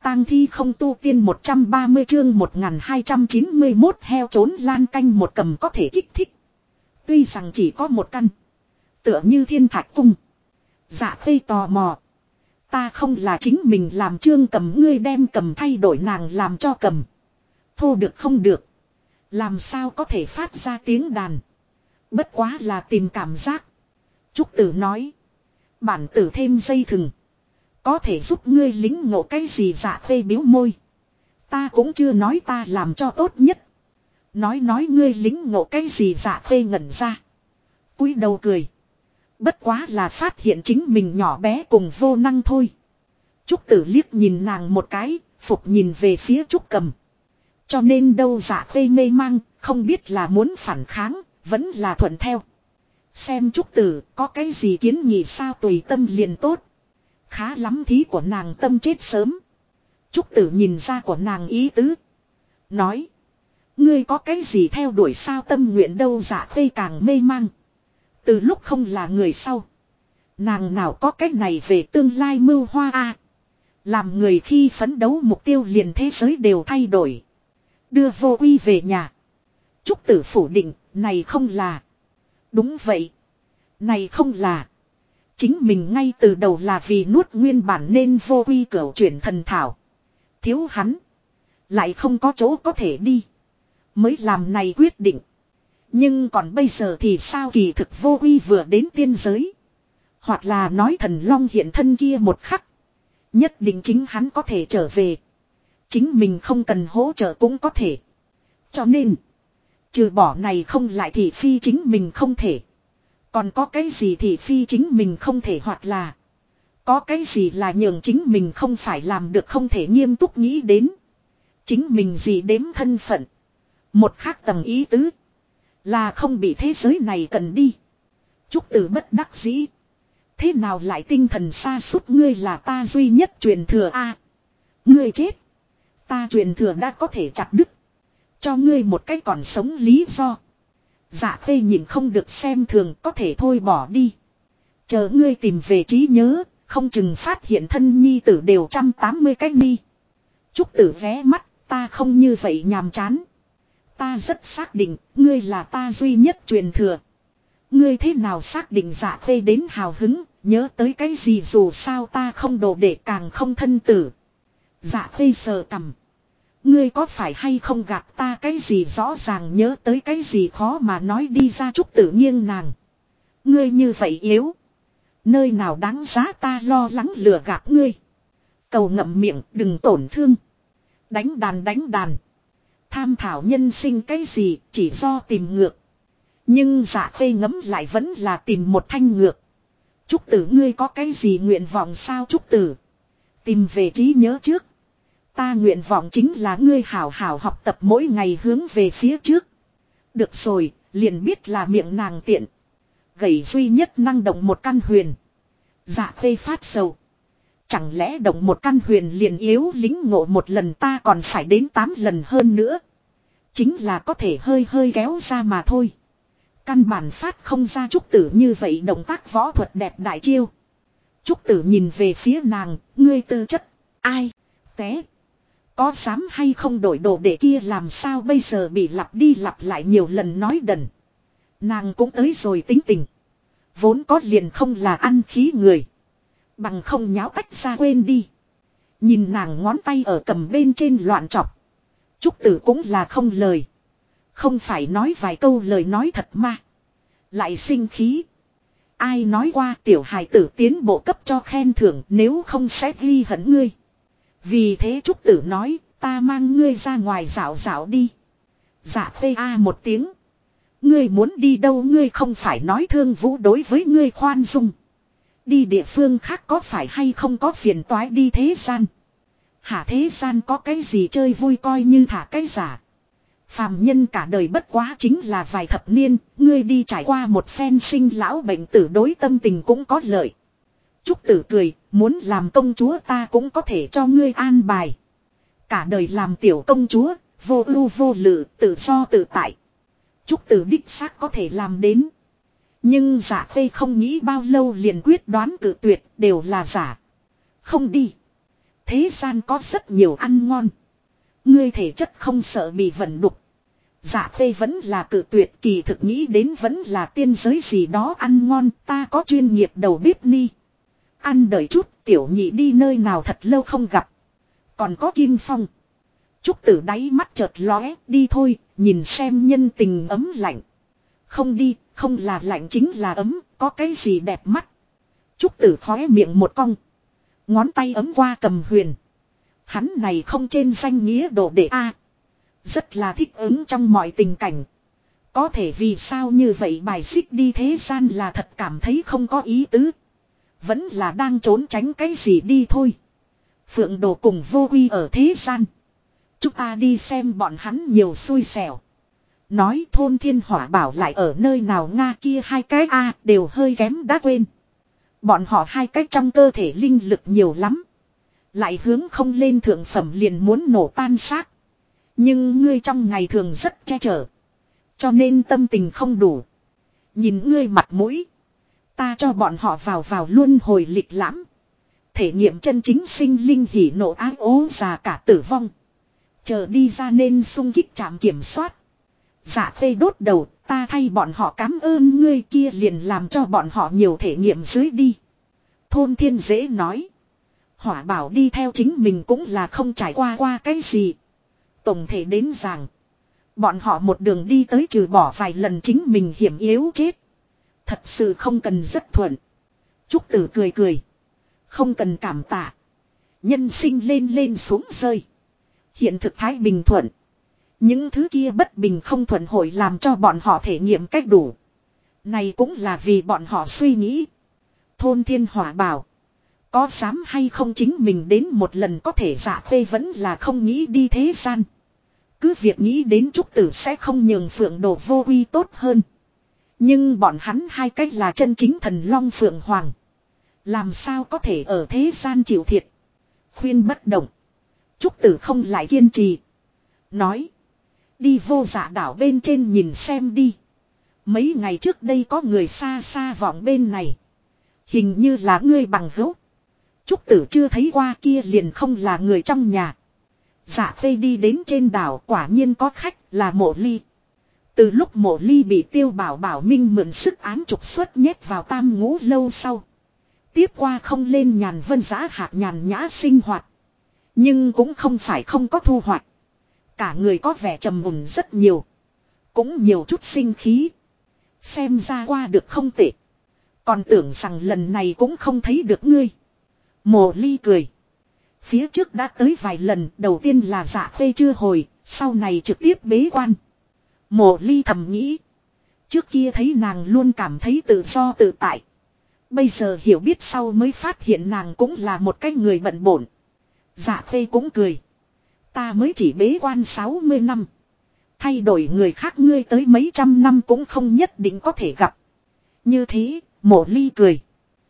tang thi không tu tiên 130 chương 1291 heo trốn lan canh một cầm có thể kích thích. Tuy rằng chỉ có một căn. Tựa như thiên thạch cung. Dạ Khê tò mò. Ta không là chính mình làm Trương Cầm, ngươi đem cầm thay đổi nàng làm cho cầm. Thô được không được. Làm sao có thể phát ra tiếng đàn. Bất quá là tìm cảm giác. Trúc Tử nói. Bản tử thêm dây thừng. Có thể giúp ngươi lính ngộ cái gì. Dạ Khê biếu môi. Ta cũng chưa nói ta làm cho tốt nhất. Nói ngươi lính ngộ cái gì. Dạ Khê ngẩn ra. Cúi đầu cười. Bất quá là phát hiện chính mình nhỏ bé cùng vô năng thôi. Trúc Tử liếc nhìn nàng một cái, phục nhìn về phía Trúc Cầm. Cho nên đâu. Dạ Khê mê mang, không biết là muốn phản kháng, vẫn là thuận theo. Xem Trúc Tử có cái gì kiến nghị sao, tùy tâm liền tốt. Khá lắm thí của nàng tâm chết sớm. Trúc Tử nhìn ra của nàng ý tứ. Nói. Ngươi có cái gì theo đuổi sao tâm nguyện đâu. Dạ Khê càng mê mang. Từ lúc không là người sau. Nàng nào có cách này về tương lai mưu hoa a. Làm người khi phấn đấu mục tiêu liền thế giới đều thay đổi. Đưa Vô Uy về nhà. Trúc Tử phủ định, này không là. Đúng vậy. Này không là. Chính mình ngay từ đầu là vì nuốt nguyên bản nên Vô Uy cửu chuyển thần thảo. Thiếu hắn. Lại không có chỗ có thể đi. Mới làm này quyết định. Nhưng còn bây giờ thì sao, kỳ thực Vô Uy vừa đến tiên giới. Hoặc là nói thần long hiện thân kia một khắc. Nhất định chính hắn có thể trở về. Chính mình không cần hỗ trợ cũng có thể. Cho nên. Trừ bỏ này không lại thì phi chính mình không thể. Còn có cái gì thì phi chính mình không thể, hoặc là. Có cái gì là nhường chính mình không phải làm được, không thể nghiêm túc nghĩ đến. Chính mình gì đếm thân phận. Một khác tầng ý tứ. Là không bị thế giới này cần đi. Trúc Tử bất đắc dĩ. Thế nào lại tinh thần sa sút, ngươi là ta duy nhất truyền thừa a. Ngươi chết. Ta truyền thừa đã có thể chặt đứt. Cho ngươi một cách còn sống lý do. Dạ Khê nhìn không được xem thường, có thể thôi bỏ đi. Chờ ngươi tìm về trí nhớ, không chừng phát hiện thân nhi tử đều 180 cách đi. Trúc Tử vé mắt, ta không như vậy nhàm chán. Ta rất xác định, ngươi là ta duy nhất truyền thừa. Ngươi thế nào xác định? Dạ Khê đến hào hứng, nhớ tới cái gì, dù sao ta không đồ để càng không thân tử. Dạ Khê sờ cằm. Ngươi có phải hay không gạt ta cái gì, rõ ràng nhớ tới cái gì khó mà nói đi ra. Trúc Tử nghiêng nàng. Ngươi như vậy yếu. Nơi nào đáng giá ta lo lắng lừa gạt ngươi. Cầu ngậm miệng, đừng tổn thương. Đánh đàn. Tham thảo nhân sinh cái gì, chỉ do tìm ngược. Nhưng Dạ Khê ngấm lại vẫn là tìm một thanh ngược. Trúc Tử, ngươi có cái gì nguyện vọng sao? Trúc Tử. Tìm về trí nhớ trước. Ta nguyện vọng chính là ngươi hảo hảo học tập, mỗi ngày hướng về phía trước. Được rồi, liền biết là miệng nàng tiện. Gầy duy nhất năng động một căn huyền. Dạ Khê phát sầu. Chẳng lẽ động một căn huyền liền yếu lính ngộ một lần, ta còn phải đến 8 lần hơn nữa. Chính là có thể hơi kéo ra mà thôi. Căn bản phát không ra Trúc Tử như vậy động tác võ thuật đẹp đại chiêu. Trúc Tử nhìn về phía nàng, ngươi tư chất. Ai? Té. Có dám hay không đổi đồ để kia làm sao bây giờ, bị lặp đi lặp lại nhiều lần nói đần. Nàng cũng tới rồi tính tình. Vốn có liền không là ăn khí người. Bằng không nháo tách ra quên đi. Nhìn nàng ngón tay ở cầm bên trên loạn chọc. Trúc Tử cũng là không lời. Không phải nói vài câu lời nói thật mà. Lại sinh khí. Ai nói qua tiểu hài tử tiến bộ cấp cho khen thưởng, nếu không sẽ ghi hận ngươi. Vì thế Trúc Tử nói, ta mang ngươi ra ngoài dạo dạo đi. Dạ Khê a một tiếng. Ngươi muốn đi đâu? Ngươi không phải nói Thương Vũ đối với ngươi khoan dung. Đi địa phương khác có phải hay không có phiền toái? đi thế gian. Hả, thế gian có cái gì chơi vui, coi như thả cái giả. Phàm nhân cả đời bất quá chính là vài thập niên, ngươi đi trải qua một phen sinh lão bệnh tử, đối tâm tình cũng có lợi. Trúc Tử cười, muốn làm công chúa ta cũng có thể cho ngươi an bài. Cả đời làm tiểu công chúa, vô ưu vô lự, tự do tự tại. Trúc Tử đích xác có thể làm đến. Nhưng Dạ Khê không nghĩ bao lâu liền quyết đoán cự tuyệt, đều là giả. Không đi. Thế gian có rất nhiều ăn ngon. Ngươi thể chất không sợ bị vận đục. Dạ khê vẫn là cự tuyệt, kỳ thực nghĩ đến vẫn là tiên giới gì đó ăn ngon, ta có chuyên nghiệp đầu bếp ni. Ăn đợi chút, tiểu nhị đi nơi nào thật lâu không gặp. Còn có Kim Phong. Trúc Tử đáy mắt chợt lóe, đi thôi, nhìn xem nhân tình ấm lạnh. Không đi, không là lạnh chính là ấm, có cái gì đẹp mắt. Trúc Tử khóe miệng một cong. Ngón tay ấm qua cầm huyền. Hắn này không trên danh nghĩa đồ đệ A. Rất là thích ứng trong mọi tình cảnh. Có thể vì sao như vậy bài xích đi thế gian là thật cảm thấy không có ý tứ. Vẫn là đang trốn tránh cái gì đi thôi. Phượng Đồ cùng Vô Quy ở thế gian. Chúng ta đi xem bọn hắn nhiều xui xẻo. Nói thôn Thiên Hỏa Bảo lại ở nơi nào Nga kia hai cái A đều hơi kém đã quên. Bọn họ hai cái trong cơ thể linh lực nhiều lắm. Lại hướng không lên thượng phẩm liền muốn nổ tan xác. Nhưng ngươi trong ngày thường rất che chở. Cho nên tâm tình không đủ. Nhìn ngươi mặt mũi. Ta cho bọn họ vào luôn hồi lịch lãm. Thể nghiệm chân chính sinh linh hỉ nộ ái ố già cả tử vong. Chờ đi ra nên xung kích trạm kiểm soát. Dạ khê đốt đầu, ta thay bọn họ cảm ơn ngươi kia liền làm cho bọn họ nhiều thể nghiệm dưới đi. Thôn Thiên dễ nói. Hỏa Bảo đi theo chính mình cũng là không trải qua cái gì. Tổng thể đến rằng. Bọn họ một đường đi tới trừ bỏ vài lần chính mình hiểm yếu chết. Thật sự không cần rất thuận. Trúc Tử cười cười. Không cần cảm tạ. Nhân sinh lên lên xuống rơi. Hiện thực thái bình thuận. Những thứ kia bất bình không thuận hội làm cho bọn họ thể nghiệm cách đủ. Này cũng là vì bọn họ suy nghĩ. Thôn Thiên Hỏa Bảo. Có dám hay không chính mình đến một lần có thể Dạ khê vẫn là không nghĩ đi thế gian. Cứ việc nghĩ đến Trúc Tử sẽ không nhường Phượng Đồ Vô Quy tốt hơn. Nhưng bọn hắn hai cách là chân chính thần long Phượng Hoàng. Làm sao có thể ở thế gian chịu thiệt. Khuyên bất động. Trúc Tử không lại kiên trì. Nói. Đi Vô Dạ đảo bên trên nhìn xem đi. Mấy ngày trước đây có người xa xa vọng bên này. Hình như là ngươi bằng hữu. Trúc Tử chưa thấy qua kia liền không là người trong nhà. Dạ khê đi đến trên đảo quả nhiên có khách là Mộ Ly. Từ lúc Mộ Ly bị Tiêu Bảo Bảo Minh mượn sức án trục xuất nhét vào Tam Ngũ lâu sau. Tiếp qua không lên nhàn vân giá hạt nhàn nhã sinh hoạt. Nhưng cũng không phải không có thu hoạch. Cả người có vẻ trầm mùn rất nhiều. Cũng nhiều chút sinh khí. Xem ra qua được không tệ. Còn tưởng rằng lần này cũng không thấy được ngươi. Mộ Ly cười. Phía trước đã tới vài lần, đầu tiên là Dạ khê chưa hồi, sau này trực tiếp bế quan. Mộ Ly thầm nghĩ. Trước kia thấy nàng luôn cảm thấy tự do tự tại. Bây giờ hiểu biết sau mới phát hiện nàng cũng là một cái người bận bộn. Dạ khê cũng cười. Ta mới chỉ bế quan 60 năm. Thay đổi người khác ngươi tới mấy trăm năm cũng không nhất định có thể gặp. Như thế, Mộ Ly cười.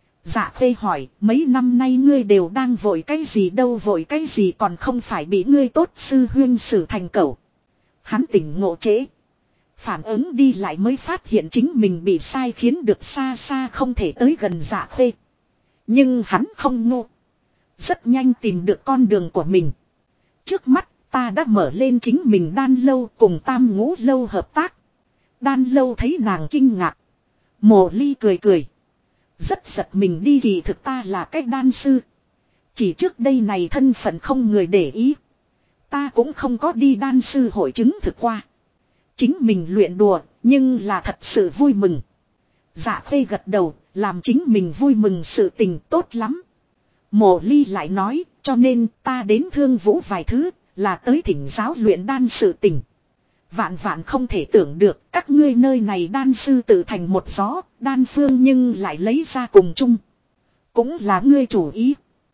Dạ khê hỏi, mấy năm nay ngươi đều đang vội cái gì đâu, vội cái gì còn không phải bị ngươi tốt sư huyên xử thành cẩu. Hắn tỉnh ngộ trễ. Phản ứng đi lại mới phát hiện chính mình bị sai khiến được xa xa không thể tới gần Dạ khê. Nhưng hắn không ngu. Rất nhanh tìm được con đường của mình. Trước mắt ta đã mở lên chính mình Đan lâu cùng Tam Ngũ lâu hợp tác. Đan lâu thấy nàng kinh ngạc. Mộ Ly cười cười. Rất giật mình đi, kỳ thực ta là cái đan sư. Chỉ trước đây này thân phận không người để ý. Ta cũng không có đi đan sư hội chứng thực qua. Chính mình luyện đùa, nhưng là thật sự vui mừng. Dạ khê gật đầu, làm chính mình vui mừng sự tình tốt lắm. Mộ Ly lại nói, cho nên ta đến Thương Vũ vài thứ, là tới thỉnh giáo luyện đan sự tình. Vạn vạn không thể tưởng được các ngươi nơi này đan sư tự thành một gió, đan phương nhưng lại lấy ra cùng chung. Cũng là ngươi chủ ý.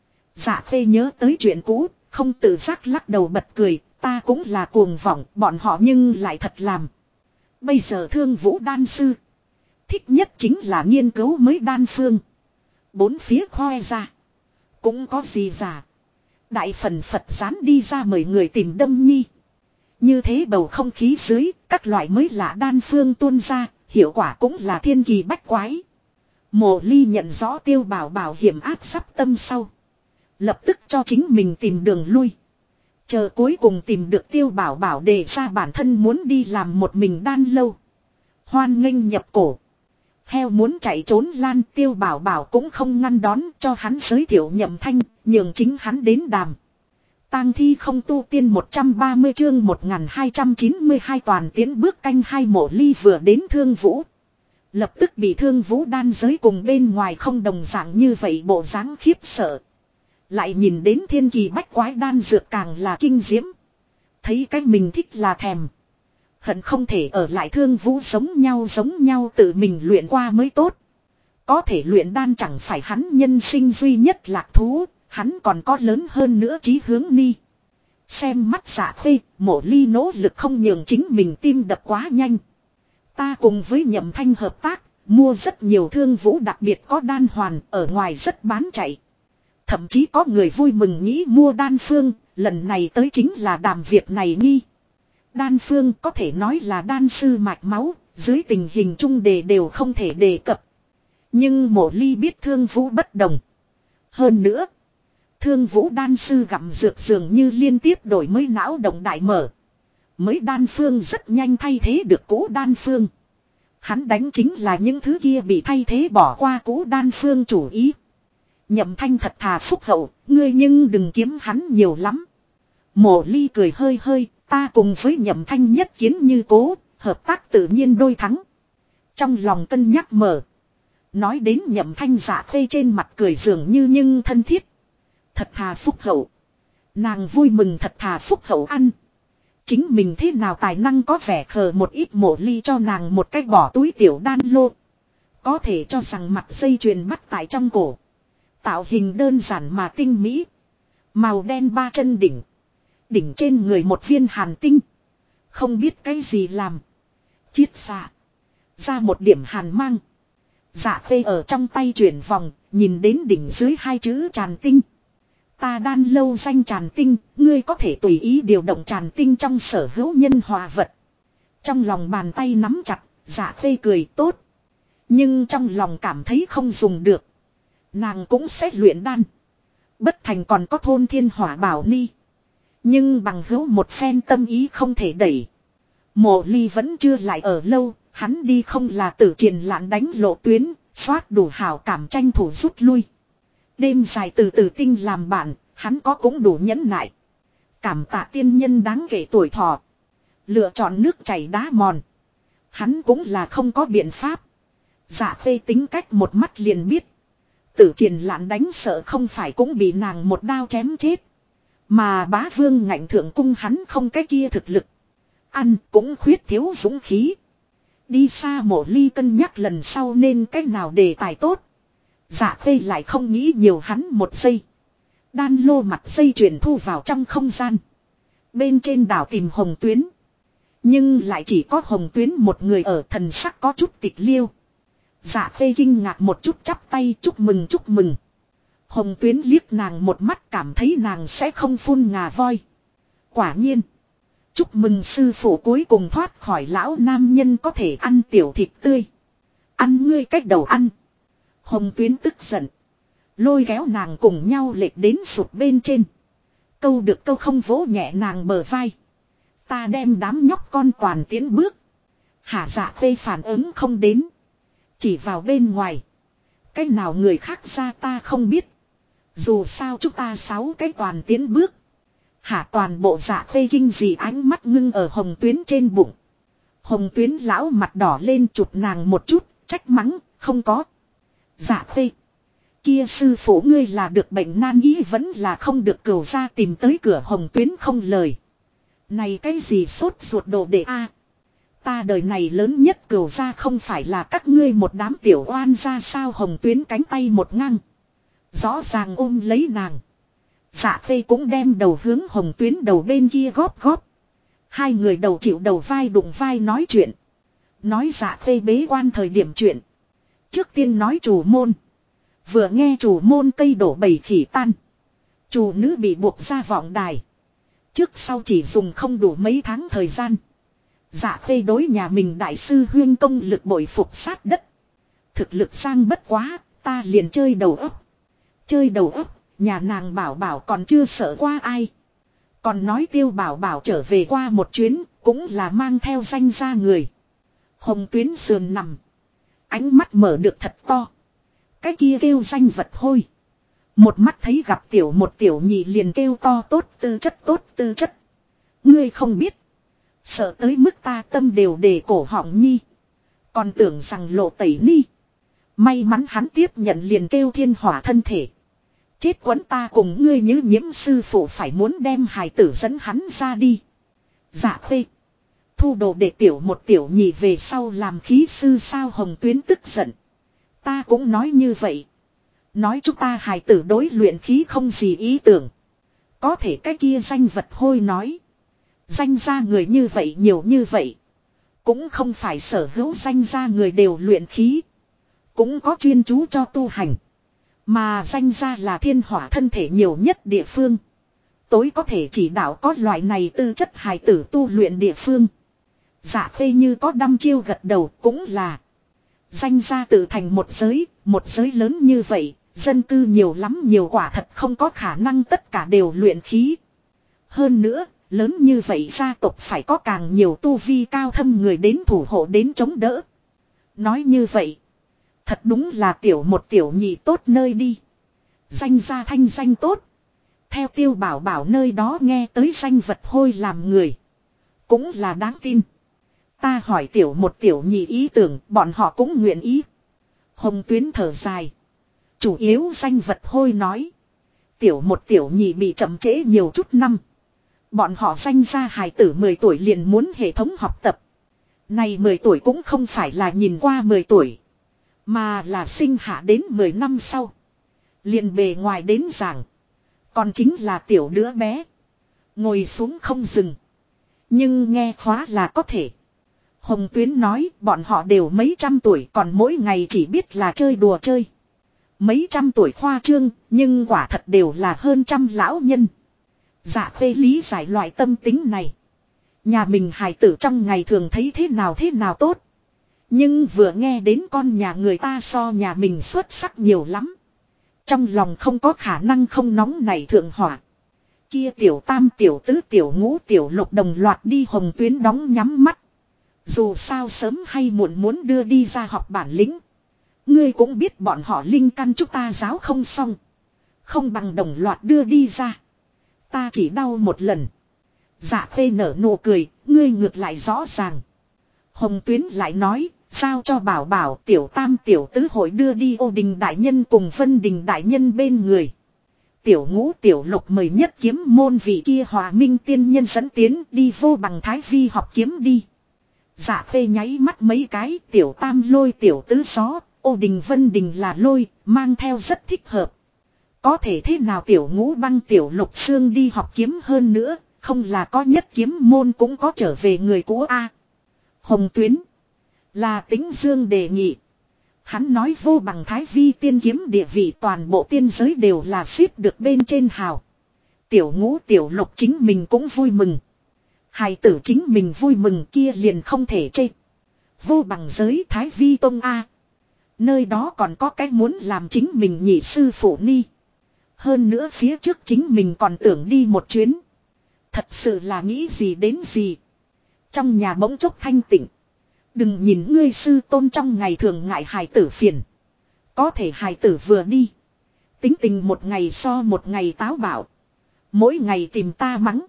Dạ khê nhớ tới chuyện cũ, không tự giác lắc đầu bật cười, ta cũng là cuồng vọng, bọn họ nhưng lại thật làm. Bây giờ Thương Vũ đan sư. Thích nhất chính là nghiên cứu mới đan phương. Bốn phía khoe ra. Cũng có gì giả. Đại phần Phật gián đi ra mời người tìm Đâm Nhi. Như thế bầu không khí dưới, các loại mới lạ đan phương tuôn ra, hiệu quả cũng là thiên kỳ bách quái. Mộ Ly nhận rõ Tiêu Bảo Bảo hiểm áp sắp tâm sau. Lập tức cho chính mình tìm đường lui. Chờ cuối cùng tìm được Tiêu Bảo Bảo đề ra bản thân muốn đi làm một mình đan lâu. Hoan nghênh nhập cổ. Heo muốn chạy trốn lan, Tiêu Bảo Bảo cũng không ngăn đón, cho hắn giới thiệu Nhậm Thanh, nhường chính hắn đến đàm. Tang thi không tu tiên 130 chương 1292 toàn tiến bước canh hai. Mộ Ly vừa đến Thương Vũ. Lập tức bị Thương Vũ đan giới cùng bên ngoài không đồng dạng như vậy bộ dáng khiếp sợ. Lại nhìn đến thiên kỳ bách quái đan dược càng là kinh diễm. Thấy cái mình thích là thèm. Hận không thể ở lại Thương Vũ giống nhau tự mình luyện qua mới tốt. Có thể luyện đan chẳng phải hắn nhân sinh duy nhất lạc thú, hắn còn có lớn hơn nữa chí hướng ni. Xem mắt Dạ Khê, Mộ Ly nỗ lực không nhường chính mình tim đập quá nhanh. Ta cùng với Nhậm Thanh hợp tác, mua rất nhiều Thương Vũ đặc biệt có đan hoàn, ở ngoài rất bán chạy. Thậm chí có người vui mừng nghĩ mua đan phương, lần này tới chính là đàm việc này nghi. Đan phương có thể nói là đan sư mạch máu, dưới tình hình chung đề đều không thể đề cập. Nhưng Mộ Ly biết Thương Vũ bất đồng. Hơn nữa, Thương Vũ đan sư gặm dược dường như liên tiếp đổi mới não động đại mở. Mới đan phương rất nhanh thay thế được cũ đan phương. Hắn đánh chính là những thứ kia bị thay thế bỏ qua cũ đan phương chủ ý. Nhậm Thanh thật thà phúc hậu, ngươi nhưng đừng kiếm hắn nhiều lắm. Mộ Ly cười hơi hơi, ta cùng với Nhậm Thanh nhất kiến như cố, hợp tác tự nhiên đôi thắng. Trong lòng cân nhắc mở. Nói đến Nhậm Thanh Dạ Khê trên mặt cười dường như nhưng thân thiết. Thật thà phúc hậu. Nàng vui mừng thật thà phúc hậu ăn. Chính mình thế nào tài năng có vẻ khờ một ít. Mộ Ly cho nàng một cách bỏ túi tiểu đan lô. Có thể cho rằng mặt dây chuyền bắt tại trong cổ. Tạo hình đơn giản mà tinh mỹ. Màu đen ba chân đỉnh. Đỉnh trên người một viên hàn tinh. Không biết cái gì làm. Chiết xạ. Ra một điểm hàn mang. Dạ Khê ở trong tay chuyển vòng. Nhìn đến đỉnh dưới hai chữ tràn tinh. Ta đan lâu danh tràn tinh. Ngươi có thể tùy ý điều động tràn tinh trong sở hữu nhân hòa vật. Trong lòng bàn tay nắm chặt. Dạ Khê cười tốt. Nhưng trong lòng cảm thấy không dùng được. Nàng cũng sẽ luyện đan. Bất thành còn có thôn thiên hỏa bảo ni. Nhưng bằng hữu một phen tâm ý không thể đẩy. Mộ Ly vẫn chưa lại ở lâu. Hắn đi không là tử triền lạn đánh lộ tuyến. Xoát đủ hảo cảm tranh thủ rút lui. Đêm dài từ từ tinh làm bạn. Hắn có cũng đủ nhẫn nại. Cảm tạ tiên nhân đáng kể tuổi thọ. Lựa chọn nước chảy đá mòn. Hắn cũng là không có biện pháp. Dạ Khê tính cách một mắt liền biết. Tử triền lạn đánh sợ không phải cũng bị nàng một đao chém chết. Mà bá vương ngạnh thượng cung hắn không cái kia thực lực. Ăn cũng khuyết thiếu dũng khí. Đi xa Mộ Ly cân nhắc lần sau nên cách nào đề tài tốt. Dạ Khê lại không nghĩ nhiều hắn một giây. Đan lô mặt dây chuyền thu vào trong không gian. Bên trên đảo tìm Hồng Tuyến. Nhưng lại chỉ có Hồng Tuyến một người ở, thần sắc có chút tịch liêu. Dạ Khê kinh ngạc một chút chắp tay chúc mừng chúc mừng. Hồng Tuyến liếc nàng một mắt cảm thấy nàng sẽ không phun ngà voi. Quả nhiên. Chúc mừng sư phụ cuối cùng thoát khỏi lão nam nhân có thể ăn tiểu thịt tươi. Ăn ngươi cách đầu ăn. Hồng Tuyến tức giận. Lôi kéo nàng cùng nhau lệch đến sụp bên trên. Câu được câu không vỗ nhẹ nàng bờ vai. Ta đem đám nhóc con toàn tiến bước. Hả Dạ Khê phản ứng không đến. Chỉ vào bên ngoài. Cái nào người khác ra ta không biết. Dù sao chúng ta 6 cái toàn tiến bước. Hả toàn bộ Dạ Khê kinh dị ánh mắt ngưng ở Hồng Tuyến trên bụng. Hồng Tuyến lão mặt đỏ lên chụp nàng một chút. Trách mắng không có. Dạ Khê. Kia sư phụ ngươi là được bệnh nan y vẫn là không được cửu ra tìm tới cửa. Hồng Tuyến không lời. Này cái gì sốt ruột đồ đệ a? Ta đời này lớn nhất cửu ra không phải là các ngươi một đám tiểu oan ra sao? Hồng Tuyến cánh tay một ngang. Rõ ràng ôm lấy nàng. Dạ Khê cũng đem đầu hướng Hồng Tuyến đầu bên kia góp góp. Hai người đầu chịu đầu vai đụng vai nói chuyện. Nói Dạ Khê bế quan thời điểm chuyện. Trước tiên nói chủ môn. Vừa nghe chủ môn cây đổ bầy khỉ tan. Chủ nữ bị buộc ra vọng đài. Trước sau chỉ dùng không đủ mấy tháng thời gian. Dạ Khê đối nhà mình đại sư huyên công lực bội phục sát đất. Thực lực sang bất quá, ta liền chơi đầu ấp. Chơi đầu ấp, nhà nàng bảo bảo còn chưa sợ qua ai. Còn nói Tiêu bảo bảo trở về qua một chuyến, cũng là mang theo danh gia người. Hồng Tuyến sườn nằm. Ánh mắt mở được thật to. Cái kia kêu danh vật hôi. Một mắt thấy gặp một tiểu nhị liền kêu to tốt tư chất. Ngươi không biết. Sợ tới mức ta tâm đều để cổ họng nhi. Còn tưởng rằng lộ tẩy ni. May mắn hắn tiếp nhận liền kêu thiên hỏa thân thể. Chết quấn ta cùng ngươi như nhiễm sư phụ phải muốn đem hài tử dẫn hắn ra đi. Dạ khê. Thu đồ để tiểu nhị về sau làm khí sư sao Hồng Tuyến tức giận. Ta cũng nói như vậy. Nói chúng ta hài tử đối luyện khí không gì ý tưởng. Có thể cái kia danh vật hôi nói. Danh gia người như vậy nhiều như vậy. Cũng không phải sở hữu danh gia người đều luyện khí. Cũng có chuyên chú cho tu hành. Mà danh gia là thiên hỏa thân thể nhiều nhất địa phương. Tối có thể chỉ đạo có loại này tư chất hài tử tu luyện địa phương. Dạ khê như có đăm chiêu gật đầu cũng là. Danh gia tự thành một giới lớn như vậy, dân cư nhiều lắm nhiều quả thật không có khả năng tất cả đều luyện khí. Hơn nữa, lớn như vậy gia tộc phải có càng nhiều tu vi cao thâm người đến thủ hộ đến chống đỡ. Nói như vậy, thật đúng là tiểu nhị tốt nơi đi. Danh gia thanh danh tốt. Theo Tiêu bảo bảo nơi đó nghe tới danh vật hôi làm người. Cũng là đáng tin. Ta hỏi tiểu nhị ý tưởng bọn họ cũng nguyện ý. Hồng Tuyến thở dài. Chủ yếu danh vật hôi nói. Tiểu nhị bị chậm trễ nhiều chút năm. Bọn họ danh ra hài tử 10 tuổi liền muốn hệ thống học tập. Này 10 tuổi cũng không phải là nhìn qua 10 tuổi. Mà là sinh hạ đến 10 năm sau. Liền bề ngoài đến giảng. Còn chính là tiểu đứa bé. Ngồi xuống không dừng. Nhưng nghe khóa là có thể. Hồng Tuyến nói bọn họ đều mấy trăm tuổi còn mỗi ngày chỉ biết là chơi đùa chơi. Mấy trăm tuổi khoa trương nhưng quả thật đều là hơn trăm lão nhân. Dạ khê lý giải loại tâm tính này. Nhà mình hài tử trong ngày thường thấy thế nào tốt. Nhưng vừa nghe đến con nhà người ta so nhà mình xuất sắc nhiều lắm. Trong lòng không có khả năng không nóng này thượng hỏa. Kia tiểu tam tiểu tứ tiểu ngũ tiểu lục đồng loạt đi Hồng Tuyến đóng nhắm mắt. Dù sao sớm hay muộn muốn đưa đi ra học bản lĩnh. Ngươi cũng biết bọn họ linh căn chúng ta giáo không xong. Không bằng đồng loạt đưa đi ra. Ta chỉ đau một lần. Dạ khê nở nụ cười, ngươi ngược lại rõ ràng. Hồng Tuyến lại nói, sao cho bảo bảo tiểu tam tiểu tứ hội đưa đi Ô Đình đại nhân cùng Vân Đình đại nhân bên người. Tiểu ngũ tiểu lục mời nhất kiếm môn vị kia Hòa Minh tiên nhân dẫn tiến đi vô bằng thái vi học kiếm đi. Dạ khê nháy mắt mấy cái tiểu tam lôi tiểu tứ gió, Ô Đình Vân Đình là lôi, mang theo rất thích hợp. Có thể thế nào tiểu ngũ băng tiểu lục xương đi học kiếm hơn nữa, không là có nhất kiếm môn cũng có trở về người cũ A. Hồng Tuyến là Tĩnh Dương đề nghị. Hắn nói vô bằng thái vi tiên kiếm địa vị toàn bộ tiên giới đều là xếp được bên trên hào. Tiểu ngũ tiểu lục chính mình cũng vui mừng. Hài tử chính mình vui mừng kia liền không thể chê. Vô bằng giới thái vi tông A. Nơi đó còn có cái muốn làm chính mình nhị sư phụ ni. Hơn nữa phía trước chính mình còn tưởng đi một chuyến. Thật sự là nghĩ gì đến gì. Trong nhà bỗng chốc thanh tịnh. Đừng nhìn ngươi sư tôn trong ngày thường ngại hài tử phiền. Có thể hài tử vừa đi. Tính tình một ngày so một ngày táo bạo. Mỗi ngày tìm ta mắng.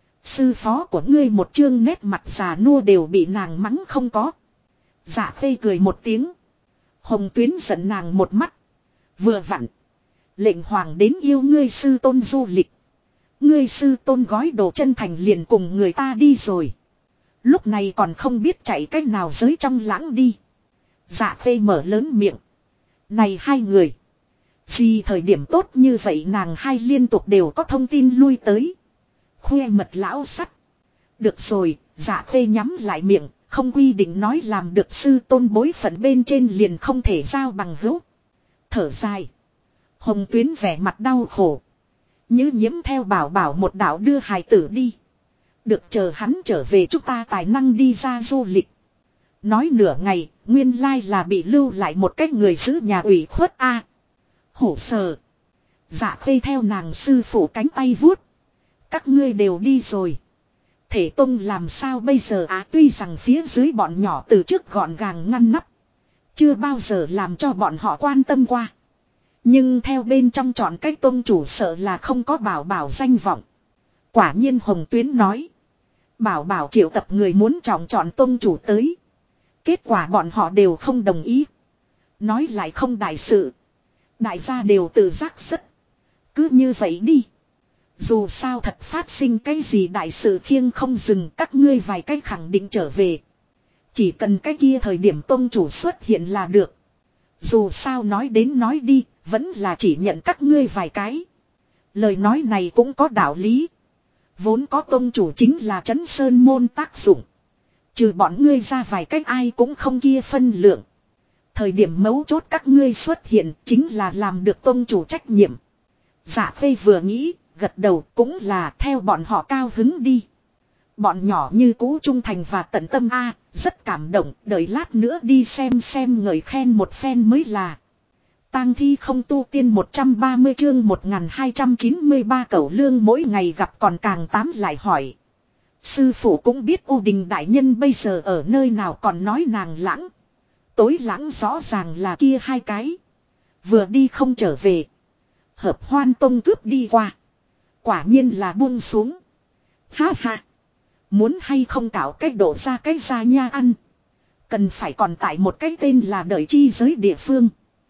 Sư phó của ngươi một chương nét mặt già nua đều bị nàng mắng không có. Dạ khê cười một tiếng. Hồng Tuyến giận nàng một mắt. Vừa vặn. Lệnh hoàng đến yêu ngươi sư tôn du lịch. Ngươi sư tôn gói đồ chân thành liền cùng người ta đi rồi. Lúc này còn không biết chạy cách nào giới trong lãng đi. Dạ khê mở lớn miệng. Này hai người. Gì thời điểm tốt như vậy nàng hai liên tục đều có thông tin lui tới. Khoe mật lão sắt. Được rồi, dạ khê nhắm lại miệng. Không quy định nói làm được sư tôn bối phận bên trên liền không thể giao bằng hữu. Thở dài. Hồng Tuyến vẻ mặt đau khổ. Như nhiễm theo bảo bảo một đạo đưa hài tử đi. Được chờ hắn trở về chúng ta tài năng đi ra du lịch. Nói nửa ngày, nguyên lai là bị lưu lại một cái người giữ nhà ủy khuất a. Hổ sờ. Dạ Khê theo nàng sư phụ cánh tay vuốt. Các ngươi đều đi rồi. Thể tông làm sao bây giờ tuy rằng phía dưới bọn nhỏ từ trước gọn gàng ngăn nắp. Chưa bao giờ làm cho bọn họ quan tâm qua. Nhưng theo bên trong chọn cách tông chủ sợ là không có bảo bảo danh vọng. Quả nhiên Hồng Tuyến nói. Bảo bảo triệu tập người muốn chọn tông chủ tới. Kết quả bọn họ đều không đồng ý. Nói lại không đại sự. Đại gia đều tự giác rất. Cứ như vậy đi. Dù sao thật phát sinh cái gì đại sự khiêng không dừng các ngươi vài cách khẳng định trở về. Chỉ cần cái kia thời điểm tông chủ xuất hiện là được. Dù sao nói đến nói đi, vẫn là chỉ nhận các ngươi vài cái. Lời nói này cũng có đạo lý. Vốn có tông chủ chính là trấn sơn môn tác dụng. Trừ bọn ngươi ra vài cách ai cũng không kia phân lượng. Thời điểm mấu chốt các ngươi xuất hiện chính là làm được tông chủ trách nhiệm. Dạ Khê vừa nghĩ, gật đầu cũng là theo bọn họ cao hứng đi. Bọn nhỏ như cũ trung thành và tận tâm rất cảm động, đợi lát nữa đi xem ngợi khen một phen mới là. Tang thi không tu tiên 130 chương 1293 Cẩu Lương mỗi ngày gặp còn càng tám lại hỏi. Sư phụ cũng biết U Đình đại nhân bây giờ ở nơi nào còn nói nàng lãng. Tối lãng rõ ràng là kia hai cái. Vừa đi không trở về. Hợp Hoan Tông cướp đi qua. Quả nhiên là buông xuống. Ha ha. Muốn hay không cạo cách đổ ra cái ra nha ăn. Cần phải còn tại một cái tên là Đợi Chi giới địa phương.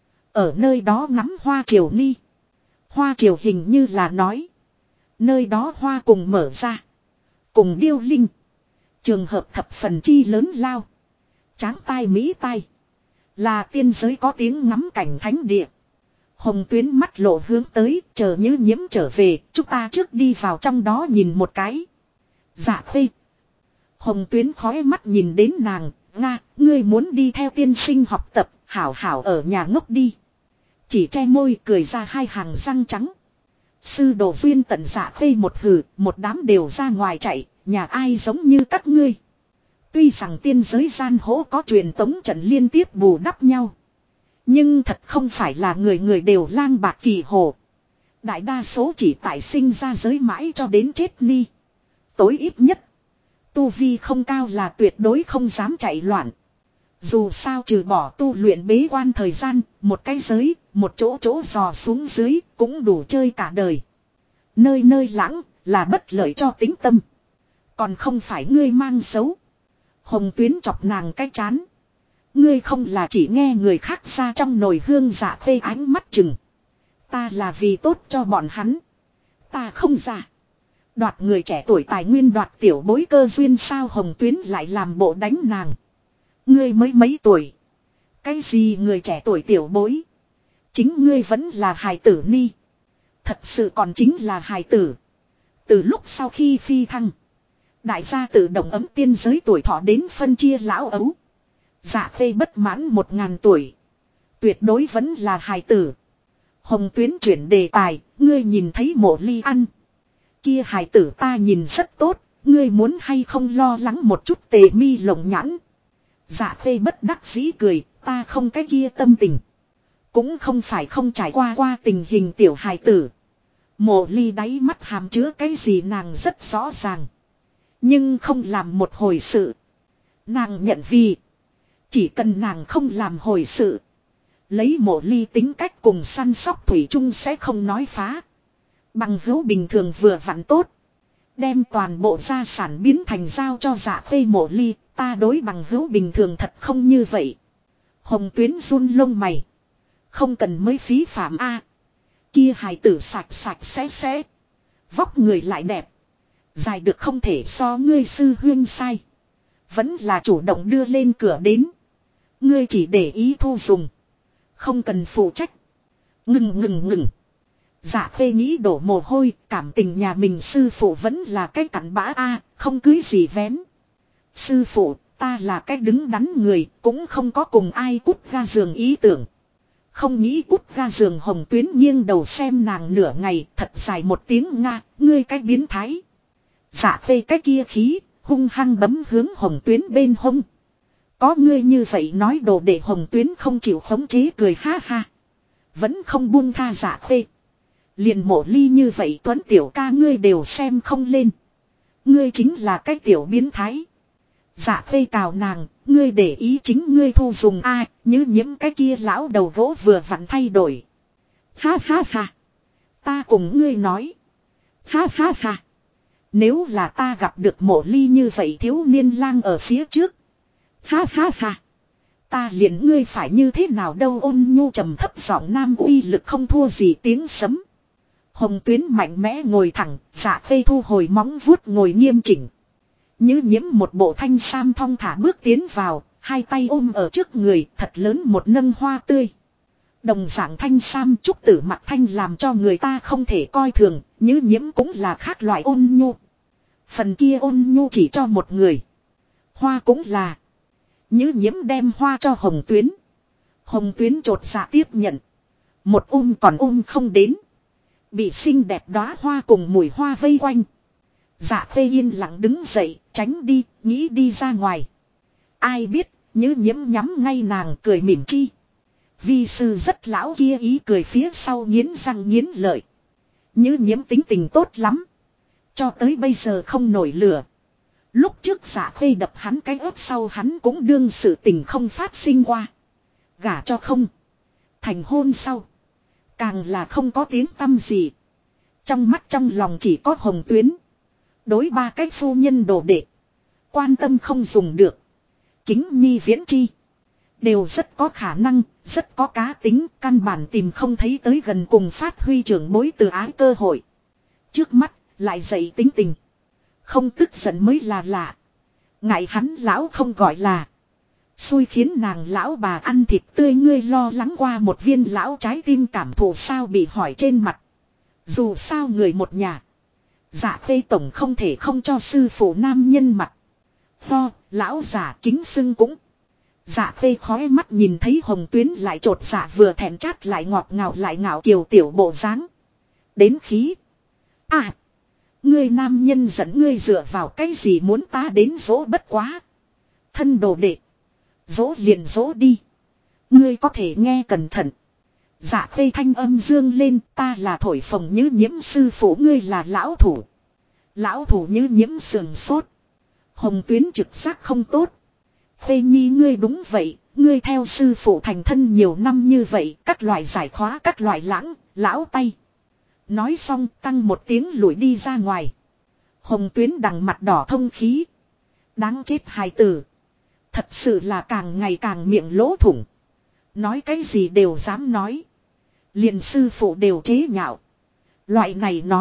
Ở nơi đó ngắm hoa triều ni. Hoa triều hình như là nói. Nơi đó hoa cùng mở ra. Cùng điêu linh. Trường hợp thập phần chi lớn lao. Tráng tai mỹ tai. Là tiên giới có tiếng ngắm cảnh thánh địa. Hồng Tuyến mắt lộ hướng tới, chờ Như Nhiễm trở về, chúng ta trước đi vào trong đó nhìn một cái. Dạ Khê. Hồng Tuyến khói mắt nhìn đến nàng, Nga, ngươi muốn đi theo tiên sinh học tập, hảo hảo ở nhà ngốc đi. Chỉ che môi cười ra hai hàng răng trắng. Sư đồ duyên tận Dạ Khê một hừ, một đám đều ra ngoài chạy, nhà ai giống như các ngươi. Tuy rằng tiên giới gian hỗ có truyền tống trận liên tiếp bù đắp nhau. Nhưng thật không phải là người người đều lang bạc kỳ hồ. Đại đa số chỉ tại sinh ra giới mãi cho đến chết ni. Tối ít nhất. Tu vi không cao là tuyệt đối không dám chạy loạn. Dù sao trừ bỏ tu luyện bế quan thời gian, một cái giới, một chỗ dò xuống dưới cũng đủ chơi cả đời. Nơi nơi lãng là bất lợi cho tính tâm. Còn không phải ngươi mang xấu. Hồng Tuyến chọc nàng cái chán. Ngươi không là chỉ nghe người khác ra trong nồi hương Dạ Khê ánh mắt chừng. Ta là vì tốt cho bọn hắn. Ta không ra. Đoạt người trẻ tuổi tài nguyên đoạt tiểu bối cơ duyên sao Hồng Tuyến lại làm bộ đánh nàng. Ngươi mới mấy tuổi. Cái gì người trẻ tuổi tiểu bối. Chính ngươi vẫn là hài tử ni. Thật sự còn chính là hài tử. Từ lúc sau khi phi thăng. Đại gia tự động ấm tiên giới tuổi thọ đến phân chia lão ấu. Dạ Khê bất mãn 1000 tuổi. Tuyệt đối vẫn là hài tử. Hồng Tuyến chuyển đề tài, ngươi nhìn thấy Mộ Ly ăn. Kia hài tử ta nhìn rất tốt, ngươi muốn hay không lo lắng một chút tề mi lồng nhãn. Dạ Khê bất đắc dĩ cười, ta không cái kia tâm tình. Cũng không phải không trải qua tình hình tiểu hài tử. Mộ Ly đáy mắt hàm chứa cái gì nàng rất rõ ràng. Nhưng không làm một hồi sự. Nàng nhận vì. Chỉ cần nàng không làm hồi sự. Lấy Mộ Ly tính cách cùng săn sóc thủy chung sẽ không nói phá. Bằng hữu bình thường vừa vặn tốt. Đem toàn bộ gia sản biến thành giao cho Dạ Khê Mộ Ly. Ta đối bằng hữu bình thường thật không như vậy. Hồng Tuyến run lông mày. Không cần mới phí phạm Kia hài tử sạch sẽ. Vóc người lại đẹp. Dài được không thể so ngươi sư huyên sai. Vẫn là chủ động đưa lên cửa đến. Ngươi chỉ để ý thu dùng. Không cần phụ trách. Ngừng. Dạ Khê nghĩ đổ mồ hôi. Cảm tình nhà mình sư phụ vẫn là cái cặn bã không cưới gì vén. Sư phụ ta là cái đứng đắn người. Cũng không có cùng ai cút ga giường ý tưởng. Không nghĩ cút ga giường Hồng Tuyến nghiêng đầu xem nàng nửa ngày. Thật dài một tiếng Nga. Ngươi cái biến thái. Dạ Khê cái kia khí. Hung hăng bấm hướng Hồng Tuyến bên hông. Có ngươi như vậy nói đồ để Hồng Tuyến không chịu khống chế cười ha ha. Vẫn không buông tha Dạ Khê. Liền Mộ Ly như vậy Tuấn tiểu ca ngươi đều xem không lên. Ngươi chính là cái tiểu biến thái. Dạ Khê cào nàng, ngươi để ý chính ngươi thu dùng ai, như nhiễm cái kia lão đầu gỗ vừa vặn thay đổi. Ha ha ha. Ta cùng ngươi nói. Ha ha ha. Nếu là ta gặp được Mộ Ly như vậy thiếu niên lang ở phía trước. Ha ha ha. Ta liền ngươi phải như thế nào đâu, Ôn Nhu trầm thấp giọng nam uy lực không thua gì tiếng sấm. Hồng Tuyến mạnh mẽ ngồi thẳng, Dạ Khê thu hồi móng vuốt ngồi nghiêm chỉnh. Như nhiễm một bộ thanh sam thong thả bước tiến vào, hai tay ôm ở trước người, thật lớn một nâng hoa tươi. Đồng dạng thanh sam trúc tử mặc thanh làm cho người ta không thể coi thường, như nhiễm cũng là khác loại Ôn Nhu. Phần kia Ôn Nhu chỉ cho một người. Hoa cũng là. Như nhiễm đem hoa cho Hồng Tuyến. Hồng Tuyến chột dạ tiếp nhận. Một còn không đến. Bị xinh đẹp đóa hoa cùng mùi hoa vây quanh. Dạ Khê yên lặng đứng dậy, tránh đi, nghĩ đi ra ngoài. Ai biết, như nhiễm nhắm ngay nàng cười mỉm chi. Vi sư rất lão kia ý cười phía sau nghiến răng nghiến lợi. Như nhiễm tính tình tốt lắm. Cho tới bây giờ không nổi lửa. Lúc trước Dạ Khê đập hắn cái ớt sau hắn cũng đương sự tình không phát sinh qua. Gả cho không. Thành hôn sau. Càng là không có tiếng tăm gì. Trong mắt trong lòng chỉ có Hồng Tuyến. Đối ba cái phu nhân đồ đệ. Quan tâm không dùng được. Kính nhi viễn chi. Đều rất có khả năng, rất có cá tính, căn bản tìm không thấy tới gần cùng phát huy trưởng bối từ ái cơ hội. Trước mắt, lại dậy tính tình. Không tức giận mới là lạ. Ngại hắn lão không gọi là. Xui khiến nàng lão bà ăn thịt tươi, ngươi lo lắng qua một viên lão trái tim cảm thụ sao bị hỏi trên mặt. Dù sao người một nhà. Dạ Khê tổng không thể không cho sư phụ nam nhân mặt. Lão giả kính xưng cũng. Dạ Khê khói mắt nhìn thấy Hồng Tuyến lại trột dạ vừa thèm chát lại ngọt ngào lại ngạo kiều tiểu bộ dáng. Đến khí. À. Ngươi nam nhân dẫn ngươi dựa vào cái gì muốn ta đến dỗ bất quá. Thân đồ đệ. Dỗ liền dỗ đi. Ngươi có thể nghe cẩn thận. Dạ Khê thanh âm dương lên, ta là thổi phồng Như nhiễm sư phụ, ngươi là lão thủ. Lão thủ Như nhiễm sườn sốt. Hồng Tuyến trực giác không tốt. Khê nhi ngươi đúng vậy, ngươi theo sư phụ thành thân nhiều năm như vậy, các loại giải khóa các loại lão tay. Nói xong tăng một tiếng lùi đi ra ngoài. Hồng Tuyến đằng mặt đỏ thông khí. Đáng chết hài tử. Thật sự là càng ngày càng miệng lỗ thủng. Nói cái gì đều dám nói. Liền sư phụ đều chế nhạo. Loại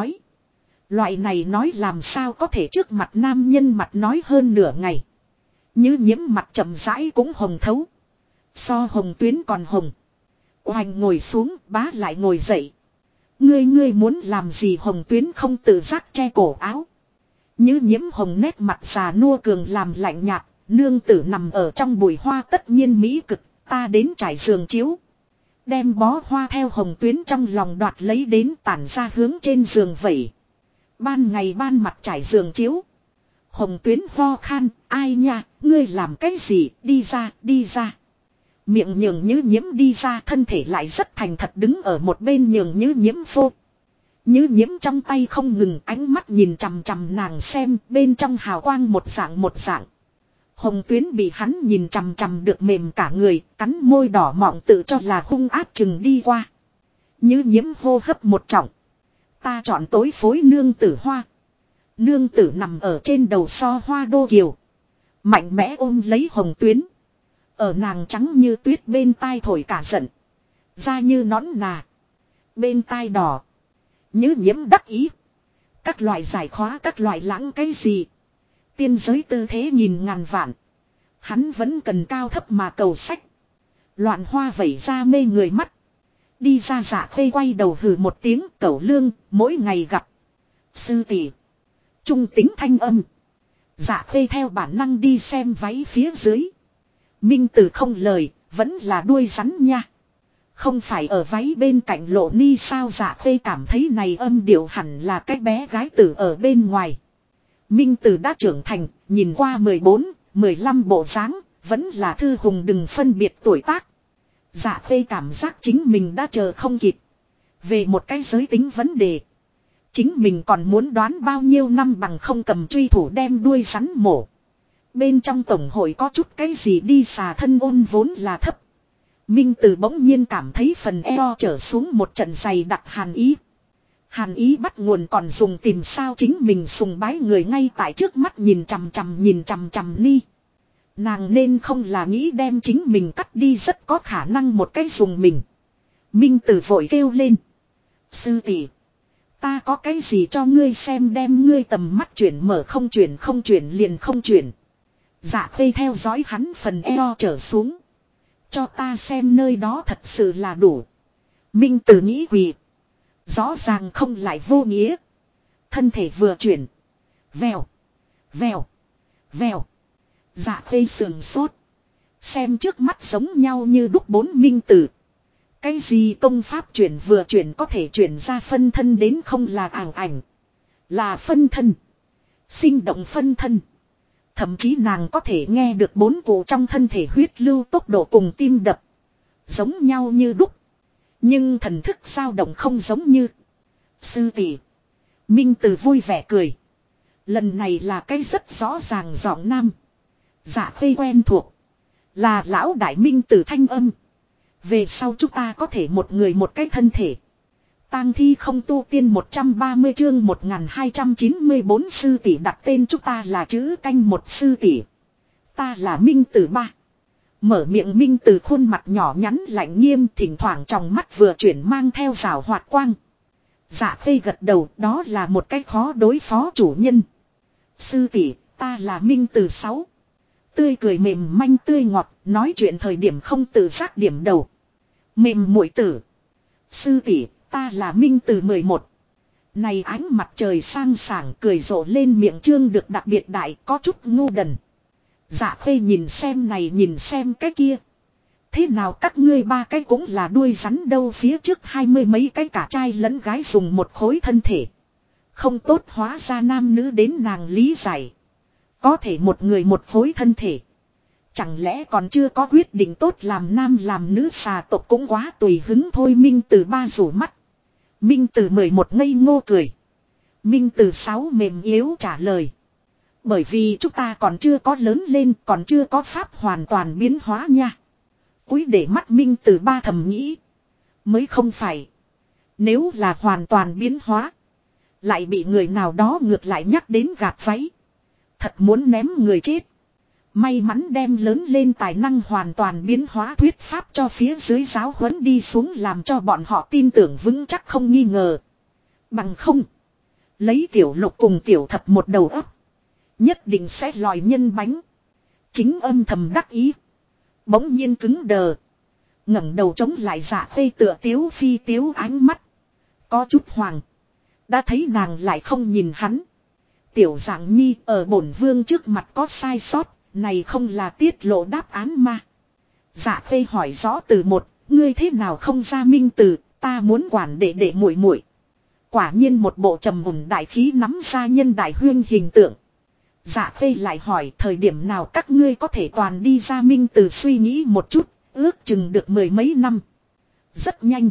này nói làm sao có thể trước mặt nam nhân mặt nói hơn nửa ngày. Như nhiễm mặt chậm rãi cũng hồng thấu. So Hồng Tuyến còn hồng. Oanh ngồi xuống, bá lại ngồi dậy. Ngươi muốn làm gì? Hồng Tuyến không tự giác che cổ áo. Như nhiễm hồng nét mặt già nua cường làm lạnh nhạt. Nương tử nằm ở trong bụi hoa tất nhiên mỹ cực, ta đến trải giường chiếu. Đem bó hoa theo Hồng Tuyến trong lòng đoạt lấy đến tản ra hướng trên giường vẩy. Ban ngày ban mặt trải giường chiếu. Hồng Tuyến ho khan, ai nha, ngươi làm cái gì, đi ra. Miệng nhường Như nhiễm đi ra, thân thể lại rất thành thật đứng ở một bên nhường Như nhiễm phô. Như nhiễm trong tay không ngừng ánh mắt nhìn chằm chằm nàng xem, bên trong hào quang một dạng. Hồng Tuyến bị hắn nhìn chằm chằm được mềm cả người, cắn môi đỏ mọng tự cho là hung ác chừng đi qua. Như nhiễm hô hấp một trọng. Ta chọn tối phối nương tử hoa. Nương tử nằm ở trên đầu so hoa đô kiều. Mạnh mẽ ôm lấy Hồng Tuyến. Ở nàng trắng như tuyết bên tai thổi cả giận. Da như nón nà. Bên tai đỏ. Như nhiễm đắc ý. Các loại giải khóa các loại lãng cái gì. Tiên giới tư thế nhìn ngàn vạn. Hắn vẫn cần cao thấp mà cầu sách. Loạn hoa vẩy ra mê người mắt. Đi ra Dạ Khê quay đầu hừ một tiếng, Cẩu Lương, mỗi ngày gặp. Sư tỷ. Trung tính thanh âm. Dạ Khê theo bản năng đi xem váy phía dưới. Minh Tử không lời, vẫn là đuôi rắn nha. Không phải ở váy bên cạnh lộ ni sao? Dạ Khê cảm thấy này âm điệu hẳn là cái bé gái tử ở bên ngoài. Minh Tử đã trưởng thành, nhìn qua 14, 15 bộ dáng, vẫn là thư hùng đừng phân biệt tuổi tác. Dạ Khê cảm giác chính mình đã chờ không kịp. Về một cái giới tính vấn đề. Chính mình còn muốn đoán bao nhiêu năm bằng không cầm truy thủ đem đuôi rắn mổ. Bên trong tổng hội có chút cái gì đi xà thân ôn vốn là thấp. Minh Tử bỗng nhiên cảm thấy phần eo trở xuống một trận dày đặc hàn ý. Hàn ý bắt nguồn còn dùng tìm sao chính mình sùng bái người ngay tại trước mắt nhìn chằm chằm ni. Nàng nên không là nghĩ đem chính mình cắt đi rất có khả năng một cái dùng mình. Minh Tử vội kêu lên. Sư tỷ, ta có cái gì cho ngươi xem đem ngươi tầm mắt chuyển mở không chuyển liền không chuyển. Dạ Khê theo dõi hắn phần eo trở xuống. Cho ta xem nơi đó thật sự là đủ. Minh Tử nghĩ quỳ. Rõ ràng không lại vô nghĩa. Thân thể vừa chuyển. Vèo. Vèo. Vèo. Dạ Khê sườn sốt. Xem trước mắt giống nhau như đúc bốn minh tử. Cái gì công pháp chuyển vừa chuyển có thể chuyển ra phân thân đến không là ảo ảnh. Là phân thân. Sinh động phân thân. Thậm chí nàng có thể nghe được bốn cụ trong thân thể huyết lưu tốc độ cùng tim đập. Giống nhau như đúc. Nhưng thần thức dao động không giống như. Sư tỷ. Minh Tử vui vẻ cười. Lần này là cái rất rõ ràng giọng nam. Dạ Khê quen thuộc. Là lão đại Minh Tử thanh âm. Về sau chúng ta có thể một người một cái thân thể. Tang thi không tu tiên 130 chương 1294 sư tỷ đặt tên chúng ta là chữ canh một sư tỷ. Ta là Minh Tử ba. Mở miệng Minh Tử khuôn mặt nhỏ nhắn lạnh nghiêm thỉnh thoảng trong mắt vừa chuyển mang theo rào hoạt quang. Dạ Khê gật đầu đó là một cái khó đối phó chủ nhân. Sư tỷ, ta là Minh Tử 6. Tươi cười mềm manh tươi ngọt, nói chuyện thời điểm không tự giác điểm đầu. Mềm muội tử. Sư tỷ, ta là Minh Tử 11. Này ánh mặt trời sang sảng cười rộ lên miệng trương được đặc biệt đại có chút ngu đần. Dạ Khê nhìn xem này nhìn xem cái kia. Thế nào các ngươi ba cái cũng là đuôi rắn đâu phía trước 20 mấy cái cả trai lẫn gái dùng một khối thân thể. Không tốt hóa ra nam nữ đến nàng lý giải. Có thể một người một khối thân thể. Chẳng lẽ còn chưa có quyết định tốt làm nam làm nữ xà tộc cũng quá tùy hứng thôi. Minh Tử ba rủ mắt. Minh Tử 11 ngây ngô cười. Minh Tử 6 mềm yếu trả lời. Bởi vì chúng ta còn chưa có lớn lên còn chưa có pháp hoàn toàn biến hóa nha. Cúi để mắt Minh Tử ba thầm nghĩ. Mới không phải. Nếu là hoàn toàn biến hóa. Lại bị người nào đó ngược lại nhắc đến gạt váy. Thật muốn ném người chết. May mắn đem lớn lên tài năng hoàn toàn biến hóa thuyết pháp cho phía dưới giáo huấn đi xuống làm cho bọn họ tin tưởng vững chắc không nghi ngờ. Bằng không. Lấy tiểu lục cùng tiểu thập một đầu óc. Nhất định sẽ lòi nhân bánh. Chính âm thầm đắc ý. Bỗng nhiên cứng đờ. ngẩng đầu chống lại Dạ Khê tựa tiếu phi tiếu ánh mắt. Có chút hoàng. Đã thấy nàng lại không nhìn hắn. Tiểu Dạng Nhi ở bổn vương trước mặt có sai sót. Này không là tiết lộ đáp án mà. Dạ Khê hỏi rõ từ một. Ngươi thế nào không ra Minh Tử. Ta muốn quản để muội muội. Quả nhiên một bộ trầm mùng đại khí nắm ra nhân đại huyên hình tượng. Dạ Khê lại hỏi thời điểm nào các ngươi có thể toàn đi ra Minh Tử suy nghĩ một chút. Ước chừng được 10 mấy năm. Rất nhanh.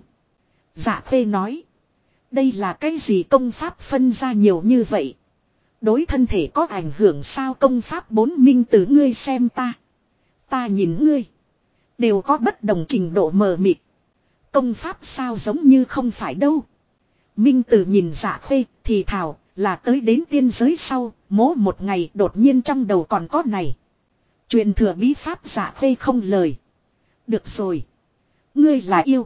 Dạ Khê nói. Đây là cái gì công pháp phân ra nhiều như vậy. Đối thân thể có ảnh hưởng sao công pháp 4 Minh Tử ngươi xem ta. Ta nhìn ngươi. Đều có bất đồng trình độ mờ mịt. Công pháp sao giống như không phải đâu. Minh Tử nhìn Dạ Khê thì thào là tới đến tiên giới sau. Mố một ngày đột nhiên trong đầu còn có này. Truyền thừa bí pháp Dạ Khê không lời. Được rồi. Ngươi là yêu.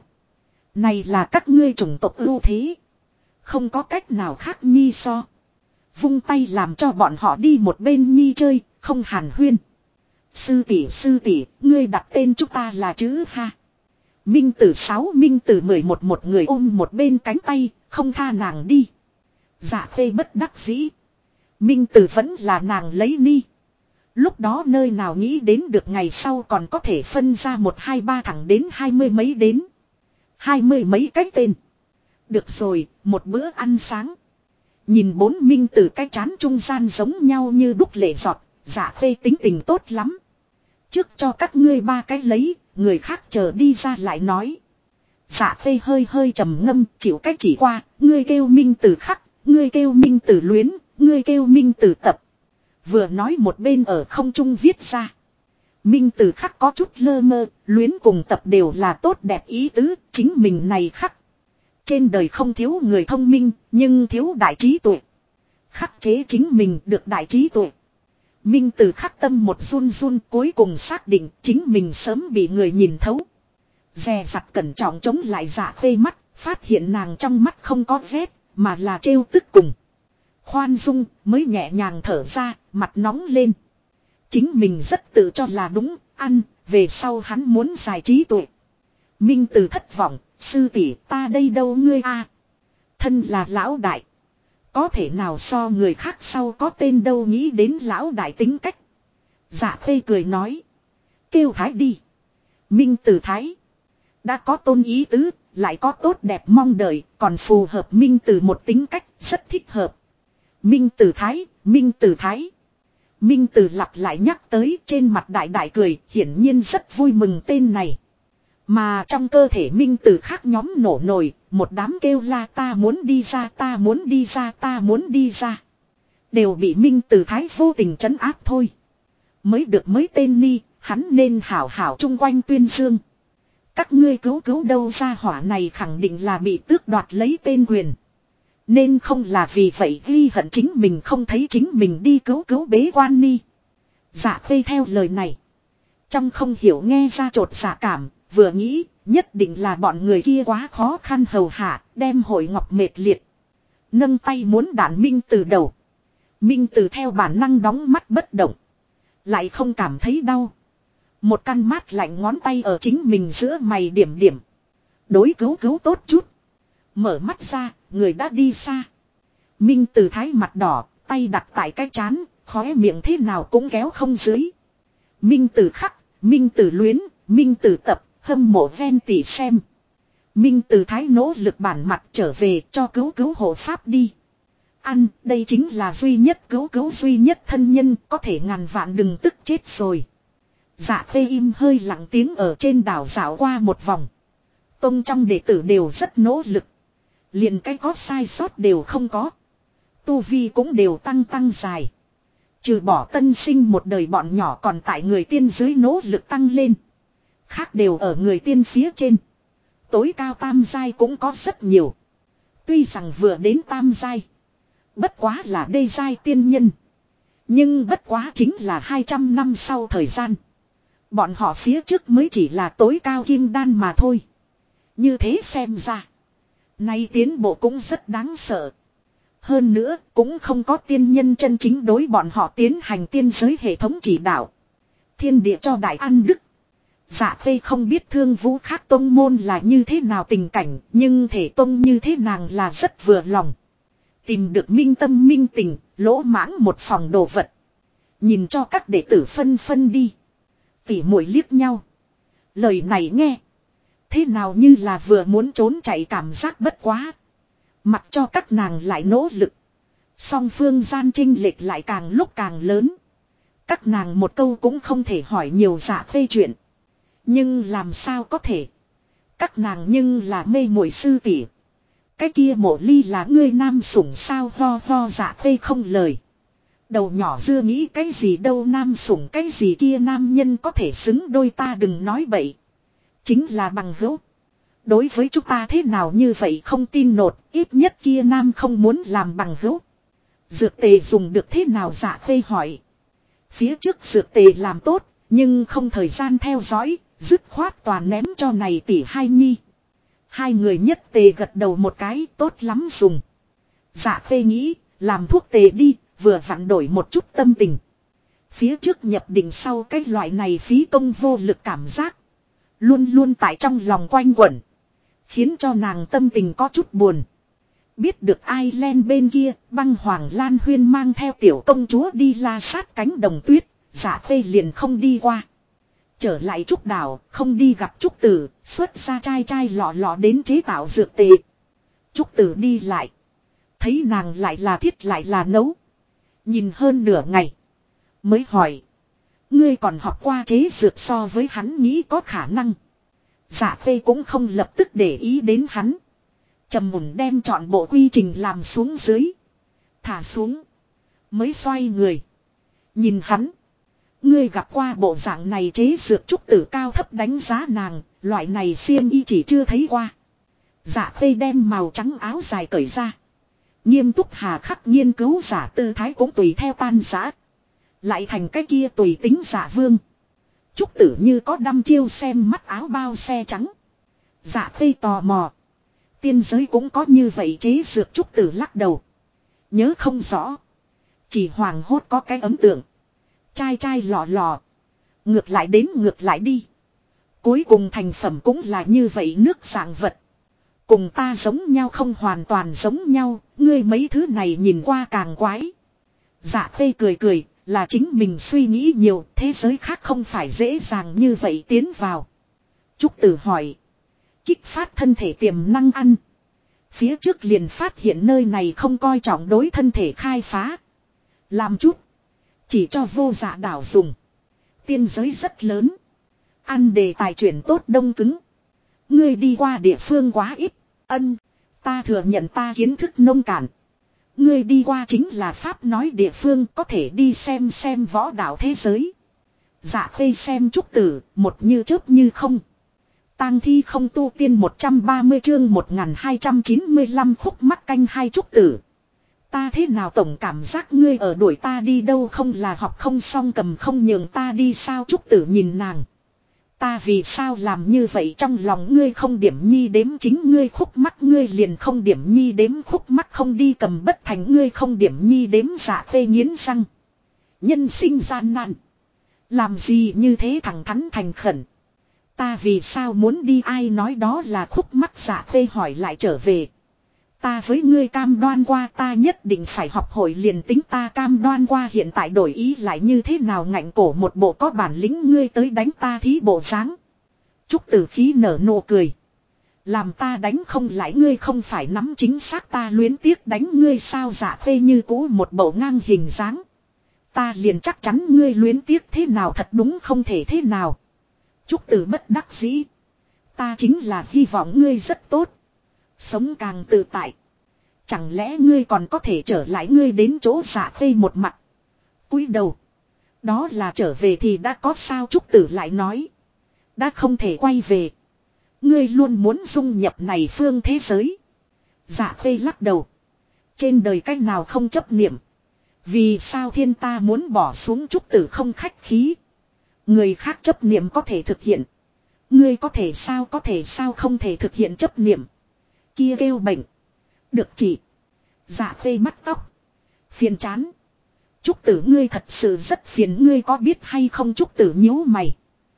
Này là các ngươi chủng tộc ưu thế. Không có cách nào khác nhi so. Vung tay làm cho bọn họ đi một bên nhi chơi, không hàn huyên. Sư tỷ, ngươi đặt tên chúng ta là chữ ha. Minh Tử 6 Minh Tử 11 một người ôm một bên cánh tay, không tha nàng đi. Dạ Khê bất đắc dĩ. Minh Tử vẫn là nàng lấy ni. Lúc đó nơi nào nghĩ đến được ngày sau còn có thể phân ra 1 2 3 thẳng đến 20 mấy đến. 20 mấy cái tên. Được rồi, một bữa ăn sáng. Nhìn 4 Minh Tử cái chán trung gian giống nhau như đúc lệ giọt, Dạ Khê tính tình tốt lắm. Trước cho các ngươi 3 cái lấy, người khác chờ đi ra lại nói. Dạ Phê hơi hơi trầm ngâm, chịu cách chỉ qua, ngươi kêu minh từ khắc, ngươi kêu minh từ luyến, ngươi kêu minh từ tập. Vừa nói một bên ở không trung viết ra. Minh từ khắc có chút lơ mơ, luyến cùng tập đều là tốt đẹp ý tứ, chính mình này khắc. Trên đời không thiếu người thông minh, nhưng thiếu đại trí tuệ. Khắc chế chính mình được đại trí tuệ. Minh từ khắc tâm một run run, cuối cùng xác định chính mình sớm bị người nhìn thấu. Dè dặt cẩn trọng chống lại Dạ Phê mắt, phát hiện nàng trong mắt không có ghét, mà là trêu tức cùng. Khoan dung mới nhẹ nhàng thở ra, mặt nóng lên. Chính mình rất tự cho là đúng, ăn, về sau hắn muốn giải trí tuệ. Minh từ thất vọng, sư tỷ ta đây đâu ngươi a? Thân là lão đại. Có thể nào so người khác sau có tên đâu, nghĩ đến lão đại tính cách. Dạ Phê cười nói. Kêu Thái đi. Minh từ Thái. Đã có tôn ý tứ, lại có tốt đẹp mong đợi, còn phù hợp Minh từ một tính cách, rất thích hợp. Minh từ Thái, Minh từ Thái. Minh từ lặp lại nhắc tới, trên mặt đại đại cười, hiển nhiên rất vui mừng tên này. Mà trong cơ thể Minh từ khác nhóm nổ nổi, một đám kêu la ta muốn đi ra, ta muốn đi ra, ta muốn đi ra. Đều bị Minh từ Thái vô tình trấn áp thôi. Mới được mới tên ni, hắn nên hảo hảo chung quanh tuyên dương. Các ngươi cứu đâu ra hỏa này khẳng định là bị tước đoạt lấy tên quyền. Nên không là vì vậy ghi hận chính mình không thấy chính mình đi cứu bế quan ni. Dạ Phê theo lời này. Trong không hiểu nghe ra trột dạ cảm, vừa nghĩ nhất định là bọn người kia quá khó khăn hầu hạ, đem hội ngọc mệt liệt. Nâng tay muốn đạn Minh từ đầu. Minh từ theo bản năng đóng mắt bất động. Lại không cảm thấy đau. Một căn mát lạnh ngón tay ở chính mình giữa mày điểm điểm. Đối cứu tốt chút. Mở mắt ra, người đã đi xa. Minh từ Thái mặt đỏ, tay đặt tại cái chán, khóe miệng thế nào cũng kéo không dưới. Minh từ khắc, Minh từ luyến, Minh từ tập, hâm mộ ven tỉ xem. Minh từ Thái nỗ lực bản mặt trở về cho cứu hộ pháp đi. Ăn, đây chính là duy nhất cứu duy nhất thân nhân, có thể ngàn vạn đừng tức chết rồi. Dạ Phê im hơi lặng tiếng ở trên đảo dạo qua một vòng. Tông trong đệ tử đều rất nỗ lực. Liền cái có sai sót đều không có. Tu vi cũng đều tăng dài. Trừ bỏ tân sinh một đời bọn nhỏ còn tại người tiên dưới nỗ lực tăng lên. Khác đều ở người tiên phía trên. Tối cao tam giai cũng có rất nhiều. Tuy rằng vừa đến tam giai. Bất quá là đê giai tiên nhân. Nhưng bất quá chính là 200 năm sau thời gian. Bọn họ phía trước mới chỉ là tối cao kim đan mà thôi. Như thế xem ra. Nay tiến bộ cũng rất đáng sợ. Hơn nữa cũng không có tiên nhân chân chính đối bọn họ tiến hành tiên giới hệ thống chỉ đạo. Thiên địa cho đại an đức. Dạ Phê không biết Thương Vũ khác tông môn là như thế nào tình cảnh. Nhưng thể tông như thế nàng là rất vừa lòng. Tìm được minh tâm minh tình, lỗ mãng một phòng đồ vật. Nhìn cho các đệ tử phân đi. Tỉ muội liếc nhau. Lời này nghe. Thế nào như là vừa muốn trốn chạy cảm giác bất quá. Mặc cho các nàng lại nỗ lực. Song phương gian chênh lệch lại càng lúc càng lớn. Các nàng một câu cũng không thể hỏi nhiều Dạ Phê chuyện. Nhưng làm sao có thể. Các nàng nhưng là mê muội sư tỷ. Cái kia Mộ Ly là ngươi nam sủng sao, ho Dạ Phê không lời. Đầu nhỏ dưa nghĩ cái gì đâu, nam sủng cái gì kia, nam nhân có thể xứng đôi ta đừng nói bậy. Chính là bằng hữu. Đối với chúng ta thế nào như vậy không tin nột, ít nhất kia nam không muốn làm bằng hữu. Dược tề dùng được thế nào Dạ Phê hỏi. Phía trước dược tề làm tốt, nhưng không thời gian theo dõi, dứt khoát toàn ném cho này tỷ hai nhi. Hai người nhất tề gật đầu một cái, tốt lắm dùng. Dạ Phê nghĩ, làm thuốc tề đi, vừa vặn đổi một chút tâm tình. Phía trước nhập định sau cái loại này phí công vô lực cảm giác. Luôn luôn tại trong lòng quanh quẩn. Khiến cho nàng tâm tình có chút buồn. Biết được Ireland bên kia, Băng Hoàng Lan Huyên mang theo tiểu công chúa đi la sát cánh đồng tuyết, Dạ Phê liền không đi qua. Trở lại Trúc Đảo, không đi gặp Trúc Tử, xuất ra chai lọ đến chế tạo dược tề. Trúc Tử đi lại. Thấy nàng lại là thiết lại là nấu. Nhìn hơn nửa ngày. Mới hỏi. Ngươi còn học qua chế dược so với hắn nghĩ có khả năng. Dạ Phê cũng không lập tức để ý đến hắn. Trầm mùn đem trọn bộ quy trình làm xuống dưới. Thả xuống. Mới xoay người. Nhìn hắn. Ngươi gặp qua bộ dạng này chế dược trúc tử cao thấp đánh giá nàng. Loại này xiêm y chỉ chưa thấy qua. Dạ Phê đem màu trắng áo dài cởi ra. Nghiêm túc hà khắc nghiên cứu giả tư thái cũng tùy theo tan rã. Lại thành cái kia tùy tính giả vương. Trúc tử như có đăm chiêu xem mắt áo bao xe trắng. Dạ Phê tò mò. Tiên giới cũng có như vậy chế dược trúc tử lắc đầu. Nhớ không rõ. Chỉ hoàng hốt có cái ấn tượng. Chai chai lọ lọ. Ngược lại đến ngược lại đi. Cuối cùng thành phẩm cũng là như vậy nước dạng vật. Cùng ta giống nhau không hoàn toàn giống nhau. Ngươi mấy thứ này nhìn qua càng quái. Dạ Phê cười cười. Là chính mình suy nghĩ nhiều. Thế giới khác không phải dễ dàng như vậy tiến vào. Trúc tử hỏi. Kích phát thân thể tiềm năng ăn. Phía trước liền phát hiện nơi này không coi trọng đối thân thể khai phá. Làm chút. Chỉ cho vô dạ đảo dùng. Tiên giới rất lớn. Ăn đề tài chuyển tốt đông cứng. Ngươi đi qua địa phương quá ít. Ân. Ta thừa nhận ta kiến thức nông cạn. Ngươi đi qua chính là pháp nói địa phương có thể đi xem võ đạo thế giới. Dạ Phê xem trúc tử, một như chớp như không. Tang thi không tu tiên 130 chương 1295 khúc mắc canh hai trúc tử. Ta thế nào tổng cảm giác ngươi ở đuổi ta đi đâu không là học không xong cầm không nhường ta đi sao trúc tử nhìn nàng. Ta vì sao làm như vậy trong lòng ngươi không điểm nhi đếm chính ngươi khúc mắc ngươi liền không điểm nhi đếm khúc mắc không đi cầm bất thành ngươi không điểm nhi đếm Dạ Phê nghiến răng. Nhân sinh gian nan. Làm gì như thế thẳng thắn thành khẩn. Ta vì sao muốn đi ai nói đó là khúc mắc Dạ Phê hỏi lại trở về. Ta với ngươi cam đoan qua ta nhất định phải học hội liền tính ta cam đoan qua hiện tại đổi ý lại như thế nào ngạnh cổ một bộ có bản lĩnh ngươi tới đánh ta thí bộ dáng. Trúc tử khí nở nụ cười. Làm ta đánh không lại ngươi không phải nắm chính xác ta luyến tiếc đánh ngươi sao Dạ Phê như cũ một bộ ngang hình dáng. Ta liền chắc chắn ngươi luyến tiếc thế nào thật đúng không thể thế nào. Trúc tử bất đắc dĩ. Ta chính là hy vọng ngươi rất tốt. Sống càng tự tại. Chẳng lẽ ngươi còn có thể trở lại ngươi đến chỗ Dạ Phê một mặt. Cúi đầu. Đó là trở về thì đã có sao trúc tử lại nói. Đã không thể quay về. Ngươi luôn muốn dung nhập này phương thế giới. Dạ Phê lắc đầu. Trên đời cách nào không chấp niệm. Vì sao thiên ta muốn bỏ xuống trúc tử không khách khí. Người khác chấp niệm có thể thực hiện. Ngươi có thể sao không thể thực hiện chấp niệm. Kia kêu bệnh. Được chỉ. Dạ Phê mắt tóc. Phiền chán. Trúc tử ngươi thật sự rất phiền ngươi có biết hay không trúc tử nhíu mày.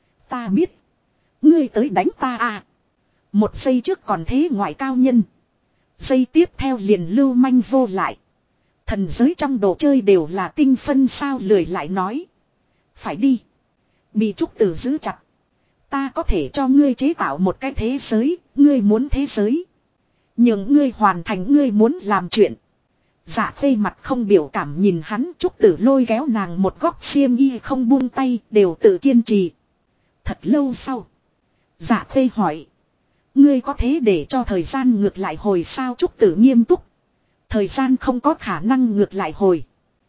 Ta biết. Ngươi tới đánh ta à. Một giây trước còn thế ngoại cao nhân. Giây tiếp theo liền lưu manh vô lại. Thần giới trong đồ chơi đều là tinh phân sao lười lại nói. Phải đi. Bị trúc tử giữ chặt. Ta có thể cho ngươi chế tạo một cái thế giới. Ngươi muốn thế giới. Nhưng ngươi hoàn thành ngươi muốn làm chuyện. Dạ Phê mặt không biểu cảm nhìn hắn trúc tử lôi kéo nàng một góc xiêm y không buông tay đều tự kiên trì. Thật lâu sau. Dạ Phê hỏi. Ngươi có thế để cho thời gian ngược lại hồi sao trúc tử nghiêm túc. Thời gian không có khả năng ngược lại hồi.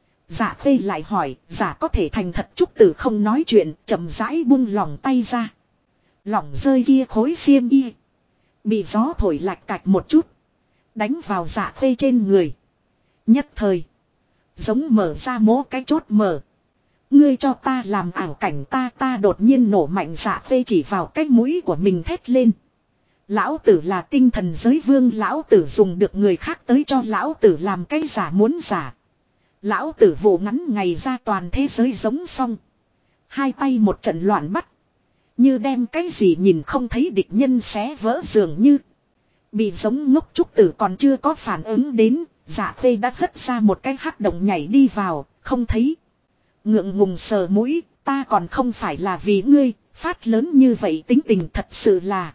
Dạ Phê lại hỏi giả có thể thành thật trúc tử không nói chuyện chậm rãi buông lỏng tay ra. Lỏng rơi kia khối xiêm y. Bị gió thổi lạch cạch một chút. Đánh vào Dạ Phê trên người. Nhất thời. Giống mở ra mố cái chốt mở. Ngươi cho ta làm ảo cảnh ta đột nhiên nổ mạnh Dạ Phê chỉ vào cái mũi của mình thét lên. Lão tử là tinh thần giới vương lão tử dùng được người khác tới cho lão tử làm cái giả muốn giả. Lão tử vụ ngắn ngày ra toàn thế giới giống xong. Hai tay một trận loạn bắt. Như đem cái gì nhìn không thấy địch nhân xé vỡ dường như. Bị giống ngốc trúc tử còn chưa có phản ứng đến. Dạ Phê đã hất ra một cái hắc động nhảy đi vào. Không thấy. Ngượng ngùng sờ mũi. Ta còn không phải là vì ngươi. Phát lớn như vậy tính tình thật sự là.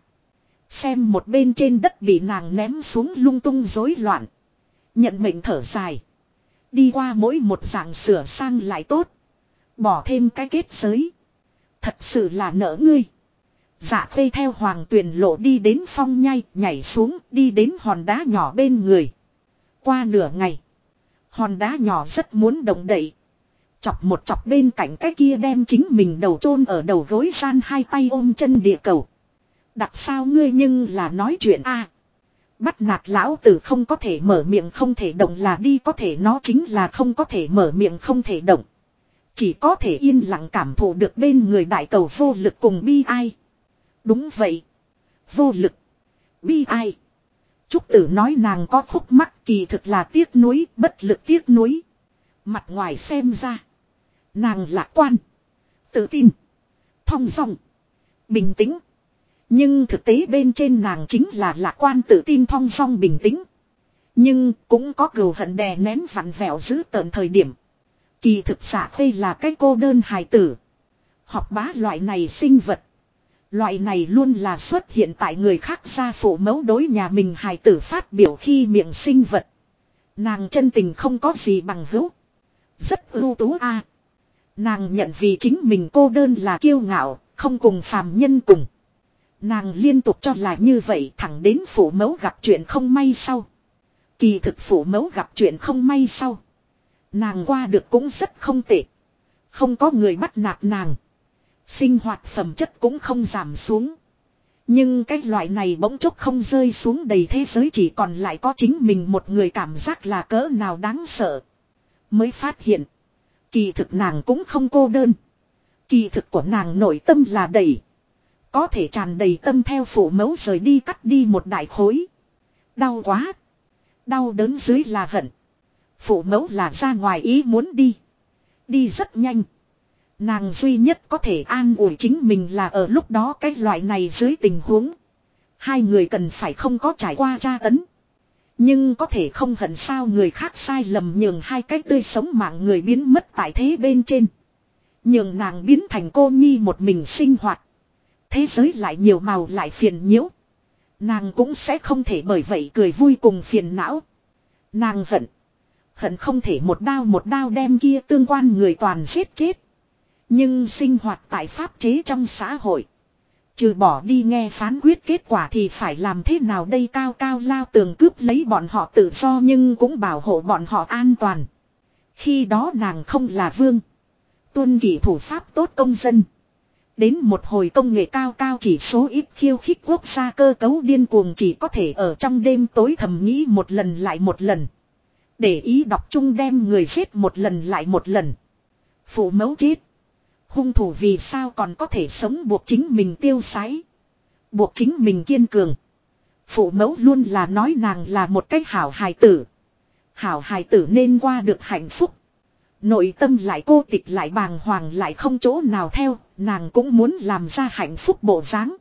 Xem một bên trên đất bị nàng ném xuống lung tung rối loạn. Nhận mệnh thở dài. Đi qua mỗi một dạng sửa sang lại tốt. Bỏ thêm cái kết giới. Thật sự là nỡ ngươi. Dạ Khê theo Hoàng Tuyền lộ đi đến phong nhai, nhảy xuống, đi đến hòn đá nhỏ bên người. Qua nửa ngày, hòn đá nhỏ rất muốn động đậy. Chọc một chọc bên cạnh cái kia đem chính mình đầu chôn ở đầu gối gian, hai tay ôm chân địa cầu. Đặc sao ngươi nhưng là nói chuyện a? Bắt nạt lão tử không có thể mở miệng không thể động là đi, có thể nó chính là không có thể mở miệng không thể động. Chỉ có thể yên lặng cảm thụ được bên người đại cầu vô lực cùng bi ai. Đúng vậy. Vô lực. Bi ai. Trúc Tử nói nàng có khúc mắc, kỳ thực là tiếc nuối, bất lực tiếc nuối. Mặt ngoài xem ra, nàng lạc quan, tự tin, thong dong, bình tĩnh. Nhưng thực tế bên trên nàng chính là lạc quan, tự tin, thong dong, bình tĩnh. Nhưng cũng có cừu hận đè nén vặn vẹo giữ tợn thời điểm. Kỳ thực Dạ Khê là cái cô đơn hài tử. Học bá loại này sinh vật, loại này luôn là xuất hiện tại người khác gia phụ mẫu đối nhà mình hài tử phát biểu khi miệng sinh vật. Nàng chân tình không có gì bằng hữu. Rất ưu tú a. Nàng nhận vì chính mình cô đơn là kiêu ngạo, không cùng phàm nhân cùng. Nàng liên tục cho là như vậy thẳng đến phụ mẫu gặp chuyện không may sau. Kỳ thực phụ mẫu gặp chuyện không may sau, nàng qua được cũng rất không tệ. Không có người bắt nạt nàng. Sinh hoạt phẩm chất cũng không giảm xuống. Nhưng cái loại này bỗng chốc không rơi xuống đầy thế giới chỉ còn lại có chính mình một người cảm giác là cỡ nào đáng sợ. Mới phát hiện, kỳ thực nàng cũng không cô đơn. Kỳ thực của nàng nội tâm là đầy. Có thể tràn đầy tâm theo phụ mẫu rời đi, cắt đi một đại khối. Đau quá. Đau đớn dưới là hận. Phụ mẫu là ra ngoài ý muốn đi. Đi rất nhanh. Nàng duy nhất có thể an ủi chính mình là ở lúc đó cái loại này dưới tình huống. Hai người cần phải không có trải qua tra tấn. Nhưng có thể không hận sao người khác sai lầm nhường hai cái tươi sống mạng người biến mất tại thế bên trên. Nhường nàng biến thành cô nhi một mình sinh hoạt. Thế giới lại nhiều màu lại phiền nhiễu. Nàng cũng sẽ không thể bởi vậy cười vui cùng phiền não. Nàng hận. Hận không thể một đao đem kia tương quan người toàn giết chết. Nhưng sinh hoạt tại pháp chế trong xã hội. Trừ bỏ đi nghe phán quyết kết quả thì phải làm thế nào đây, cao cao lao tường cướp lấy bọn họ tự do nhưng cũng bảo hộ bọn họ an toàn. Khi đó nàng không là vương. Tuân kỷ thủ pháp tốt công dân. Đến một hồi công nghệ cao cao chỉ số ít khiêu khích quốc gia cơ cấu điên cuồng chỉ có thể ở trong đêm tối thầm nghĩ một lần lại một lần. Để ý đọc chung đem người giết một lần lại một lần. Phụ mẫu chết. Hung thủ vì sao còn có thể sống, buộc chính mình tiêu sái. Buộc chính mình kiên cường. Phụ mẫu luôn là nói nàng là một cái hảo hài tử. Hảo hài tử nên qua được hạnh phúc. Nội tâm lại cô tịch lại bàng hoàng lại không chỗ nào theo. Nàng cũng muốn làm ra hạnh phúc bộ dáng.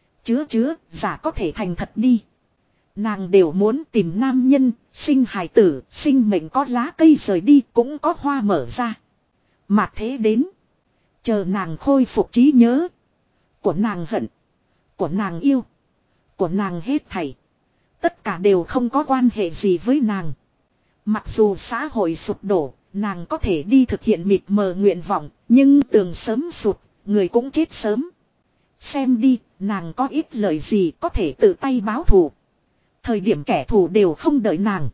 Chứa, giả có thể thành thật đi. Nàng đều muốn tìm nam nhân, sinh hài tử, sinh mệnh có lá cây rời đi cũng có hoa mở ra. Mà thế đến. Chờ nàng khôi phục trí nhớ. Của nàng hận. Của nàng yêu. Của nàng hết thảy. Tất cả đều không có quan hệ gì với nàng. Mặc dù xã hội sụp đổ, nàng có thể đi thực hiện mịt mờ nguyện vọng, nhưng tường sớm sụt, người cũng chết sớm. Xem đi, nàng có ít lời gì có thể tự tay báo thù. Thời điểm kẻ thù đều không đợi nàng.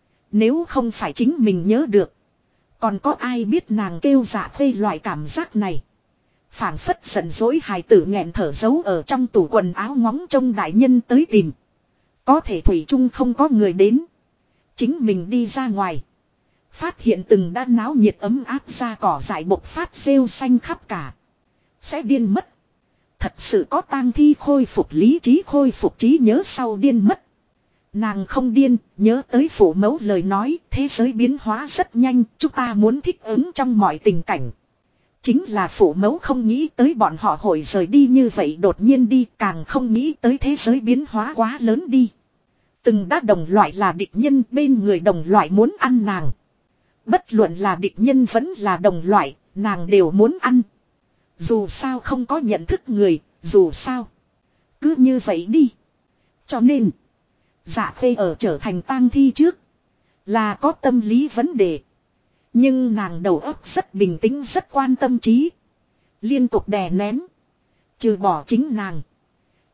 Nếu không phải chính mình nhớ được, còn có ai biết nàng kêu dạ phê loại cảm giác này. Phảng phất giận dỗi hài tử nghẹn thở giấu ở trong tủ quần áo ngóng trông đại nhân tới tìm. Có thể thủy chung không có người đến. Chính mình đi ra ngoài. Phát hiện từng đã náo nhiệt ấm áp ra cỏ dại bộc phát rêu xanh khắp cả. Sẽ điên mất. Thật sự có tang thi khôi phục lý trí, khôi phục trí nhớ sau điên mất. Nàng không điên, nhớ tới phụ mẫu lời nói, thế giới biến hóa rất nhanh, chúng ta muốn thích ứng trong mọi tình cảnh. Chính là phụ mẫu không nghĩ tới bọn họ hội rời đi như vậy đột nhiên đi, càng không nghĩ tới thế giới biến hóa quá lớn đi. Từng đã đồng loại là địch nhân, bên người đồng loại muốn ăn nàng. Bất luận là địch nhân vẫn là đồng loại, nàng đều muốn ăn. Dù sao không có nhận thức người, dù sao. Cứ như vậy đi. Cho nên, Dạ Khê ở trở thành tang thi trước, là có tâm lý vấn đề. Nhưng nàng đầu óc rất bình tĩnh, rất quan tâm trí. Liên tục đè nén. Trừ bỏ chính nàng,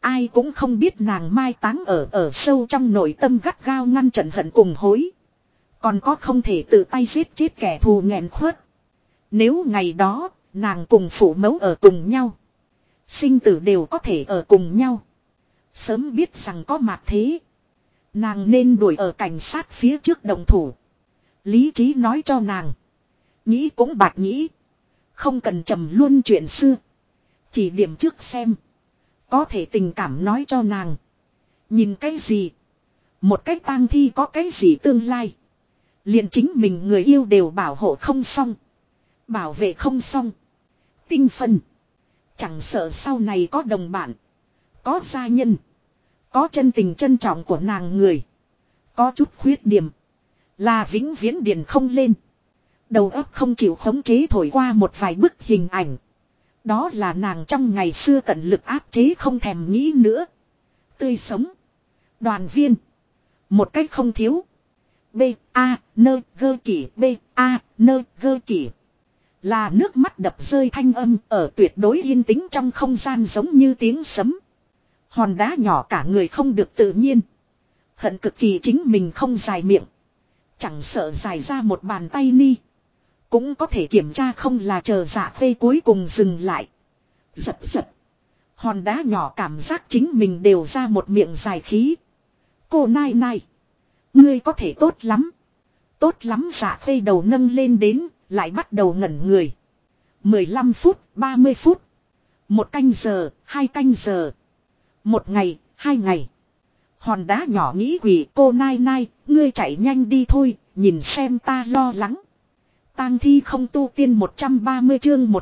Ai cũng không biết nàng mai táng ở sâu trong nội tâm gắt gao ngăn trận hận cùng hối. Còn có không thể tự tay giết chết kẻ thù nghẹn khuất. Nếu ngày đó, nàng cùng phụ mẫu ở cùng nhau. Sinh tử đều có thể ở cùng nhau. Sớm biết rằng có mặt thế. Nàng nên đuổi ở cảnh sát phía trước đồng thủ. Lý trí nói cho nàng. Nghĩ cũng bạch nghĩ. Không cần trầm luôn chuyện xưa. Chỉ điểm trước xem. Có thể tình cảm nói cho nàng. Nhìn cái gì? Một cái tang thi có cái gì tương lai? Liền chính mình người yêu đều bảo hộ không xong. Bảo vệ không xong. Tinh phân. Chẳng sợ sau này có đồng bạn. Có gia nhân. Có chân tình trân trọng của nàng người. Có chút khuyết điểm. Là vĩnh viễn điền không lên. Đầu óc không chịu khống chế thổi qua một vài bức hình ảnh. Đó là nàng trong ngày xưa tận lực áp chế không thèm nghĩ nữa. Tươi sống. Đoàn viên. Một cách không thiếu. B, A, N, G kỷ. B, A, N, G kỷ. Là nước mắt đập rơi thanh âm ở tuyệt đối yên tĩnh trong không gian giống như tiếng sấm. Hòn đá nhỏ cả người không được tự nhiên. Hận cực kỳ chính mình không dài miệng. Chẳng sợ dài ra một bàn tay ni. Cũng có thể kiểm tra không là chờ Dạ Khê cuối cùng dừng lại. Giật giật. Hòn đá nhỏ cảm giác chính mình đều ra một miệng dài khí. Cô nai nai. Ngươi có thể tốt lắm. Tốt lắm Dạ Khê đầu nâng lên đến. Lại bắt đầu ngẩn người. 15 phút, 30 phút. 1 canh giờ, 2 canh giờ. 1 ngày, 2 ngày. Hòn đá nhỏ nghĩ quỷ cô nai nai. Ngươi chạy nhanh đi thôi. Nhìn xem ta lo lắng. Tang thi không tu tiên 130 chương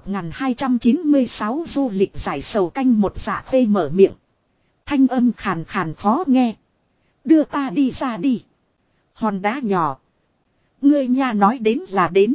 1296 du lịch giải sầu canh một Dạ Khê mở miệng. Thanh âm khàn khàn khó nghe. Đưa ta đi ra đi. Hòn đá nhỏ. Ngươi nha nói đến là đến.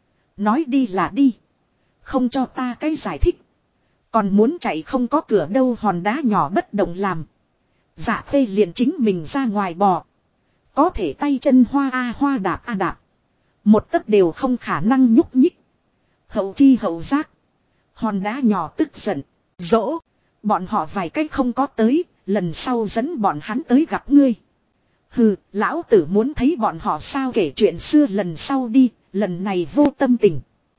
Nói đi là đi. Không cho ta cái giải thích. Còn muốn chạy không có cửa đâu hòn đá nhỏ bất động làm. Dạ Khê liền chính mình ra ngoài bò. Có thể tay chân hoa a hoa đạp a đạp. Một tấc đều không khả năng nhúc nhích. Hậu chi hậu giác. Hòn đá nhỏ tức giận. Dỗ. Bọn họ vài cách không có tới. Lần sau dẫn bọn hắn tới gặp ngươi. Hừ, lão tử muốn thấy bọn họ sao kể chuyện xưa lần sau đi. Lần này vô tâm tình.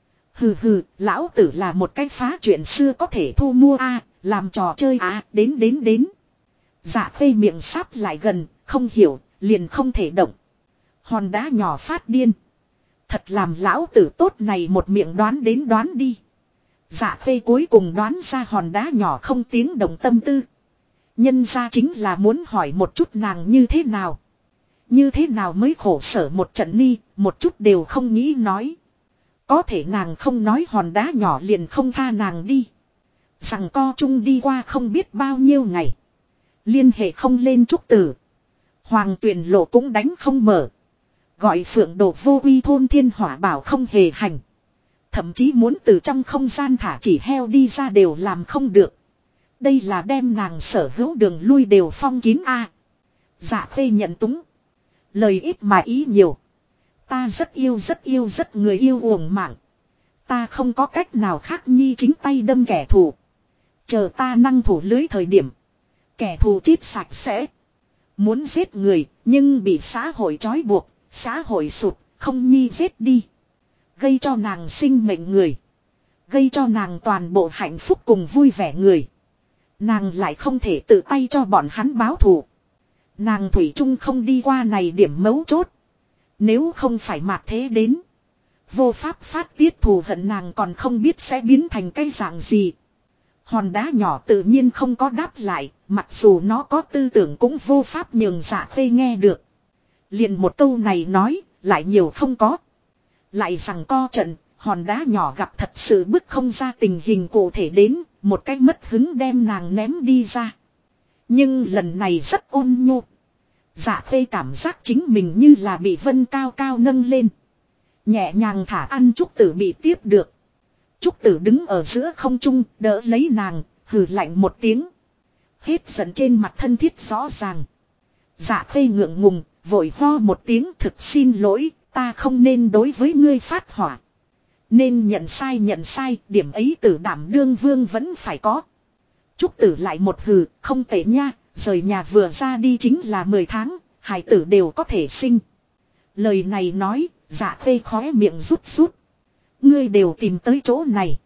Hừ hừ, lão tử là một cái phá chuyện xưa có thể thu mua a, làm trò chơi a, đến. Dạ Khê miệng sáp lại gần, không hiểu, liền không thể động. Hòn đá nhỏ phát điên. Thật làm lão tử tốt này một miệng đoán đến đoán đi. Dạ Khê cuối cùng đoán ra hòn đá nhỏ không tiếng động tâm tư. Nhân ra chính là muốn hỏi một chút nàng như thế nào. Như thế nào mới khổ sở một trận ni, một chút đều không nghĩ nói. Có thể nàng không nói hòn đá nhỏ liền không tha nàng đi. Rằng co chung đi qua không biết bao nhiêu ngày. Liên hệ không lên trúc tử. Hoàng Tuyền lộ cũng đánh không mở. Gọi phượng đồ vô uy thôn thiên hỏa bảo không hề hành. Thậm chí muốn từ trong không gian thả chỉ heo đi ra đều làm không được. Đây là đem nàng sở hữu đường lui đều phong kín a. Dạ Khê nhận túng. Lời ít mà ý nhiều. Ta rất yêu người yêu uổng mạng. Ta không có cách nào khác nhi chính tay đâm kẻ thù. Chờ ta năng thủ lưới thời điểm. Kẻ thù chết sạch sẽ. Muốn giết người nhưng bị xã hội trói buộc. Xã hội sụt không nhi giết đi. Gây cho nàng sinh mệnh người. Gây cho nàng toàn bộ hạnh phúc cùng vui vẻ người. Nàng lại không thể tự tay cho bọn hắn báo thù. Nàng thủy chung không đi qua này điểm mấu chốt. Nếu không phải mạt thế đến. Vô pháp phát tiết thù hận nàng còn không biết sẽ biến thành cái dạng gì. Hòn đá nhỏ tự nhiên không có đáp lại. Mặc dù nó có tư tưởng cũng vô pháp nhường Dạ Khê nghe được. Liền một câu này nói. Lại nhiều không có. Lại rằng co trận. Hòn đá nhỏ gặp thật sự bức không ra tình hình cụ thể đến. Một cách mất hứng đem nàng ném đi ra. Nhưng lần này rất ôn nhu. Dạ Khê cảm giác chính mình như là bị vân cao cao nâng lên. Nhẹ nhàng thả ăn trúc tử bị tiếp được. Trúc tử đứng ở giữa không trung đỡ lấy nàng, hừ lạnh một tiếng. Hết giận trên mặt thân thiết rõ ràng. Dạ Khê ngượng ngùng, vội ho một tiếng thực xin lỗi, ta không nên đối với ngươi phát hỏa. Nên nhận sai, điểm ấy tử đảm đương vương vẫn phải có. Trúc Tử lại một hừ, không tệ nha, rời nhà vừa ra đi chính là 10 tháng, hài tử đều có thể sinh. Lời này nói, Dạ Khê khóe miệng rút rút. Ngươi đều tìm tới chỗ này.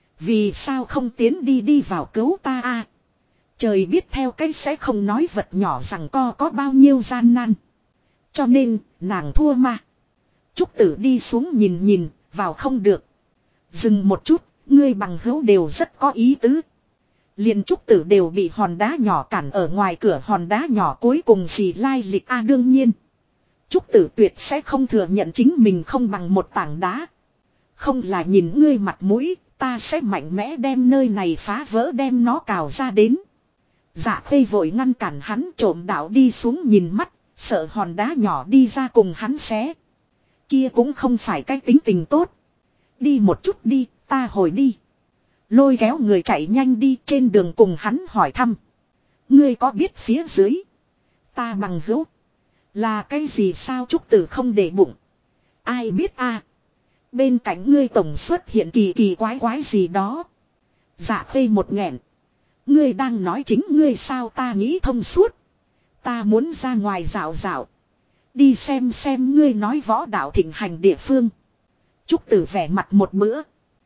Vì sao không tiến đi vào cứu ta a? Trời biết theo cách sẽ không nói vật nhỏ rằng có bao nhiêu gian nan. Cho nên, nàng thua mà. Trúc Tử đi xuống nhìn, vào không được. Dừng một chút, ngươi bằng hữu đều rất có ý tứ. Liền Trúc Tử đều bị hòn đá nhỏ cản ở ngoài cửa, hòn đá nhỏ cuối cùng gì lai lịch a đương nhiên. Trúc Tử tuyệt sẽ không thừa nhận chính mình không bằng một tảng đá. Không là nhìn ngươi mặt mũi, ta sẽ mạnh mẽ đem nơi này phá vỡ đem nó cào ra đến. Dạ Khê vội ngăn cản hắn, trộm đạo đi xuống nhìn mắt, sợ hòn đá nhỏ đi ra cùng hắn xé. Kia cũng không phải cái tính tình tốt. Đi một chút đi, ta hồi đi. Lôi kéo người chạy nhanh đi, trên đường cùng hắn hỏi thăm. Ngươi có biết phía dưới ta bằng hữu là cái gì sao? Trúc Tử không để bụng. Ai biết a? Bên cạnh ngươi tổng xuất hiện kỳ quái gì đó. Dạ Khê một nghẹn. Ngươi đang nói chính ngươi sao? Ta nghĩ thông suốt. Ta muốn ra ngoài dạo dạo. Đi xem ngươi nói võ đạo thịnh hành địa phương. Trúc Tử vẻ mặt một bữa.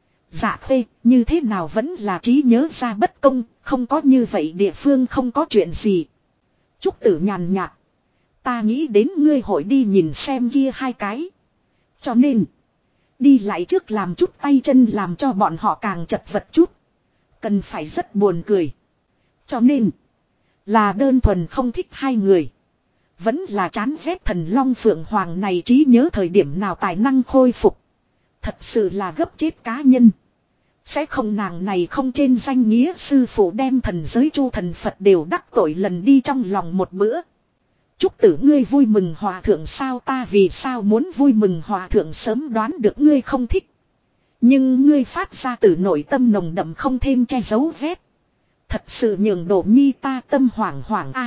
Dạ Khê, như thế nào vẫn là trí nhớ ra bất công, không có như vậy địa phương không có chuyện gì. Trúc Tử nhàn nhạt. Ta nghĩ đến ngươi hội đi nhìn xem kia hai cái. Cho nên, đi lại trước làm chút tay chân làm cho bọn họ càng chật vật chút. Cần phải rất buồn cười. Cho nên, là đơn thuần không thích hai người. Vẫn là chán ghét Thần Long Phượng Hoàng này trí nhớ thời điểm nào tài năng khôi phục. Thật sự là gấp chết cá nhân. Sẽ không nàng này không trên danh nghĩa sư phụ đem thần giới chu thần Phật đều đắc tội lần đi trong lòng một bữa. Trúc Tử ngươi vui mừng hòa thượng sao? Ta vì sao muốn vui mừng hòa thượng sớm đoán được ngươi không thích. Nhưng ngươi phát ra từ nội tâm nồng đậm không thêm che giấu vết. Thật sự nhường Đỗ Nhi ta tâm hoảng a.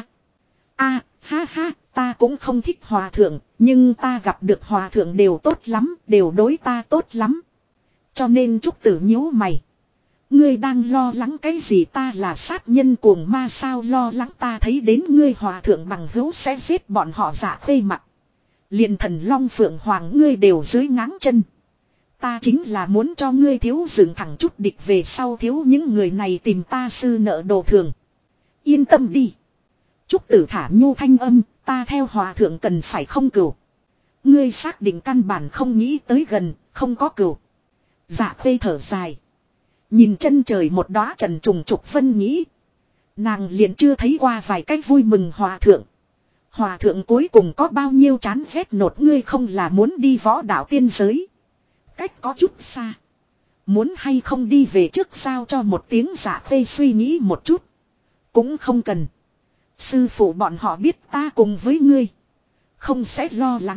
Ha ha, ta cũng không thích hòa thượng, nhưng ta gặp được hòa thượng đều tốt lắm, đều đối ta tốt lắm. Cho nên Trúc Tử nhíu mày. Ngươi đang lo lắng cái gì? Ta là sát nhân cuồng ma sao? Lo lắng ta thấy đến ngươi hòa thượng bằng hữu sẽ giết bọn họ? Dạ Khê mặt. Liền Thần Long Phượng Hoàng ngươi đều dưới ngáng chân. Ta chính là muốn cho ngươi thiếu dựng thẳng chút địch về sau thiếu những người này tìm ta sư nợ đồ thường. Yên tâm đi. Trúc Tử thả nhu thanh âm, ta theo hòa thượng cần phải không cừu. Ngươi xác định căn bản không nghĩ tới gần, không có cừu. Dạ Khê thở dài. Nhìn chân trời một đóa trần trùng trục vân nghĩ. Nàng liền chưa thấy qua vài cách vui mừng hòa thượng. Hòa thượng cuối cùng có bao nhiêu chán ghét nột ngươi không là muốn đi võ đạo tiên giới. Cách có chút xa. Muốn hay không đi về trước sao cho một tiếng? Dạ Khê suy nghĩ một chút. Cũng không cần. Sư phụ bọn họ biết ta cùng với ngươi. Không sẽ lo lắng.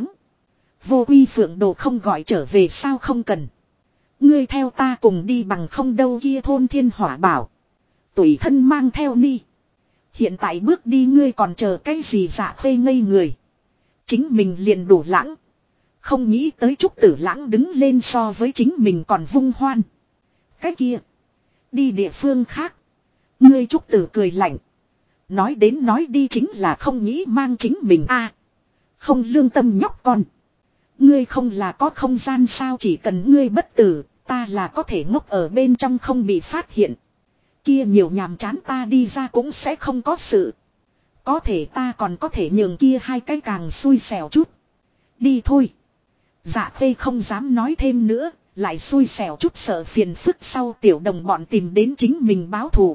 Vô Quy Phượng Đồ không gọi trở về sao? Không cần. Ngươi theo ta cùng đi bằng không đâu kia thôn thiên hỏa bảo. Tùy thân mang theo ni. Hiện tại bước đi ngươi còn chờ cái gì? Dạ Khê ngây người. Chính mình liền đủ lãng. Không nghĩ tới Trúc Tử lãng đứng lên so với chính mình còn vung hoan. Cái kia. Đi địa phương khác. Ngươi Trúc Tử cười lạnh. Nói đến nói đi chính là không nghĩ mang chính mình a. Không lương tâm nhóc con. Ngươi không là có không gian sao? Chỉ cần ngươi bất tử, ta là có thể ngốc ở bên trong không bị phát hiện. Kia nhiều nhàm chán ta đi ra cũng sẽ không có sự. Có thể ta còn có thể nhường kia hai cái càng xui xẻo chút. Đi thôi. Dạ Khê không dám nói thêm nữa, lại xui xẻo chút sợ phiền phức sau tiểu đồng bọn tìm đến chính mình báo thù.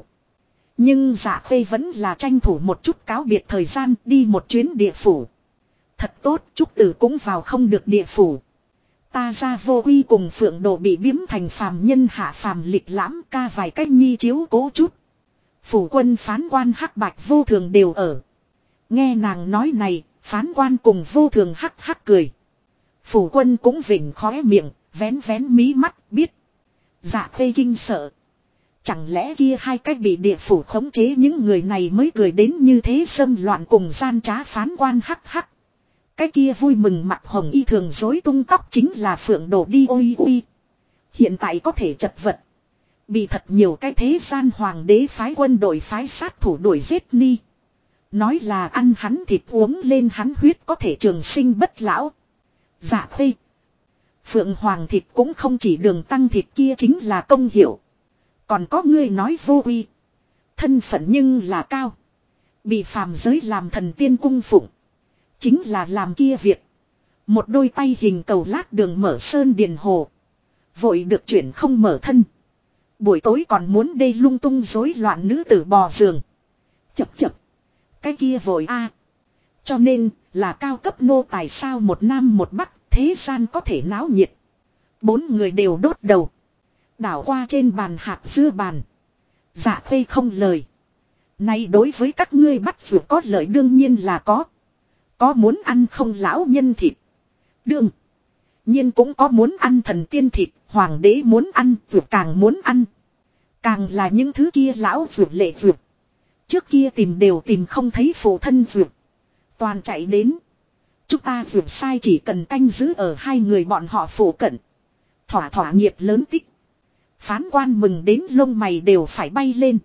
Nhưng Dạ Khê vẫn là tranh thủ một chút cáo biệt thời gian đi một chuyến địa phủ. Thật tốt, Trúc Tử cũng vào không được địa phủ. Ta ra Vô Quy cùng Phượng Đồ bị biếm thành phàm nhân hạ phàm lịch lãm ca vài cách nhi chiếu cố chút. Phủ quân phán quan hắc bạch vô thường đều ở. Nghe nàng nói này, phán quan cùng vô thường hắc hắc cười. Phủ quân cũng vỉnh khóe miệng, vén mí mắt, biết. Dạ Khê kinh sợ. Chẳng lẽ kia hai cách bị địa phủ khống chế những người này mới cười đến như thế xâm loạn cùng gian trá? Phán quan hắc hắc. Cái kia vui mừng mặt hồng y thường rối tung tóc chính là Phượng Đồ đi ôi. Hiện tại có thể chật vật. Bị thật nhiều cái thế gian hoàng đế phái quân đội phái sát thủ đuổi giết Ni. Nói là ăn hắn thịt uống lên hắn huyết có thể trường sinh bất lão. Dạ khê. Phượng hoàng thịt cũng không chỉ đường tăng thịt kia chính là công hiệu. Còn có người nói vô uy. Thân phận nhưng là cao. Bị phàm giới làm thần tiên cung phụng. Chính là làm kia việc. Một đôi tay hình cầu lát đường mở sơn điền hồ. Vội được chuyển không mở thân. Buổi tối còn muốn đê lung tung rối loạn nữ tử bò giường. Chập chập. Cái kia vội a. Cho nên là cao cấp nô tài sao một nam một bắc thế gian có thể náo nhiệt. 4 người đều đốt đầu. Đảo qua trên bàn hạt dưa bàn. Dạ khê không lời. Này đối với các ngươi bắt vượt có lợi đương nhiên là có. Có muốn ăn không lão nhân thịt. Đương nhiên cũng có muốn ăn thần tiên thịt. Hoàng đế muốn ăn vượt càng muốn ăn. Càng là những thứ kia lão vượt lệ vượt. Trước kia tìm đều tìm không thấy phụ thân vượt. Toàn chạy đến. Chúng ta vượt sai chỉ cần canh giữ ở 2 người bọn họ phụ cận. Thỏa thỏa nghiệp lớn tích. Phán quan mừng đến lông mày đều phải bay lên.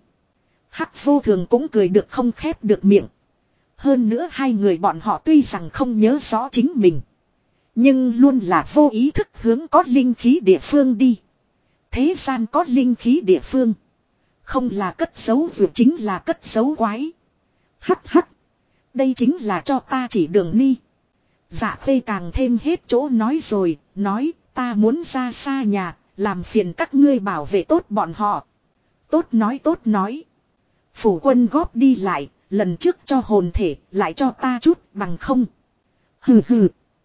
Hắc vô thường cũng cười được không khép được miệng. Hơn nữa 2 người bọn họ tuy rằng không nhớ rõ chính mình. Nhưng luôn là vô ý thức hướng có linh khí địa phương đi. Thế gian có linh khí địa phương. Không là cất giấu vượt chính là cất giấu quái. Hắc hắc. Đây chính là cho ta chỉ đường ni. Dạ khê càng thêm hết chỗ nói rồi. Nói ta muốn ra xa nhà. Làm phiền các ngươi bảo vệ tốt bọn họ. Tốt nói. Phủ quân góp đi lại. Lần trước cho hồn thể lại cho ta chút bằng không. Hừ hừ.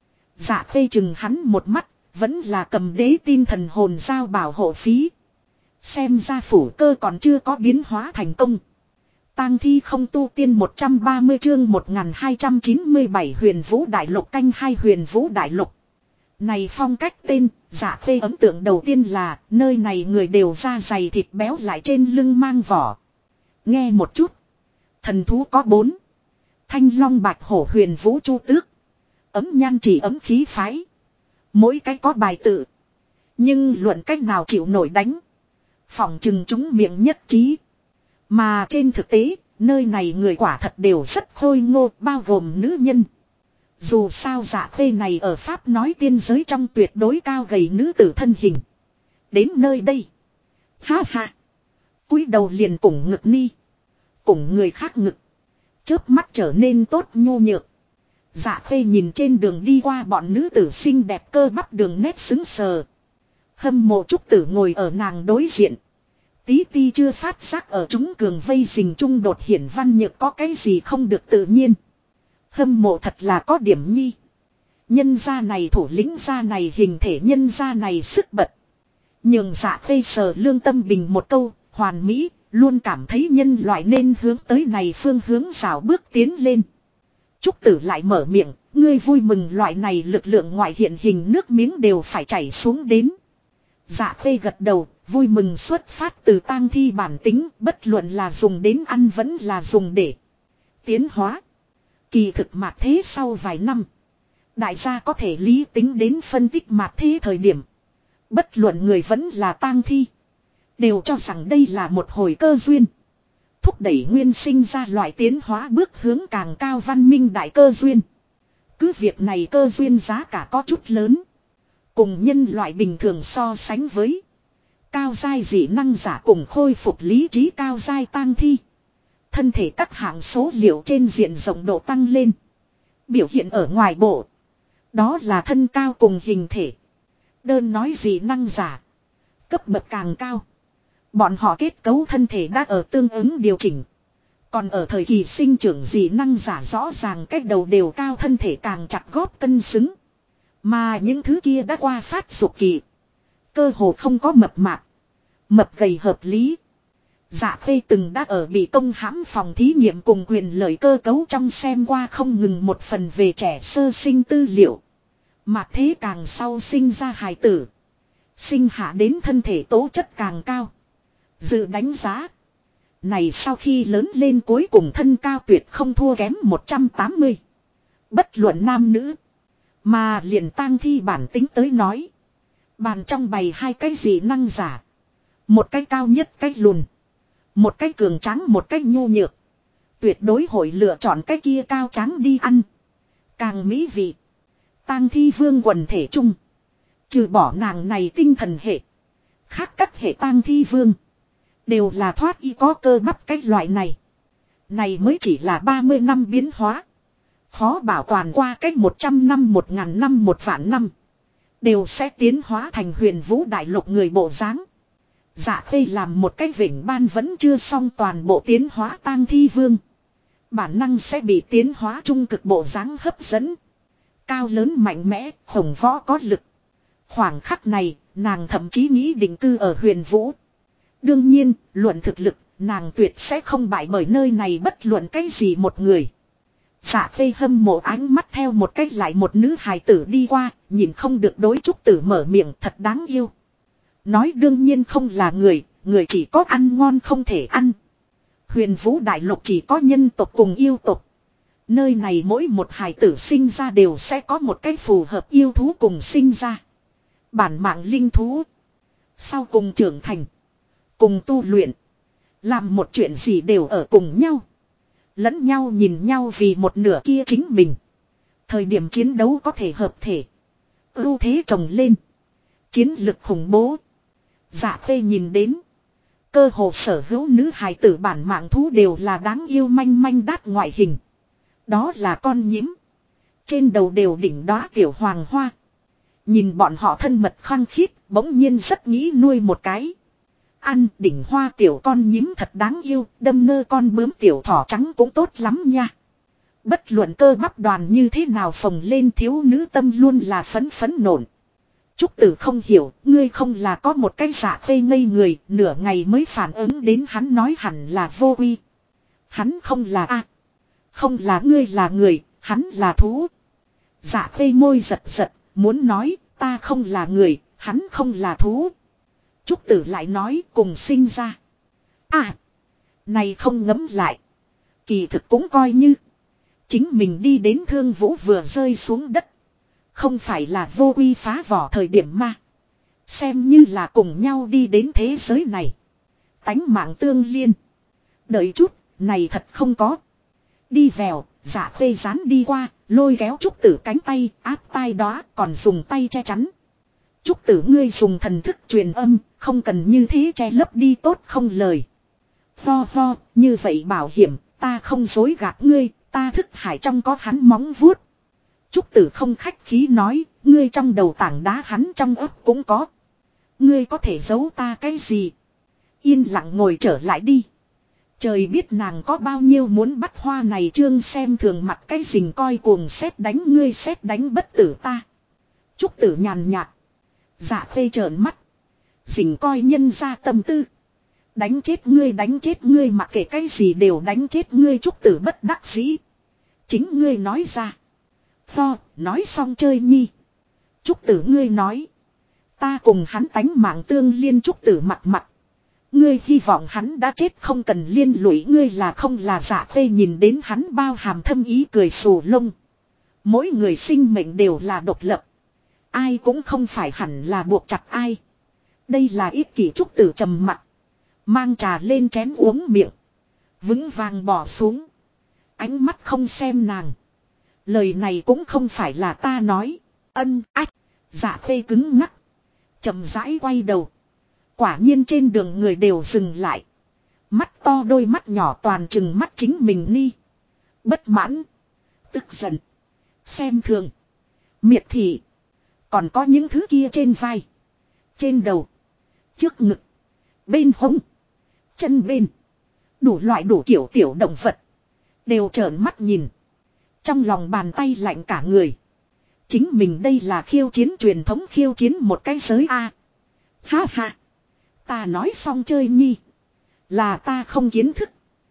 Dạ khê chừng hắn một mắt. Vẫn là cầm đế tin thần hồn giao bảo hộ phí. Xem ra phủ cơ còn chưa có biến hóa thành công. Tang thi không tu tiên 130 chương 1297 huyền vũ đại lục canh 2 huyền vũ đại lục. Này phong cách tên, dạ khê ấn tượng đầu tiên là nơi này người đều da dày thịt béo lại trên lưng mang vỏ. Nghe một chút. Thần thú có 4. Thanh long bạch hổ huyền vũ chu tước. Ấm nhan chỉ ấm khí phái. Mỗi cái có bài tự. Nhưng luận cách nào chịu nổi đánh. Phỏng chừng chúng miệng nhất trí. Mà trên thực tế, nơi này người quả thật đều rất khôi ngô, bao gồm nữ nhân. Dù sao dạ khê này ở Pháp nói tiên giới trong tuyệt đối cao gầy nữ tử thân hình. Đến nơi đây. Ha ha. Cúi đầu liền cùng ngực ni. Cùng người khác ngực. Chớp mắt trở nên tốt nhu nhược. Dạ khê nhìn trên đường đi qua bọn nữ tử xinh đẹp cơ bắp đường nét xứng sờ. Hâm mộ trúc tử ngồi ở nàng đối diện. Tí ti chưa phát giác ở chúng cường vây rình trung đột hiển văn nhược có cái gì không được tự nhiên. Hâm mộ thật là có điểm nhi. Nhân gia này thủ lĩnh gia này hình thể nhân gia này sức bật. Nhường dạ khê sờ lương tâm bình một câu, hoàn mỹ, luôn cảm thấy nhân loại nên hướng tới này phương hướng rào bước tiến lên. Trúc tử lại mở miệng, ngươi vui mừng loại này lực lượng ngoại hiện hình nước miếng đều phải chảy xuống đến. Dạ khê gật đầu, vui mừng xuất phát từ tang thi bản tính, bất luận là dùng đến ăn vẫn là dùng để tiến hóa. Kỳ thực mạt thế sau vài năm, đại gia có thể lý tính đến phân tích mạt thế thời điểm. Bất luận người vẫn là tang thi, đều cho rằng đây là một hồi cơ duyên. Thúc đẩy nguyên sinh ra loại tiến hóa bước hướng càng cao văn minh đại cơ duyên. Cứ việc này cơ duyên giá cả có chút lớn. Cùng nhân loại bình thường so sánh với cao giai dị năng giả cùng khôi phục lý trí cao giai tang thi. Thân thể các hạng số liệu trên diện rộng độ tăng lên. Biểu hiện ở ngoài bộ. Đó là thân cao cùng hình thể. Đơn nói dị năng giả. Cấp bậc càng cao. Bọn họ kết cấu thân thể đã ở tương ứng điều chỉnh. Còn ở thời kỳ sinh trưởng dị năng giả rõ ràng cách đầu đều cao thân thể càng chặt góp cân xứng. Mà những thứ kia đã qua phát dục kỳ. Cơ hồ không có mập mạp. Mập gầy hợp lý. Dạ khê từng đã ở bị công hãm phòng thí nghiệm cùng quyền lợi cơ cấu trong xem qua không ngừng một phần về trẻ sơ sinh tư liệu. Mà thế càng sau sinh ra hài tử. Sinh hạ đến thân thể tố chất càng cao. Dự đánh giá. Này sau khi lớn lên cuối cùng thân cao tuyệt không thua kém 180. Bất luận nam nữ. Mà liền tang thi bản tính tới nói. Bàn trong bày 2 cái gì năng giả. Một cái cao nhất cái lùn. Một cái cường tráng một cái nhu nhược. Tuyệt đối hội lựa chọn cái kia cao tráng đi ăn. Càng mỹ vị. Tang Thi Vương quần thể chung. Trừ bỏ nàng này tinh thần hệ. Khác các hệ Tang Thi Vương. Đều là thoát y có cơ bắp cái loại này. Này mới chỉ là 30 năm biến hóa. Khó bảo toàn qua cách 100 năm 1000 năm 1.000 năm. Đều sẽ tiến hóa thành huyền vũ đại lục người bộ dáng. Dạ Khê làm một cái vịnh ban vẫn chưa xong toàn bộ tiến hóa Tang Thi Vương. Bản năng sẽ bị tiến hóa trung cực bộ dáng hấp dẫn. Cao lớn mạnh mẽ, khổng võ có lực. Khoảng khắc này, nàng thậm chí nghĩ định cư ở huyền vũ. Đương nhiên, luận thực lực, nàng tuyệt sẽ không bại bởi nơi này bất luận cái gì một người. Dạ Khê hâm mộ ánh mắt theo một cách lại một nữ hài tử đi qua, nhìn không được đối Trúc Tử mở miệng thật đáng yêu. Nói đương nhiên không là người, người chỉ có ăn ngon không thể ăn. Huyền vũ đại lục chỉ có nhân tộc cùng yêu tộc. Nơi này mỗi một hài tử sinh ra đều sẽ có một cái phù hợp yêu thú cùng sinh ra. Bản mạng linh thú. Sau cùng trưởng thành. Cùng tu luyện. Làm một chuyện gì đều ở cùng nhau. Lẫn nhau nhìn nhau vì một nửa kia chính mình. Thời điểm chiến đấu có thể hợp thể. Ưu thế trồng lên. Chiến lực khủng bố. Dạ Khê nhìn đến. Cơ hồ sở hữu nữ hài tử bản mạng thú đều là đáng yêu manh manh đát ngoại hình. Đó là con nhím. Trên đầu đều đỉnh đóa tiểu hoàng hoa. Nhìn bọn họ thân mật khăng khít, bỗng nhiên rất nghĩ nuôi một cái. Ăn đỉnh hoa tiểu con nhím thật đáng yêu, đâm ngơ con bướm tiểu thỏ trắng cũng tốt lắm nha. Bất luận cơ bắp đoàn như thế nào phồng lên thiếu nữ tâm luôn là phấn phấn nổn. Trúc Tử không hiểu, ngươi không là có một cái Dạ Khê ngây người, nửa ngày mới phản ứng đến hắn nói hẳn là vô quy. Hắn không là a, không là ngươi là người, hắn là thú. Dạ Khê môi giật giật, muốn nói, ta không là người, hắn không là thú. Trúc Tử lại nói cùng sinh ra. À, này không ngấm lại. Kỳ thực cũng coi như. Chính mình đi đến Thương Vũ vừa rơi xuống đất. Không phải là vô quy phá vỏ thời điểm mà. Xem như là cùng nhau đi đến thế giới này. Tánh mạng tương liên. Đợi chút, này thật không có. Đi vèo, Dạ Khê dán đi qua, lôi kéo Trúc Tử cánh tay, áp tai đó, còn dùng tay che chắn. Trúc Tử ngươi dùng thần thức truyền âm, không cần như thế che lấp đi tốt không lời. Ho ho, như vậy bảo hiểm, ta không dối gạt ngươi, ta thức hải trong có hắn móng vuốt. Trúc Tử không khách khí nói, ngươi trong đầu tảng đá hắn trong ấp cũng có. Ngươi có thể giấu ta cái gì? Yên lặng ngồi trở lại đi. Trời biết nàng có bao nhiêu muốn bắt hoa này trương xem thường mặt cái rình coi cuồng xét đánh ngươi xét đánh bất tử ta. Trúc Tử nhàn nhạt. Dạ Khê trợn mắt. Rình coi nhân ra tâm tư. Đánh chết ngươi mặc kệ cái gì đều đánh chết ngươi. Trúc Tử bất đắc dĩ. Chính ngươi nói ra. Lo, nói xong chơi nhi. Trúc Tử ngươi nói. Ta cùng hắn tánh mạng tương liên. Trúc Tử mặt. Ngươi hy vọng hắn đã chết không cần liên lụy ngươi là không là. Dạ Khê nhìn đến hắn bao hàm thâm ý cười xù lông. Mỗi người sinh mệnh đều là độc lập. Ai cũng không phải hẳn là buộc chặt ai. Đây là ích kỷ. Trúc Tử trầm mặt. Mang trà lên chén uống miệng. Vững vàng bỏ xuống. Ánh mắt không xem nàng. Lời này cũng không phải là ta nói. Ân ách. Dạ Khê cứng ngắc. Chậm rãi quay đầu. Quả nhiên trên đường người đều dừng lại. Mắt to đôi mắt nhỏ toàn chừng mắt chính mình ni. Bất mãn. Tức giận. Xem thường. Miệt thị. Còn có những thứ kia trên vai. Trên đầu. Trước ngực. Bên hông. Chân bên. Đủ loại đủ kiểu tiểu động vật. Đều trợn mắt nhìn. Trong lòng bàn tay lạnh cả người. Chính mình đây là khiêu chiến truyền thống khiêu chiến một cái giới A. Ha ha. Ta nói xong chơi nhi. Là ta không kiến thức.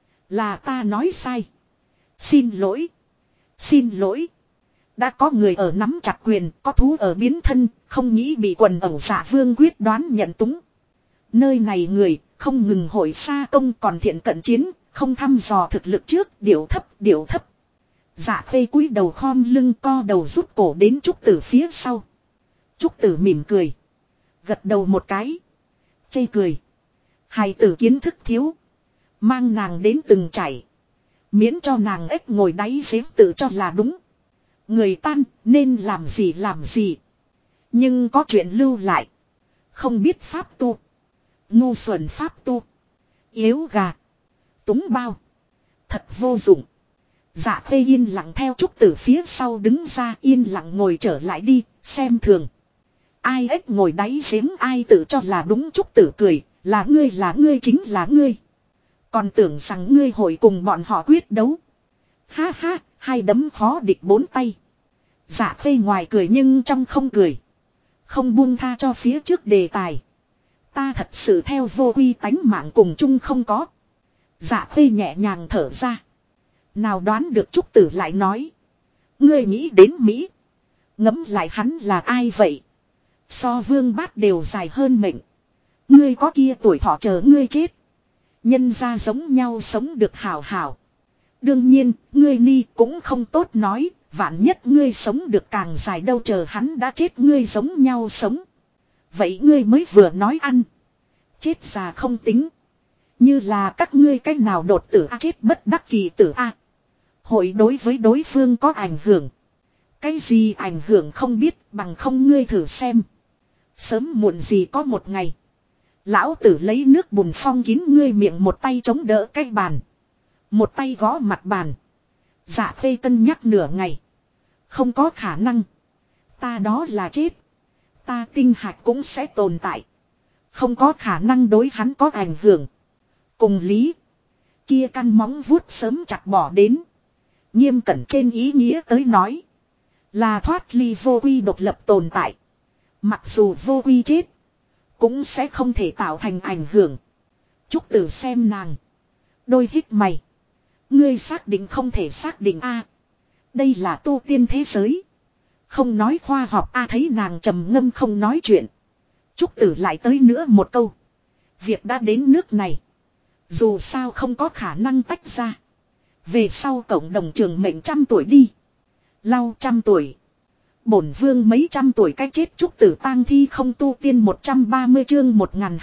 Là ta nói sai. Xin lỗi. Xin lỗi. Đã có người ở nắm chặt quyền, có thú ở biến thân, không nghĩ bị quần ẩu Dạ Vương quyết đoán nhận túng. Nơi này người, không ngừng hội xa công còn thiện cận chiến, không thăm dò thực lực trước, điệu thấp. Dạ Khê cúi đầu khom lưng co đầu rút cổ đến Trúc Tử phía sau. Trúc Tử mỉm cười. Gật đầu một cái. Chê cười. Hài tử kiến thức thiếu. Mang nàng đến từng chảy. Miễn cho nàng ếch ngồi đáy giếng tự cho là đúng. Người tan nên làm gì làm gì. Nhưng có chuyện lưu lại. Không biết pháp tu. Ngu xuẩn pháp tu. Yếu gà. Túng bao. Thật vô dụng. Dạ Khê yên lặng theo Trúc Tử phía sau đứng ra, yên lặng ngồi trở lại đi, xem thường. Ai ếch ngồi đáy giếng ai tự cho là đúng. Trúc Tử cười, là ngươi chính là ngươi. Còn tưởng rằng ngươi hội cùng bọn họ quyết đấu. Ha ha, hai đấm khó địch bốn tay. Dạ Khê ngoài cười nhưng trong không cười. Không buông tha cho phía trước đề tài. Ta thật sự theo vô quy tánh mạng cùng chung không có. Dạ Khê nhẹ nhàng thở ra. Nào đoán được Trúc Tử lại nói. Ngươi nghĩ đến Mỹ. Ngẫm lại hắn là ai vậy? So Vương Bát đều dài hơn mệnh. Ngươi có kia tuổi thọ chờ ngươi chết. Nhân ra giống nhau sống được hảo hảo. Đương nhiên, ngươi ni cũng không tốt nói. Vạn nhất ngươi sống được càng dài đâu, chờ hắn đã chết ngươi giống nhau sống. Vậy ngươi mới vừa nói ăn. Chết già không tính. Như là các ngươi cách nào đột tử a, chết bất đắc kỳ tử a. Hội đối với đối phương có ảnh hưởng. Cái gì ảnh hưởng không biết, bằng không ngươi thử xem. Sớm muộn gì có một ngày. Lão tử lấy nước bùn phong kín ngươi miệng, một tay chống đỡ cái bàn. Một tay gõ mặt bàn. Dạ Khê cân nhắc nửa ngày. Không có khả năng. Ta đó là chết. Ta tinh hạch cũng sẽ tồn tại. Không có khả năng đối hắn có ảnh hưởng. Cùng lý. Kia căn móng vuốt sớm chặt bỏ đến. Nghiêm cẩn trên ý nghĩa tới nói. Là thoát ly vô quy độc lập tồn tại. Mặc dù vô quy chết. Cũng sẽ không thể tạo thành ảnh hưởng. Trúc Tử xem nàng. Đôi hít mày. Ngươi xác định không thể xác định a. Đây là tu tiên thế giới. Không nói khoa học a. Thấy nàng trầm ngâm không nói chuyện. Trúc Tử lại tới nữa một câu. Việc đã đến nước này. Dù sao không có khả năng tách ra. Về sau cộng đồng trường mệnh 100 tuổi đi. Lau 100 tuổi. Bổn vương mấy trăm tuổi cái chết. Trúc Tử tang thi không tu tiên 130 chương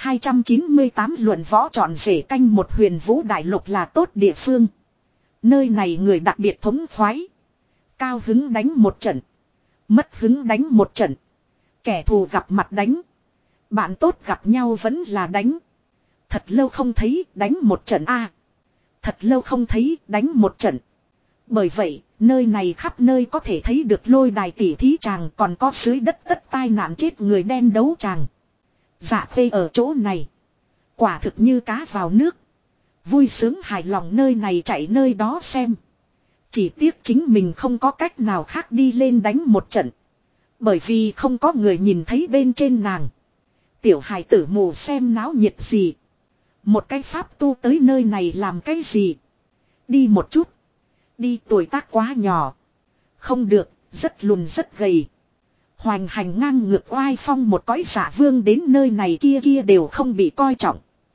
1298 luận võ trọn rể canh một. Huyền Vũ Đại Lục là tốt địa phương. Nơi này người đặc biệt thống khoái. Cao hứng đánh một trận. Mất hứng đánh một trận. Kẻ thù gặp mặt đánh. Bạn tốt gặp nhau vẫn là đánh. Thật lâu không thấy đánh một trận a. Thật lâu không thấy đánh một trận. Bởi vậy, nơi này khắp nơi có thể thấy được lôi đài tỉ thí tràng, còn có dưới đất tất tai nạn chết người đen đấu tràng. Dạ Khê ở chỗ này. Quả thực như cá vào nước. Vui sướng hài lòng nơi này chạy nơi đó xem. Chỉ tiếc chính mình không có cách nào khác đi lên đánh một trận. Bởi vì không có người nhìn thấy bên trên nàng. Tiểu hài tử mù xem náo nhiệt gì. Một cái pháp tu tới nơi này làm cái gì? Đi một chút. Đi tuổi tác quá nhỏ. Không được, rất lùn rất gầy. Hoành hành ngang ngược oai phong một cõi giả vương đến nơi này kia đều không bị coi trọng.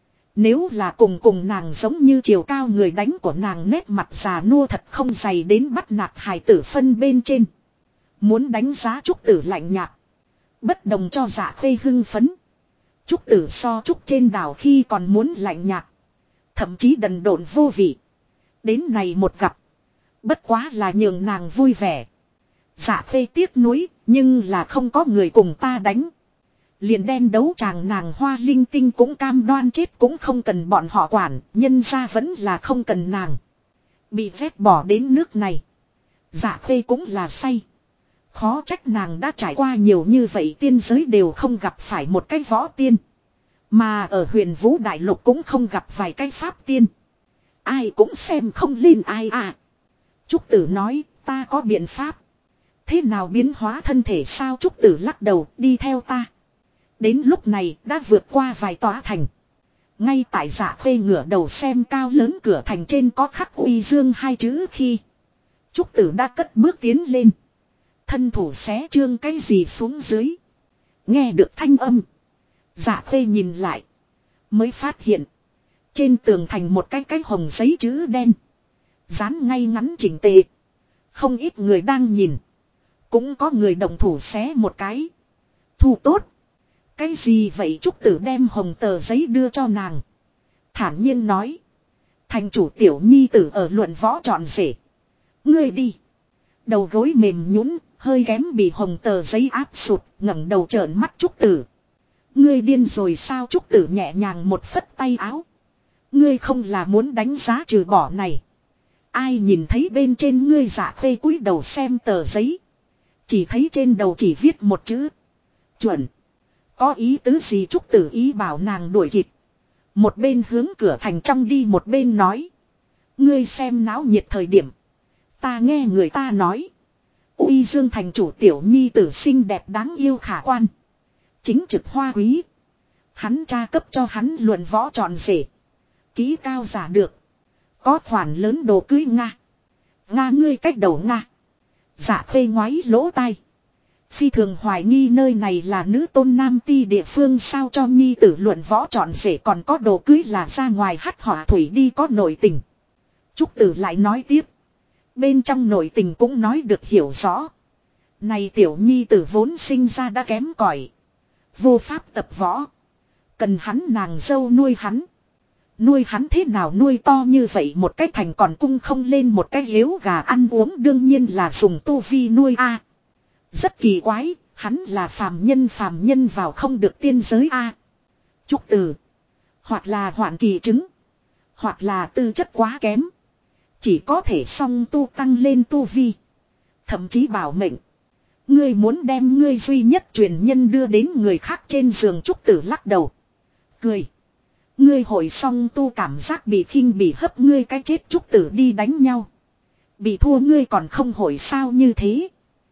Nếu là cùng nàng giống như chiều cao người đánh của nàng, nét mặt già nua thật không dày đến bắt nạt hài tử phân bên trên. Muốn đánh giá Trúc Tử lạnh nhạt. Bất đồng cho Dạ Khê hưng phấn. Trúc Tử so Trúc trên đảo khi còn muốn lạnh nhạt. Thậm chí đần độn vô vị. Đến này một gặp. Bất quá là nhường nàng vui vẻ. Dạ Khê tiếc nuối, nhưng là không có người cùng ta đánh. Liền đen đấu chàng nàng hoa linh tinh cũng cam đoan chết cũng không cần bọn họ quản, nhân ra vẫn là không cần nàng. Bị vét bỏ đến nước này. Dạ Khê cũng là say. Khó trách nàng đã trải qua nhiều như vậy, tiên giới đều không gặp phải một cái võ tiên. Mà ở Huyền Vũ Đại Lục cũng không gặp vài cái pháp tiên. Ai cũng xem không lên ai à. Trúc Tử nói, ta có biện pháp. Thế nào biến hóa thân thể sao? Trúc Tử lắc đầu, đi theo ta. Đến lúc này đã vượt qua vài tòa thành. Ngay tại Dạ Khê ngửa đầu xem cao lớn cửa thành trên có khắc Uy Dương hai chữ khi Trúc Tử đã cất bước tiến lên. Thân thủ xé trương cái gì xuống dưới. Nghe được thanh âm. Dạ Khê nhìn lại. Mới phát hiện. Trên tường thành một cái hồng giấy chữ đen. Dán ngay ngắn chỉnh tề. Không ít người đang nhìn. Cũng có người động thủ xé một cái. Thu tốt. Cái gì vậy? Trúc Tử đem hồng tờ giấy đưa cho nàng. Thản nhiên nói. Thành chủ tiểu nhi tử ở luận võ trọn rể. Ngươi đi. Đầu gối mềm nhũn, hơi kém bị hồng tờ giấy áp sụt, ngẩng đầu trợn mắt Trúc Tử. Ngươi điên rồi sao? Trúc Tử nhẹ nhàng một phất tay áo. Ngươi không là muốn đánh giá trừ bỏ này. Ai nhìn thấy bên trên ngươi Dạ Khê cúi đầu xem tờ giấy. Chỉ thấy trên đầu chỉ viết một chữ. Chuẩn. Có ý tứ gì? Trúc Tử ý bảo nàng đuổi kịp. Một bên hướng cửa thành trong đi, một bên nói. Ngươi xem náo nhiệt thời điểm. Ta nghe người ta nói. Uy Dương thành chủ tiểu nhi tử xinh đẹp đáng yêu khả quan. Chính trực hoa quý. Hắn cha cấp cho hắn luận võ trọn rể. Ký cao giả được. Có khoản lớn đồ cưới Nga. Nga ngươi cách đầu Nga. Dạ Khê ngoáy lỗ tai. Phi thường hoài nghi nơi này là nữ tôn nam ti địa phương, sao cho nhi tử luận võ trọn rể còn có đồ cưới là ra ngoài hắt họa thủy đi có nội tình. Trúc Tử lại nói tiếp. Bên trong nội tình cũng nói được hiểu rõ. Này tiểu nhi tử vốn sinh ra đã kém cỏi, vô pháp tập võ. Cần hắn nàng dâu nuôi hắn. Nuôi hắn thế nào nuôi to như vậy, một cái thành còn cung không lên một cái hiếu gà ăn uống, đương nhiên là dùng tu vi nuôi a. Rất kỳ quái, hắn là phàm nhân vào không được tiên giới a. Trúc Tử. Hoặc là hoạn kỳ chứng. Hoặc là tư chất quá kém. Chỉ có thể song tu tăng lên tu vi. Thậm chí bảo mệnh. Ngươi muốn đem ngươi duy nhất truyền nhân đưa đến người khác trên giường. Trúc Tử lắc đầu. Cười. Ngươi hội song tu cảm giác bị khinh bị hấp, ngươi cái chết Trúc Tử đi đánh nhau. Bị thua ngươi còn không hội sao như thế.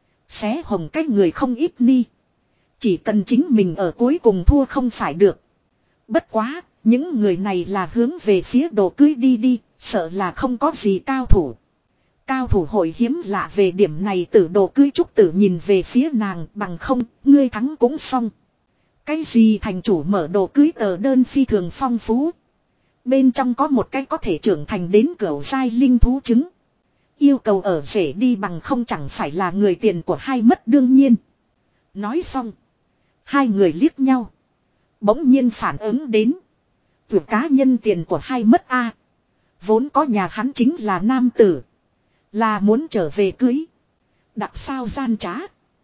Xé hồng cái người không ít ni. Chỉ cần chính mình ở cuối cùng thua không phải được. Bất quá, những người này là hướng về phía đồ cưới đi, sợ là không có gì cao thủ. Cao thủ hội hiếm lạ về điểm này, tử đồ cưới. Trúc Tử nhìn về phía nàng, bằng không, ngươi thắng cũng xong. Cái gì? thành chủ mở đồ cưới tờ đơn phi thường phong phú. Bên trong có một cái có thể trưởng thành đến cửu giai linh thú trứng. Yêu cầu ở rể đi, bằng không chẳng phải là người tiền của hai mất đương nhiên. Nói xong. Hai người liếc nhau. Bỗng nhiên phản ứng đến. Vừa cá nhân tiền của hai mất a. Vốn có nhà hắn chính là nam tử. Là muốn trở về cưới. Đặc sao gian trá.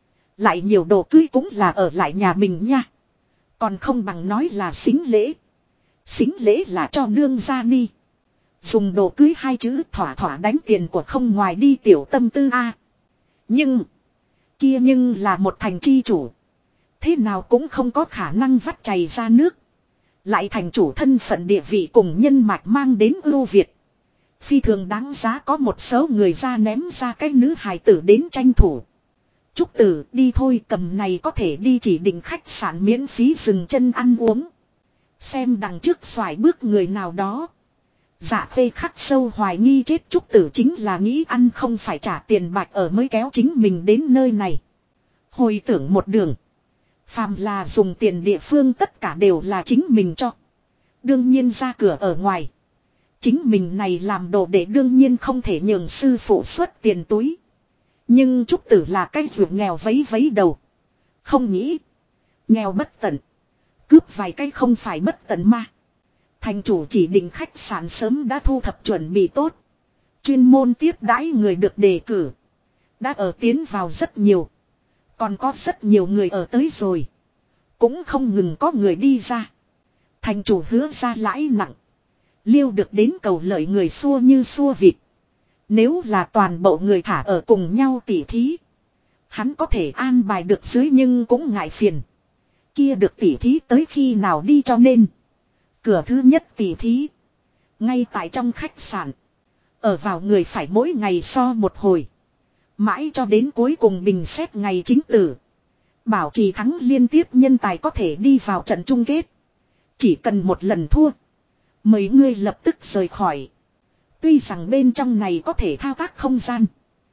Lại nhiều đồ cưới cũng là ở lại nhà mình nha. Còn không bằng nói là xính lễ. Xính lễ là cho nương gia ni. Dùng đồ cưới hai chữ thỏa thỏa đánh tiền của không ngoài đi tiểu tâm tư a. Nhưng. Kia nhưng là một thành chi chủ. Thế nào cũng không có khả năng vắt chày ra nước. Lại thành chủ thân phận địa vị cùng nhân mạch mang đến ưu việt. Phi thường đáng giá có một số người ra ném ra cái nữ hài tử đến tranh thủ. Trúc Tử đi thôi, cầm này có thể đi chỉ định khách sạn miễn phí dừng chân ăn uống. Xem đằng trước xoài bước người nào đó. Dạ Khê khắc sâu hoài nghi chết Trúc Tử chính là nghĩ ăn không phải trả tiền bạc ở mới kéo chính mình đến nơi này. Hồi tưởng một đường. Phàm là dùng tiền địa phương tất cả đều là chính mình cho. Đương nhiên ra cửa ở ngoài. Chính mình này làm đồ để đương nhiên không thể nhường sư phụ xuất tiền túi. Nhưng Trúc Tử là cái ruột nghèo vấy vấy đầu. Không nghĩ. Nghèo bất tận. Cướp vài cái không phải bất tận mà. Thành chủ chỉ định khách sạn sớm đã thu thập chuẩn bị tốt. Chuyên môn tiếp đãi người được đề cử. Đã ở tiến vào rất nhiều. Còn có rất nhiều người ở tới rồi. Cũng không ngừng có người đi ra. Thành chủ hứa ra lãi nặng. Liêu được đến cầu lợi người xua như xua vịt. Nếu là toàn bộ người thả ở cùng nhau tỉ thí. Hắn có thể an bài được dưới nhưng cũng ngại phiền. Kia được tỉ thí tới khi nào đi, cho nên. Cửa thứ nhất tỉ thí. Ngay tại trong khách sạn. Ở vào người phải mỗi ngày so một hồi. Mãi cho đến cuối cùng bình xét ngày chính tử. Bảo trì thắng liên tiếp nhân tài có thể đi vào trận chung kết. Chỉ cần một lần thua. Mấy người lập tức rời khỏi. Tuy rằng bên trong này có thể thao tác không gian.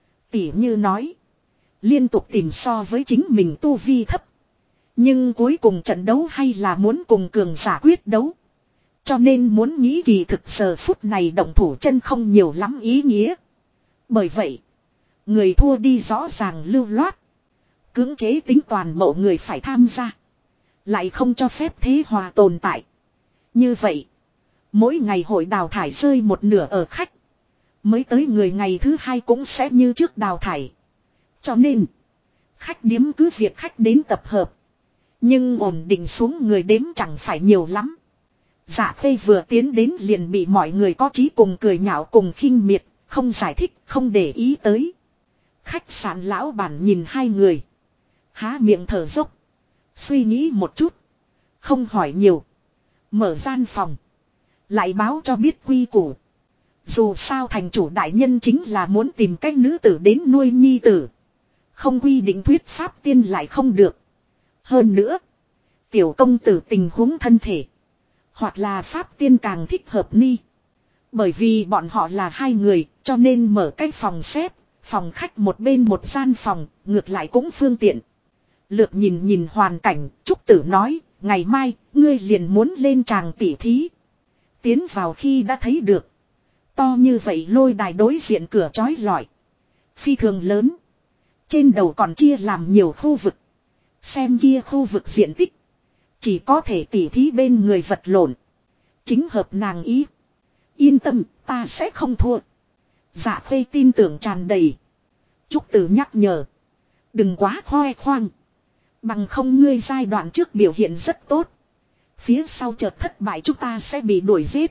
Tỉ như nói. Liên tục tìm so với chính mình tu vi thấp. Nhưng cuối cùng trận đấu hay là muốn cùng cường giả quyết đấu. Cho nên muốn nghĩ kỳ thực giờ phút này động thủ chân không nhiều lắm ý nghĩa. Bởi vậy. Người thua đi rõ ràng lưu loát. Cưỡng chế tính toàn bộ người phải tham gia. Lại không cho phép thế hòa tồn tại. Như vậy. Mỗi ngày hội đào thải rơi một nửa ở khách. Mới tới người ngày thứ hai cũng sẽ như trước đào thải. Cho nên, khách điếm cứ việc khách đến tập hợp. Nhưng ổn định xuống người đếm chẳng phải nhiều lắm. Dạ Khê vừa tiến đến liền bị mọi người có chí cùng cười nhạo cùng khinh miệt, không giải thích, không để ý tới. Khách sạn lão bản nhìn hai người. Há miệng thở dốc. Suy nghĩ một chút. Không hỏi nhiều. Mở gian phòng. Lại báo cho biết quy củ. Dù sao thành chủ đại nhân chính là muốn tìm cách nữ tử đến nuôi nhi tử. Không quy định thuyết pháp tiên lại không được. Hơn nữa. Tiểu công tử tình huống thân thể. Hoặc là pháp tiên càng thích hợp ni. Bởi vì bọn họ là hai người cho nên mở cái phòng xếp. Phòng khách một bên một gian phòng. Ngược lại cũng phương tiện. Lược nhìn nhìn hoàn cảnh. Trúc Tử nói. Ngày mai ngươi liền muốn lên tràng tỉ thí. Tiến vào khi đã thấy được. To như vậy lôi đài đối diện cửa chói lọi. Phi thường lớn. Trên đầu còn chia làm nhiều khu vực. Xem kia khu vực diện tích. Chỉ có thể tỉ thí bên người vật lộn. Chính hợp nàng ý. Yên tâm, ta sẽ không thua. Dạ Khê tin tưởng tràn đầy. Trúc Tử nhắc nhở. Đừng quá khoe khoang. Bằng không ngươi giai đoạn trước biểu hiện rất tốt. Phía sau chợt thất bại chúng ta sẽ bị đuổi giết.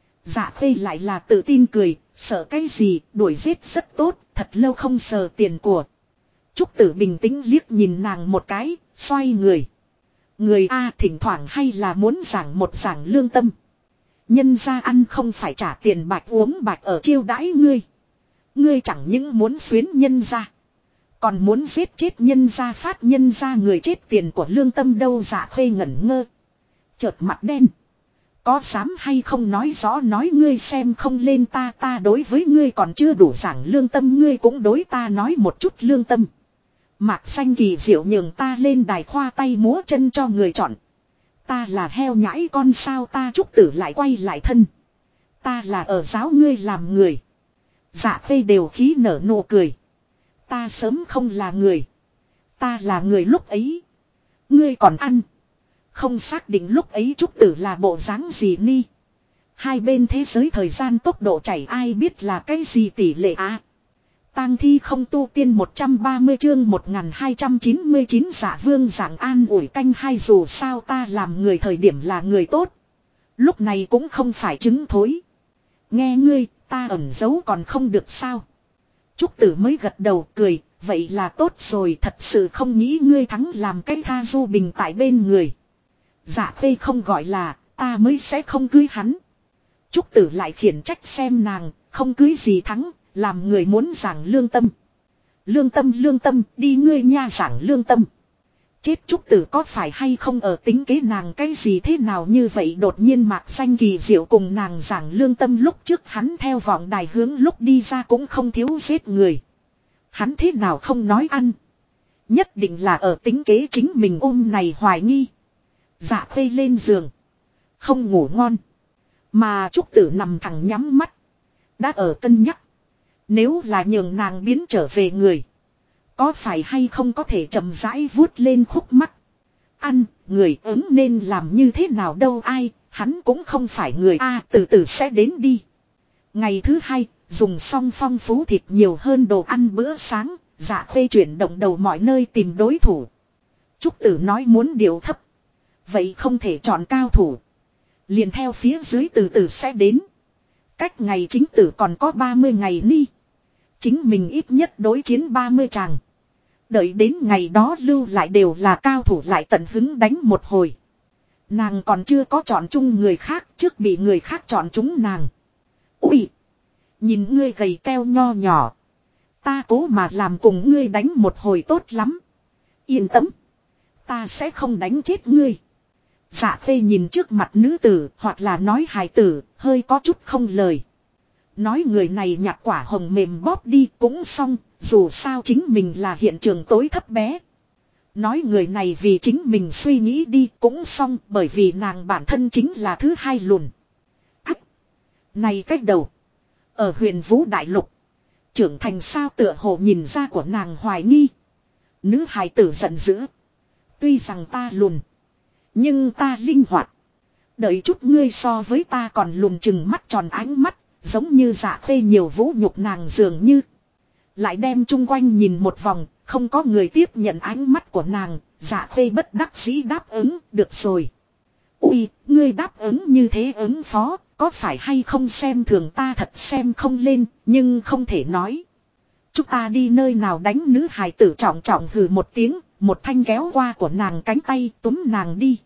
Dạ Khê lại là tự tin cười. Sợ cái gì, đuổi giết rất tốt. Thật lâu không sờ tiền của. Trúc Tử bình tĩnh liếc nhìn nàng một cái, xoay người. Người A thỉnh thoảng hay là muốn giảng một giảng lương tâm. Nhân ra ăn không phải trả tiền bạch uống bạch ở chiêu đãi ngươi. Ngươi chẳng những muốn xuyến nhân ra. Còn muốn giết chết nhân ra phát nhân ra người chết tiền của lương tâm đâu. Dạ Khê ngẩn ngơ. Chợt mặt đen. Có dám hay không nói rõ nói ngươi xem không lên ta đối với ngươi còn chưa đủ giảng lương tâm ngươi cũng đối ta nói một chút lương tâm. Mạc Xanh kỳ diệu nhường ta lên đài khoa tay múa chân cho người chọn. Ta là heo nhãi con sao ta Trúc Tử lại quay lại thân. Ta là ở giáo ngươi làm người. Dạ Khê đều khí nở nụ cười. Ta sớm không là người. Ta là người lúc ấy. Ngươi còn ăn. Không xác định lúc ấy Trúc Tử là bộ dáng gì ni. Hai bên thế giới thời gian tốc độ chảy ai biết là cái gì tỷ lệ á. Tang thi không tu tiên 130 chương 1299 Dạ Vương giảng an ủi canh hai dù sao ta làm người thời điểm là người tốt. Lúc này cũng không phải chứng thối. Nghe ngươi, ta ẩn giấu còn không được sao. Trúc Tử mới gật đầu cười, vậy là tốt rồi thật sự không nghĩ ngươi thắng làm cái tha du bình tại bên người. Dạ Khê không gọi là, ta mới sẽ không cưới hắn. Trúc Tử lại khiển trách xem nàng, không cưới gì thắng. Làm người muốn giảng lương tâm. Lương tâm, đi ngươi nha giảng lương tâm. Chết Trúc Tử có phải hay không ở tính kế nàng cái gì thế nào như vậy đột nhiên Mạc Xanh kỳ diệu cùng nàng giảng lương tâm lúc trước hắn theo vọng đài hướng lúc đi ra cũng không thiếu giết người. Hắn thế nào không nói ăn. Nhất định là ở tính kế chính mình ôm này hoài nghi. Dạ Khê lên giường. Không ngủ ngon. Mà Trúc Tử nằm thẳng nhắm mắt. Đã ở cân nhắc. Nếu là nhường nàng biến trở về người. Có phải hay không có thể chậm rãi vuốt lên khúc mắt. Ăn, người ứng nên làm như thế nào đâu ai, hắn cũng không phải người A từ từ sẽ đến đi. Ngày thứ hai, dùng xong phong phú thịt nhiều hơn đồ ăn bữa sáng, Dạ Khê chuyển động đầu mọi nơi tìm đối thủ. Trúc Tử nói muốn điều thấp. Vậy không thể chọn cao thủ. Liền theo phía dưới từ từ sẽ đến. Cách ngày chính tử còn có 30 ngày ni. Chính mình ít nhất đối chiến 30 tràng. Đợi đến ngày đó lưu lại đều là cao thủ lại tận hứng đánh một hồi. Nàng còn chưa có chọn chung người khác trước bị người khác chọn chúng nàng. Ui! Nhìn ngươi gầy teo nho nhỏ. Ta cố mà làm cùng ngươi đánh một hồi tốt lắm. Yên tâm. Ta sẽ không đánh chết ngươi. Dạ Khê nhìn trước mặt nữ tử hoặc là nói hài tử hơi có chút không lời. Nói người này nhặt quả hồng mềm bóp đi cũng xong, dù sao chính mình là hiện trường tối thấp bé. Nói người này vì chính mình suy nghĩ đi cũng xong bởi vì nàng bản thân chính là thứ hai lùn. Ách! Này cách đầu. Ở huyện Vũ Đại Lục. Trưởng thành sao tựa hồ nhìn ra của nàng hoài nghi. Nữ hài tử giận dữ. Tuy rằng ta lùn. Nhưng ta linh hoạt. Đợi chút ngươi so với ta còn lùn chừng mắt tròn ánh mắt, giống như Dạ Khê nhiều vũ nhục nàng dường như. Lại đem chung quanh nhìn một vòng, không có người tiếp nhận ánh mắt của nàng, Dạ Khê bất đắc dĩ đáp ứng, được rồi. Ui, ngươi đáp ứng như thế ứng phó, có phải hay không xem thường ta thật xem không lên, nhưng không thể nói. Chúng ta đi nơi nào đánh nữ hài tử trọng trọng hừ một tiếng, một thanh kéo qua của nàng cánh tay túm nàng đi.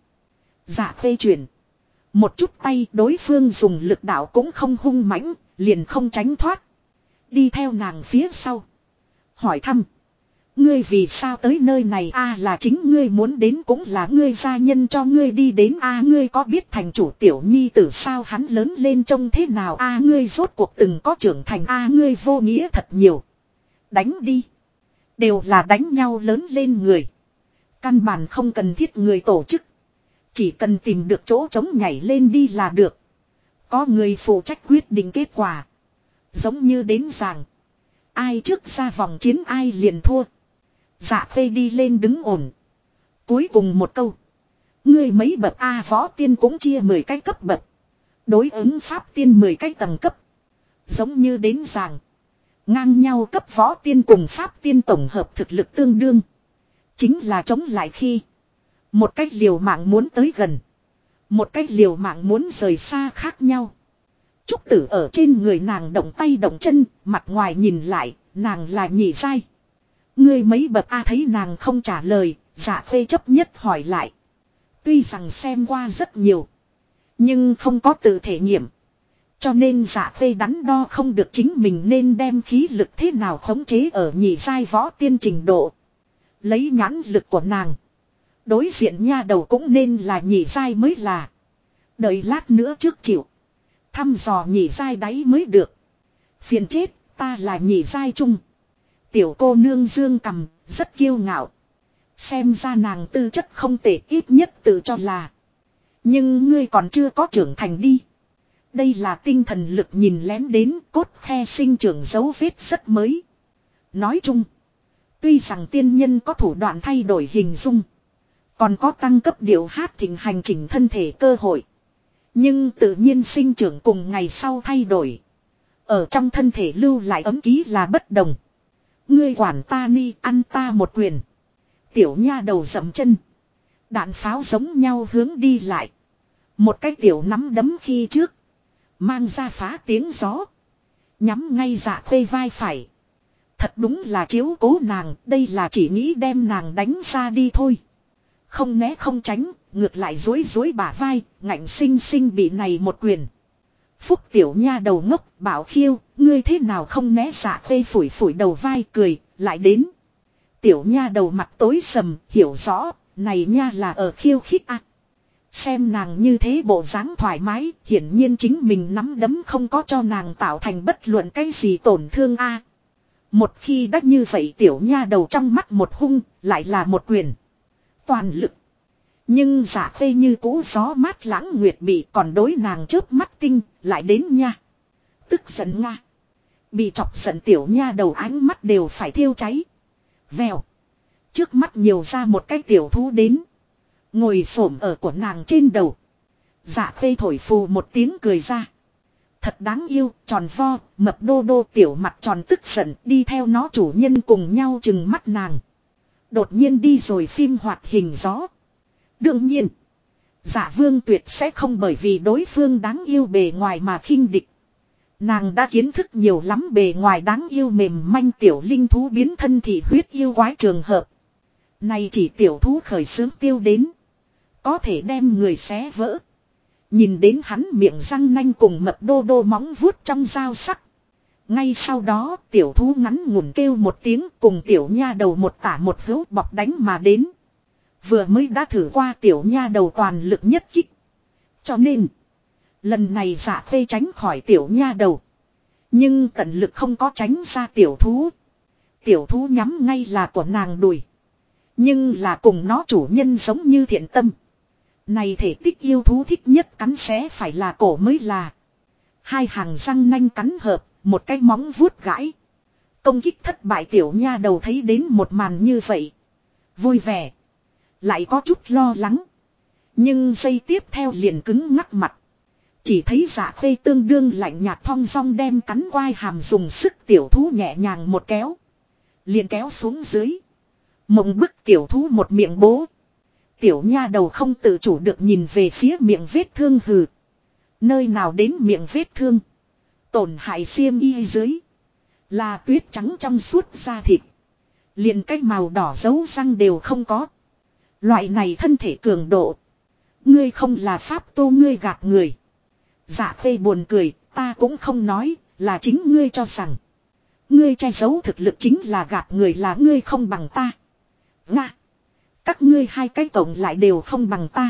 Dạ Khê chuyển. Một chút tay đối phương dùng lực đạo cũng không hung mãnh, liền không tránh thoát. Đi theo nàng phía sau. Hỏi thăm. Ngươi vì sao tới nơi này là chính ngươi muốn đến cũng là ngươi gia nhân cho ngươi đi đến ngươi có biết thành chủ tiểu nhi tử sao hắn lớn lên trông thế nào ngươi rốt cuộc từng có trưởng thành ngươi vô nghĩa thật nhiều. Đánh đi. Đều là đánh nhau lớn lên người. Căn bản không cần thiết người tổ chức. Chỉ cần tìm được chỗ trống nhảy lên đi là được. Có người phụ trách quyết định kết quả. Giống như đến giảng. Ai trước ra vòng chiến ai liền thua. Dạ Khê đi lên đứng ổn. Cuối cùng một câu. Ngươi mấy bậc võ tiên cũng chia 10 cái cấp bậc. Đối ứng pháp tiên 10 cái tầng cấp. Giống như đến giảng. Ngang nhau cấp võ tiên cùng pháp tiên tổng hợp thực lực tương đương. Chính là chống lại khi. Một cách liều mạng muốn tới gần. Một cách liều mạng muốn rời xa khác nhau. Trúc Tử ở trên người nàng động tay động chân, mặt ngoài nhìn lại, nàng là nhị giai. Ngươi mấy bậc thấy nàng không trả lời, Dạ Khê chấp nhất hỏi lại. Tuy rằng xem qua rất nhiều, nhưng không có tự thể nghiệm. Cho nên Dạ Khê đắn đo không được chính mình nên đem khí lực thế nào khống chế ở nhị giai võ tiên trình độ. Lấy nhãn lực của nàng. Đối diện nha đầu cũng nên là nhị giai mới là. Đợi lát nữa trước chịu. Thăm dò nhị giai đáy mới được. Phiền chết, ta là nhị giai chung. Tiểu cô nương dương cầm, rất kiêu ngạo. Xem ra nàng tư chất không tệ, ít nhất tự cho là. Nhưng ngươi còn chưa có trưởng thành đi. Đây là tinh thần lực nhìn lén đến cốt khe sinh trưởng dấu vết rất mới. Nói chung. Tuy rằng tiên nhân có thủ đoạn thay đổi hình dung. Còn có tăng cấp điệu hát thịnh hành chỉnh thân thể cơ hội. Nhưng tự nhiên sinh trưởng cùng ngày sau thay đổi. Ở trong thân thể lưu lại ấm ký là bất đồng. Ngươi quản ta ni ăn ta một quyền. Tiểu nha đầu dậm chân. Đạn pháo giống nhau hướng đi lại. Một cái tiểu nắm đấm khi trước. Mang ra phá tiếng gió. Nhắm ngay Dạ Khê vai phải. Thật đúng là chiếu cố nàng. Đây là chỉ nghĩ đem nàng đánh ra đi thôi. Không né không tránh. Ngược lại dối dối bả vai. Ngạnh sinh sinh bị này một quyền. Phúc tiểu nha đầu ngốc bảo khiêu. Ngươi thế nào không né Dạ Khê phủi phủi đầu vai cười. Lại đến. Tiểu nha đầu mặt tối sầm. Hiểu rõ. Này nha là ở khiêu khích Xem nàng như thế bộ dáng thoải mái. Hiển nhiên chính mình nắm đấm không có cho nàng tạo thành bất luận cái gì tổn thương Một khi đã như vậy tiểu nha đầu trong mắt một hung. Lại là một quyền. Toàn lực. Nhưng Dạ Khê như cũ gió mát lãng nguyệt bị còn đối nàng chớp mắt tinh. Lại đến nha. Tức giận nga. Bị chọc giận tiểu nha đầu ánh mắt đều phải thiêu cháy. Vèo. Trước mắt nhiều ra một cái tiểu thú đến. Ngồi xổm ở của nàng trên đầu. Dạ Khê thổi phù một tiếng cười ra. Thật đáng yêu, tròn vo, mập đô đô tiểu mặt tròn tức giận đi theo nó chủ nhân cùng nhau chừng mắt nàng. Đột nhiên đi rồi phim hoạt hình gió. Đương nhiên, Dạ Vương Tuyệt sẽ không bởi vì đối phương đáng yêu bề ngoài mà khinh địch. Nàng đã kiến thức nhiều lắm bề ngoài đáng yêu mềm manh tiểu linh thú biến thân thị huyết yêu quái trường hợp. Này chỉ tiểu thú khởi sướng tiêu đến. Có thể đem người xé vỡ. Nhìn đến hắn miệng răng nanh cùng mập đô đô móng vuốt trong dao sắc. Ngay sau đó tiểu thú ngắn ngủn kêu một tiếng cùng tiểu nha đầu một tả một hữu bọc đánh mà đến. Vừa mới đã thử qua tiểu nha đầu toàn lực nhất kích. Cho nên lần này Dạ Khê tránh khỏi tiểu nha đầu. Nhưng tận lực không có tránh ra tiểu thú. Tiểu thú nhắm ngay là của nàng đùi. Nhưng là cùng nó chủ nhân giống như thiện tâm. Này thể tích yêu thú thích nhất cắn xé phải là cổ mới là. Hai hàng răng nanh cắn hợp, một cái móng vuốt gãi. Công kích thất bại tiểu nha đầu thấy đến một màn như vậy. Vui vẻ. Lại có chút lo lắng. Nhưng giây tiếp theo liền cứng ngắc mặt. Chỉ thấy Dạ Khê tương đương lạnh nhạt thong dong đem cắn quai hàm dùng sức tiểu thú nhẹ nhàng một kéo. Liền kéo xuống dưới. Mộng bức tiểu thú một miệng bố. Tiểu nha đầu không tự chủ được nhìn về phía miệng vết thương hừ. Nơi nào đến miệng vết thương. Tổn hại xiêm y dưới. Là tuyết trắng trong suốt da thịt. Liền cái màu đỏ dấu răng đều không có. Loại này thân thể cường độ. Ngươi không là pháp tô ngươi gạt người. Dạ Khê buồn cười, ta cũng không nói, là chính ngươi cho rằng. Ngươi che giấu thực lực chính là gạt người là ngươi không bằng ta. Nga. Các ngươi hai cái cộng lại đều không bằng ta.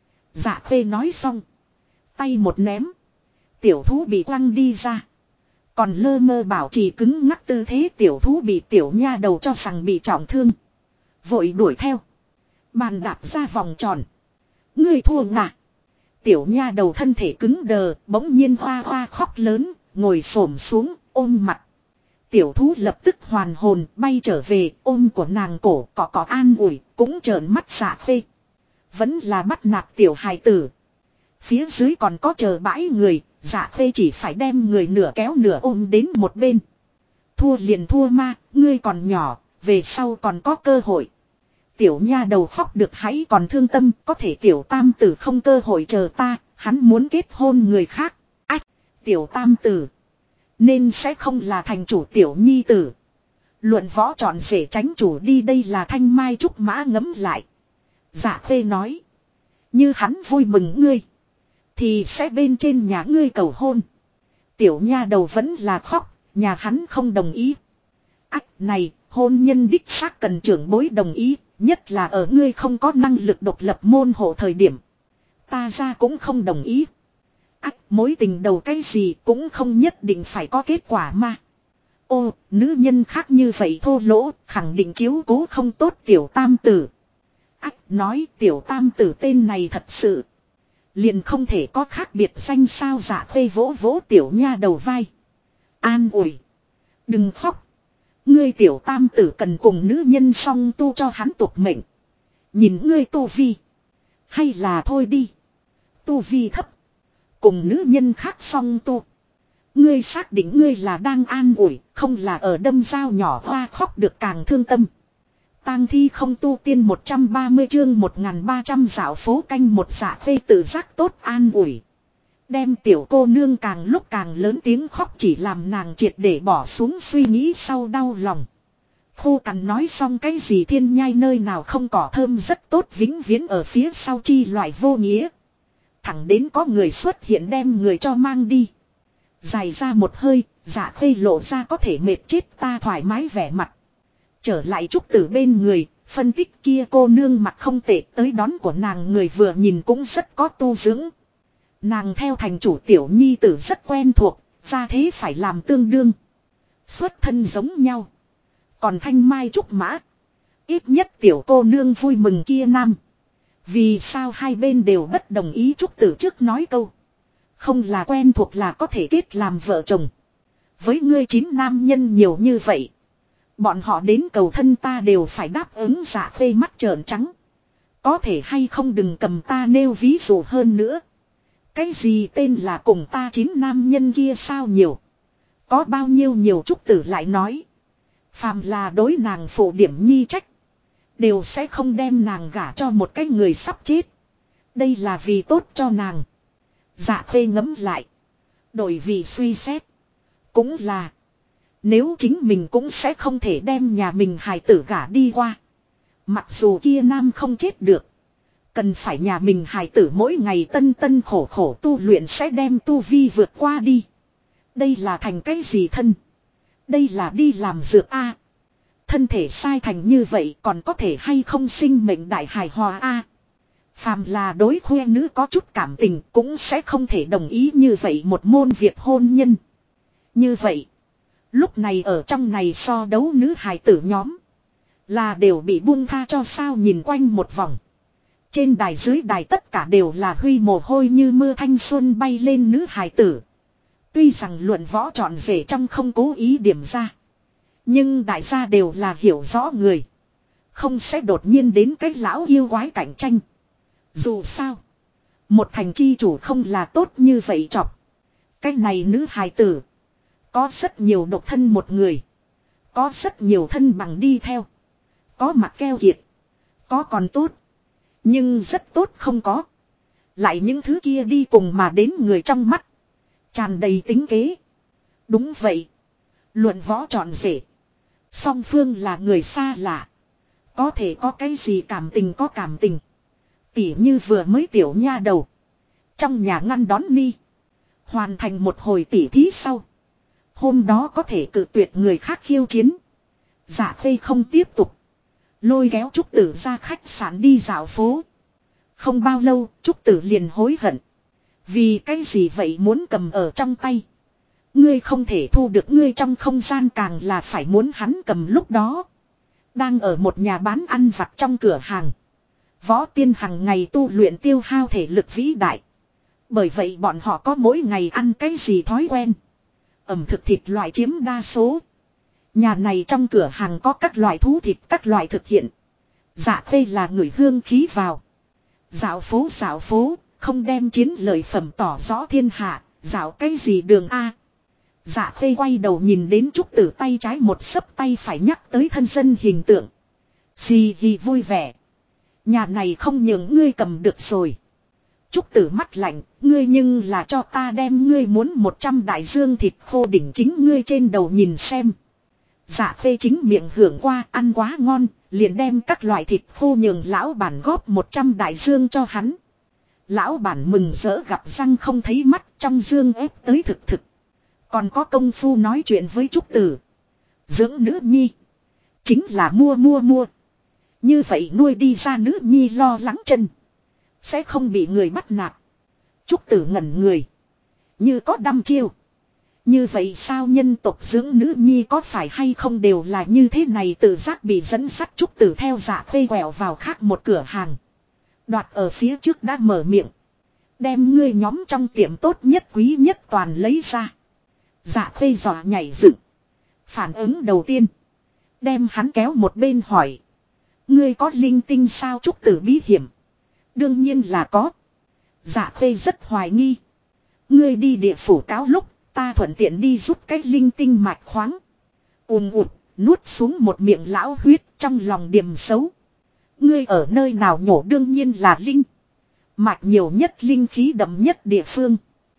Dạ Khê nói xong. Tay một ném. Tiểu thú bị quăng đi ra. Còn lơ mơ bảo trì cứng ngắc tư thế tiểu thú bị tiểu nha đầu cho rằng bị trọng thương. Vội đuổi theo. Bàn đạp ra vòng tròn. Ngươi thua ngạ. Tiểu nha đầu thân thể cứng đờ, bỗng nhiên hoa hoa khóc lớn, ngồi xổm xuống, ôm mặt. Tiểu thú lập tức hoàn hồn, bay trở về, ôm của nàng cổ, cọ an ủi, cũng trợn mắt Dạ Khê. Vẫn là bắt nạt tiểu hài tử. Phía dưới còn có chờ bãi người, Dạ Khê chỉ phải đem người nửa kéo nửa ôm đến một bên. Thua liền thua ma, ngươi còn nhỏ, về sau còn có cơ hội. Tiểu nha đầu khóc được hãy còn thương tâm, có thể tiểu tam tử không cơ hội chờ ta, hắn muốn kết hôn người khác. Ách, tiểu tam tử. Nên sẽ không là thành chủ tiểu nhi tử. Luận võ chọn rể tránh chủ đi đây là thanh mai trúc mã ngấm lại. Dạ Khê nói. Như hắn vui mừng ngươi. Thì sẽ bên trên nhà ngươi cầu hôn. Tiểu nha đầu vẫn là khóc, nhà hắn không đồng ý. Ách này, hôn nhân đích xác cần trưởng bối đồng ý. Nhất là ở ngươi không có năng lực độc lập môn hộ thời điểm. Ta ra cũng không đồng ý. Ách mối tình đầu cái gì cũng không nhất định phải có kết quả mà. Ô, nữ nhân khác như vậy thô lỗ, khẳng định chiếu cố không tốt tiểu tam tử. Ách nói tiểu tam tử tên này thật sự. Liền không thể có khác biệt danh sao Dạ Khê vỗ vỗ tiểu nha đầu vai. An ủi. Đừng khóc. Ngươi tiểu tam tử cần cùng nữ nhân song tu cho hắn tục mệnh. Nhìn ngươi tu vi. Hay là thôi đi. Tu vi thấp. Cùng nữ nhân khác song tu. Ngươi xác định ngươi là đang an ủi, không là ở đâm dao nhỏ hoa khóc được càng thương tâm. Tang thi không tu tiên 130 chương 1300 dạo phố canh một Dạ Khê tự giác tốt an ủi. Đem tiểu cô nương càng lúc càng lớn tiếng khóc chỉ làm nàng triệt để bỏ xuống suy nghĩ sau đau lòng. Khô cằn nói xong cái gì thiên nhai nơi nào không cỏ thơm rất tốt vĩnh viễn ở phía sau chi loại vô nghĩa. Thẳng đến có người xuất hiện đem người cho mang đi. Dài ra một hơi, Dạ Khê lộ ra có thể mệt chết ta thoải mái vẻ mặt. Trở lại trúc tử bên người, phân tích kia cô nương mặt không tệ tới đón của nàng người vừa nhìn cũng rất có tu dưỡng. Nàng theo thành chủ tiểu nhi tử rất quen thuộc, ra thế phải làm tương đương. Xuất thân giống nhau. Còn thanh mai trúc mã. Ít nhất tiểu cô nương vui mừng kia nam. Vì sao hai bên đều bất đồng ý trúc tử trước nói câu. Không là quen thuộc là có thể kết làm vợ chồng. Với ngươi 9 nam nhân nhiều như vậy. Bọn họ đến cầu thân ta đều phải đáp ứng Dạ Khê mắt trợn trắng. Có thể hay không đừng cầm ta nêu ví dụ hơn nữa. Cái gì tên là cùng ta 9 nam nhân kia sao nhiều. Có bao nhiêu nhiều trúc tử lại nói. Phàm là đối nàng phụ điểm nhi trách. Đều sẽ không đem nàng gả cho một cái người sắp chết. Đây là vì tốt cho nàng. Dạ Khê ngẫm lại. Đổi vị suy xét. Cũng là. Nếu chính mình cũng sẽ không thể đem nhà mình hài tử gả đi qua. Mặc dù kia nam không chết được. Cần phải nhà mình hài tử mỗi ngày tân tân khổ khổ tu luyện sẽ đem tu vi vượt qua đi. Đây là thành cái gì thân? Đây là đi làm dược A. Thân thể sai thành như vậy còn có thể hay không sinh mệnh đại hài hòa A. Phàm là đối khoe nữ có chút cảm tình cũng sẽ không thể đồng ý như vậy một môn việc hôn nhân. Như vậy. Lúc này ở trong này so đấu nữ hài tử nhóm. Là đều bị buông tha cho sao nhìn quanh một vòng. Trên đài dưới đài tất cả đều là huy mồ hôi như mưa thanh xuân bay lên nữ hài tử. Tuy rằng luận võ chọn rể trong không cố ý điểm ra. Nhưng đại gia đều là hiểu rõ người. Không sẽ đột nhiên đến cái lão yêu quái cạnh tranh. Dù sao. Một thành chi chủ không là tốt như vậy chọc. Cái này nữ hài tử. Có rất nhiều độc thân một người. Có rất nhiều thân bằng đi theo. Có mặt keo kiệt. Có còn tốt. Nhưng rất tốt không có. Lại những thứ kia đi cùng mà đến người trong mắt. Tràn đầy tính kế. Đúng vậy. Luận võ trọn rể. Song phương là người xa lạ. Có thể có cái gì cảm tình có cảm tình. Tỉ như vừa mới tiểu nha đầu. Trong nhà ngăn đón ni. Hoàn thành một hồi tỉ thí sau. Hôm đó có thể cự tuyệt người khác khiêu chiến. Dạ Khê không tiếp tục. Lôi kéo Trúc Tử ra khách sạn đi dạo phố. Không bao lâu Trúc Tử liền hối hận. Vì cái gì vậy muốn cầm ở trong tay. Ngươi không thể thu được ngươi trong không gian càng là phải muốn hắn cầm lúc đó. Đang ở một nhà bán ăn vặt trong cửa hàng. Võ tiên hàng ngày tu luyện tiêu hao thể lực vĩ đại. Bởi vậy bọn họ có mỗi ngày ăn cái gì thói quen. Ẩm thực thịt loại chiếm đa số. Nhà này trong cửa hàng có các loại thú thịt các loại thực hiện. Dạ Khê là người hương khí vào. Dạo phố, không đem chiến lợi phẩm tỏ rõ thiên hạ, dạo cái gì đường A. Dạ Khê quay đầu nhìn đến Trúc Tử tay trái một sấp tay phải nhắc tới thân dân hình tượng. Xì hì vui vẻ. Nhà này không nhường ngươi cầm được rồi. Trúc Tử mắt lạnh, ngươi nhưng là cho ta đem ngươi muốn 100 đại dương thịt khô đỉnh chính ngươi trên đầu nhìn xem. Dạ Khê chính miệng hưởng qua ăn quá ngon, liền đem các loại thịt khô nhường lão bản góp 100 đại dương cho hắn. Lão bản mừng rỡ gặp răng không thấy mắt trong dương ép tới thực thực. Còn có công phu nói chuyện với Trúc Tử. Dưỡng nữ nhi. Chính là mua. Như vậy nuôi đi ra nữ nhi lo lắng chân. Sẽ không bị người bắt nạt. Trúc Tử ngẩn người. Như có đăm chiêu. Như vậy sao nhân tộc dưỡng nữ nhi có phải hay không đều là như thế này tự giác bị dẫn dắt Trúc Tử theo Dạ Khê quẹo vào khác một cửa hàng. Đoạt ở phía trước đã mở miệng. Đem ngươi nhóm trong tiệm tốt nhất quý nhất toàn lấy ra. Dạ Khê dọa nhảy dựng. Phản ứng đầu tiên. Đem hắn kéo một bên hỏi. Ngươi có linh tinh sao Trúc Tử bí hiểm. Đương nhiên là có. Dạ Khê rất hoài nghi. Ngươi đi địa phủ cáo lúc. Ta thuận tiện đi giúp cái linh tinh mạch khoáng. Ụt nuốt xuống một miệng lão huyết trong lòng điềm xấu. Ngươi ở nơi nào nhổ đương nhiên là linh. Mạch nhiều nhất linh khí đậm nhất địa phương.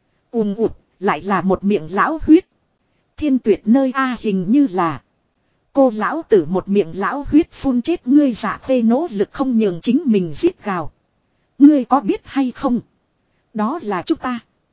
Ụt lại là một miệng lão huyết. Thiên Tuyệt nơi A hình như là. Cô lão tử một miệng lão huyết phun chết ngươi. Dạ Khê nỗ lực không nhường chính mình giết gào. Ngươi có biết hay không? Đó là chúng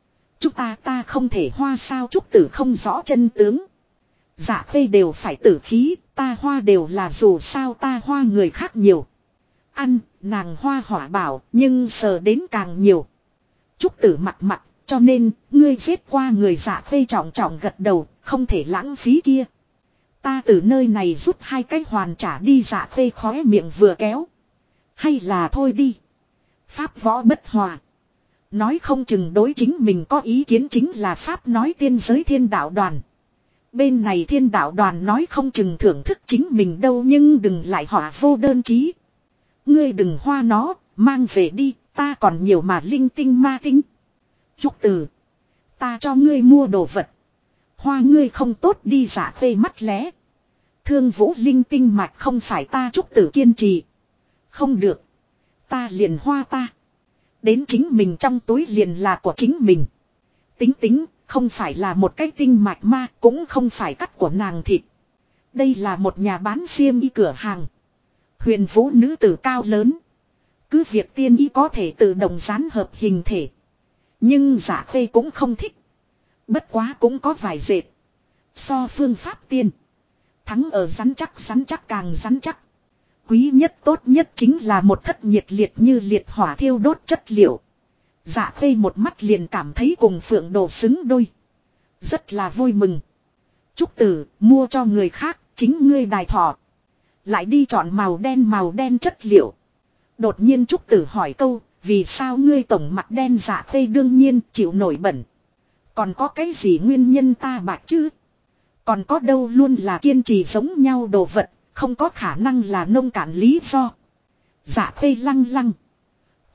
ta không thể hoa sao Trúc Tử không rõ chân tướng. Dạ Khê đều phải tử khí, ta hoa đều là dù sao ta hoa người khác nhiều. Ăn, nàng hoa hỏa bảo, nhưng sờ đến càng nhiều. Trúc Tử mặt, cho nên, ngươi giết qua người. Dạ Khê trọng trọng gật đầu, không thể lãng phí kia. Ta từ nơi này rút 2 cái hoàn trả đi. Dạ Khê khóe miệng vừa kéo. Hay là thôi đi. Pháp võ bất hòa. Nói không chừng đối chính mình có ý kiến chính là Pháp nói tiên giới thiên đạo đoàn. Bên này thiên đạo đoàn nói không chừng thưởng thức chính mình đâu nhưng đừng lại họa vô đơn chí. Ngươi đừng hoa nó, mang về đi, ta còn nhiều mà linh tinh ma tinh. Trúc Tử. Ta cho ngươi mua đồ vật. Hoa ngươi không tốt đi. Dạ Khê mắt lé. Thương Vũ linh tinh mạch không phải ta Trúc Tử kiên trì. Không được. Ta liền hoa ta. Đến chính mình trong túi liền là của chính mình. Tính, không phải là một cái tinh mạch ma, cũng không phải cắt của nàng thịt. Đây là một nhà bán xiêm y cửa hàng. Huyền Vũ nữ tử cao lớn. Cứ việc tiên y có thể tự động dán hợp hình thể. Nhưng Dạ Khê cũng không thích. Bất quá cũng có vài dệt. So phương pháp tiên. Thắng ở rắn chắc càng rắn chắc. Quý nhất tốt nhất chính là một thất nhiệt liệt như liệt hỏa thiêu đốt chất liệu. Dạ Khê một mắt liền cảm thấy cùng Phượng Đồ xứng đôi. Rất là vui mừng. Trúc Tử mua cho người khác, chính ngươi đài thọ. Lại đi chọn màu đen chất liệu. Đột nhiên Trúc Tử hỏi câu, vì sao ngươi tổng mặt đen? Dạ Khê đương nhiên chịu nổi bẩn. Còn có cái gì nguyên nhân ta bạc chứ? Còn có đâu luôn là kiên trì giống nhau đồ vật. Không có khả năng là nông cạn lý do. Dạ Khê lăng.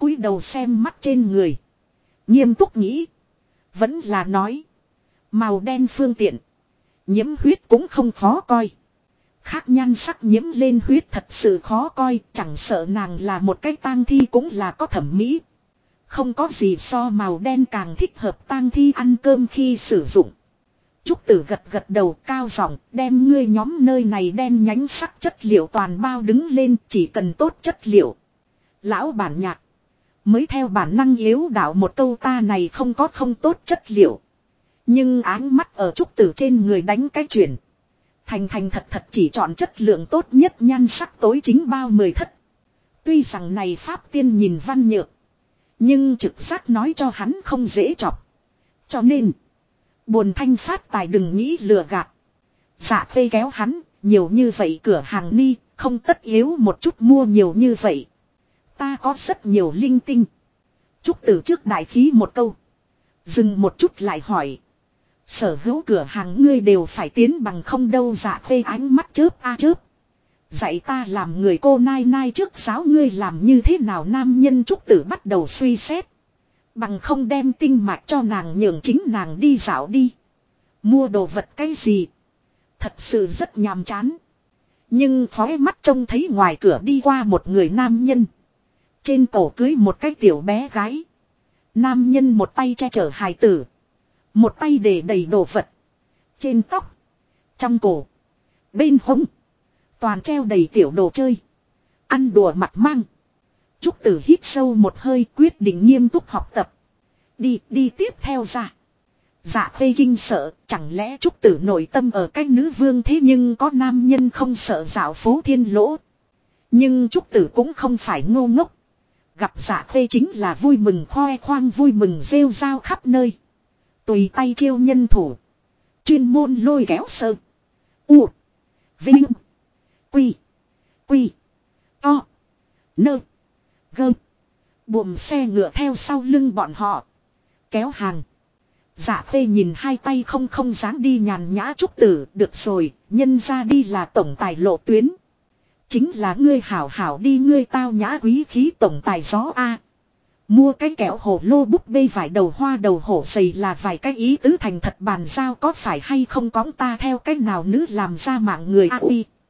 cúi đầu xem mắt trên người. Nghiêm túc nghĩ. Vẫn là nói. Màu đen phương tiện. Nhiễm huyết cũng không khó coi. Khác nhan sắc nhiễm lên huyết thật sự khó coi. Chẳng sợ nàng là một cái tang thi cũng là có thẩm mỹ. Không có gì so màu đen càng thích hợp tang thi ăn cơm khi sử dụng. Trúc Tử gật gật đầu cao giọng đem ngươi nhóm nơi này đen nhánh sắc chất liệu toàn bao đứng lên chỉ cần tốt chất liệu. Lão bản nhạc. Mới theo bản năng yếu đạo một câu ta này không có không tốt chất liệu. Nhưng áng mắt ở Trúc Tử trên người đánh cái chuyển. Thành thật chỉ chọn chất lượng tốt nhất nhan sắc tối chính bao 10 thất. Tuy rằng này pháp tiên nhìn văn nhược. Nhưng trực giác nói cho hắn không dễ chọc. Cho nên. Buồn thanh phát tài đừng nghĩ lừa gạt. Dạ Khê kéo hắn. Nhiều như vậy cửa hàng ni. Không tất yếu một chút mua nhiều như vậy. Ta có rất nhiều linh tinh. Trúc Tử trước đại khí một câu. Dừng một chút lại hỏi. Sở hữu cửa hàng ngươi đều phải tiến bằng không đâu. Dạ Khê ánh mắt chớp a chớp. Dạy ta làm người cô nai nai trước giáo ngươi làm như thế nào nam nhân. Trúc Tử bắt đầu suy xét. Bằng không đem tinh mạch cho nàng nhường chính nàng đi dạo đi. Mua đồ vật cái gì. Thật sự rất nhàm chán. Nhưng khói mắt trông thấy ngoài cửa đi qua một người nam nhân. Trên cổ cưới một cái tiểu bé gái. Nam nhân một tay che chở hài tử. Một tay để đầy đồ vật. Trên tóc. Trong cổ. Bên hông. Toàn treo đầy tiểu đồ chơi. Ăn đùa mặt mang. Trúc Tử hít sâu một hơi quyết định nghiêm túc học tập. Đi tiếp theo ra. Dạ Khê kinh sợ. Chẳng lẽ Trúc Tử nội tâm ở cách nữ vương thế nhưng có nam nhân không sợ dạo phố thiên lỗ. Nhưng Trúc Tử cũng không phải ngu ngốc. Gặp Dạ Khê chính là vui mừng khoe khoang vui mừng rêu rao khắp nơi. Tùy tay chiêu nhân thủ. Chuyên môn lôi kéo sơ. U. Vinh. Quy. Quy. To. Nơ. Gơ. Buồm xe ngựa theo sau lưng bọn họ. Kéo hàng. Dạ Khê nhìn hai tay không dáng đi nhàn nhã Trúc Tử. Được rồi, nhân ra đi là tổng tài lộ tuyến. Chính là ngươi hảo hảo đi ngươi tao nhã quý khí tổng tài gió A. Mua cái kẹo hồ lô búp bê vải đầu hoa đầu hổ dày là vài cái ý tứ thành thật bàn giao có phải hay không cóng ta theo cách nào nữ làm ra mạng người A uy.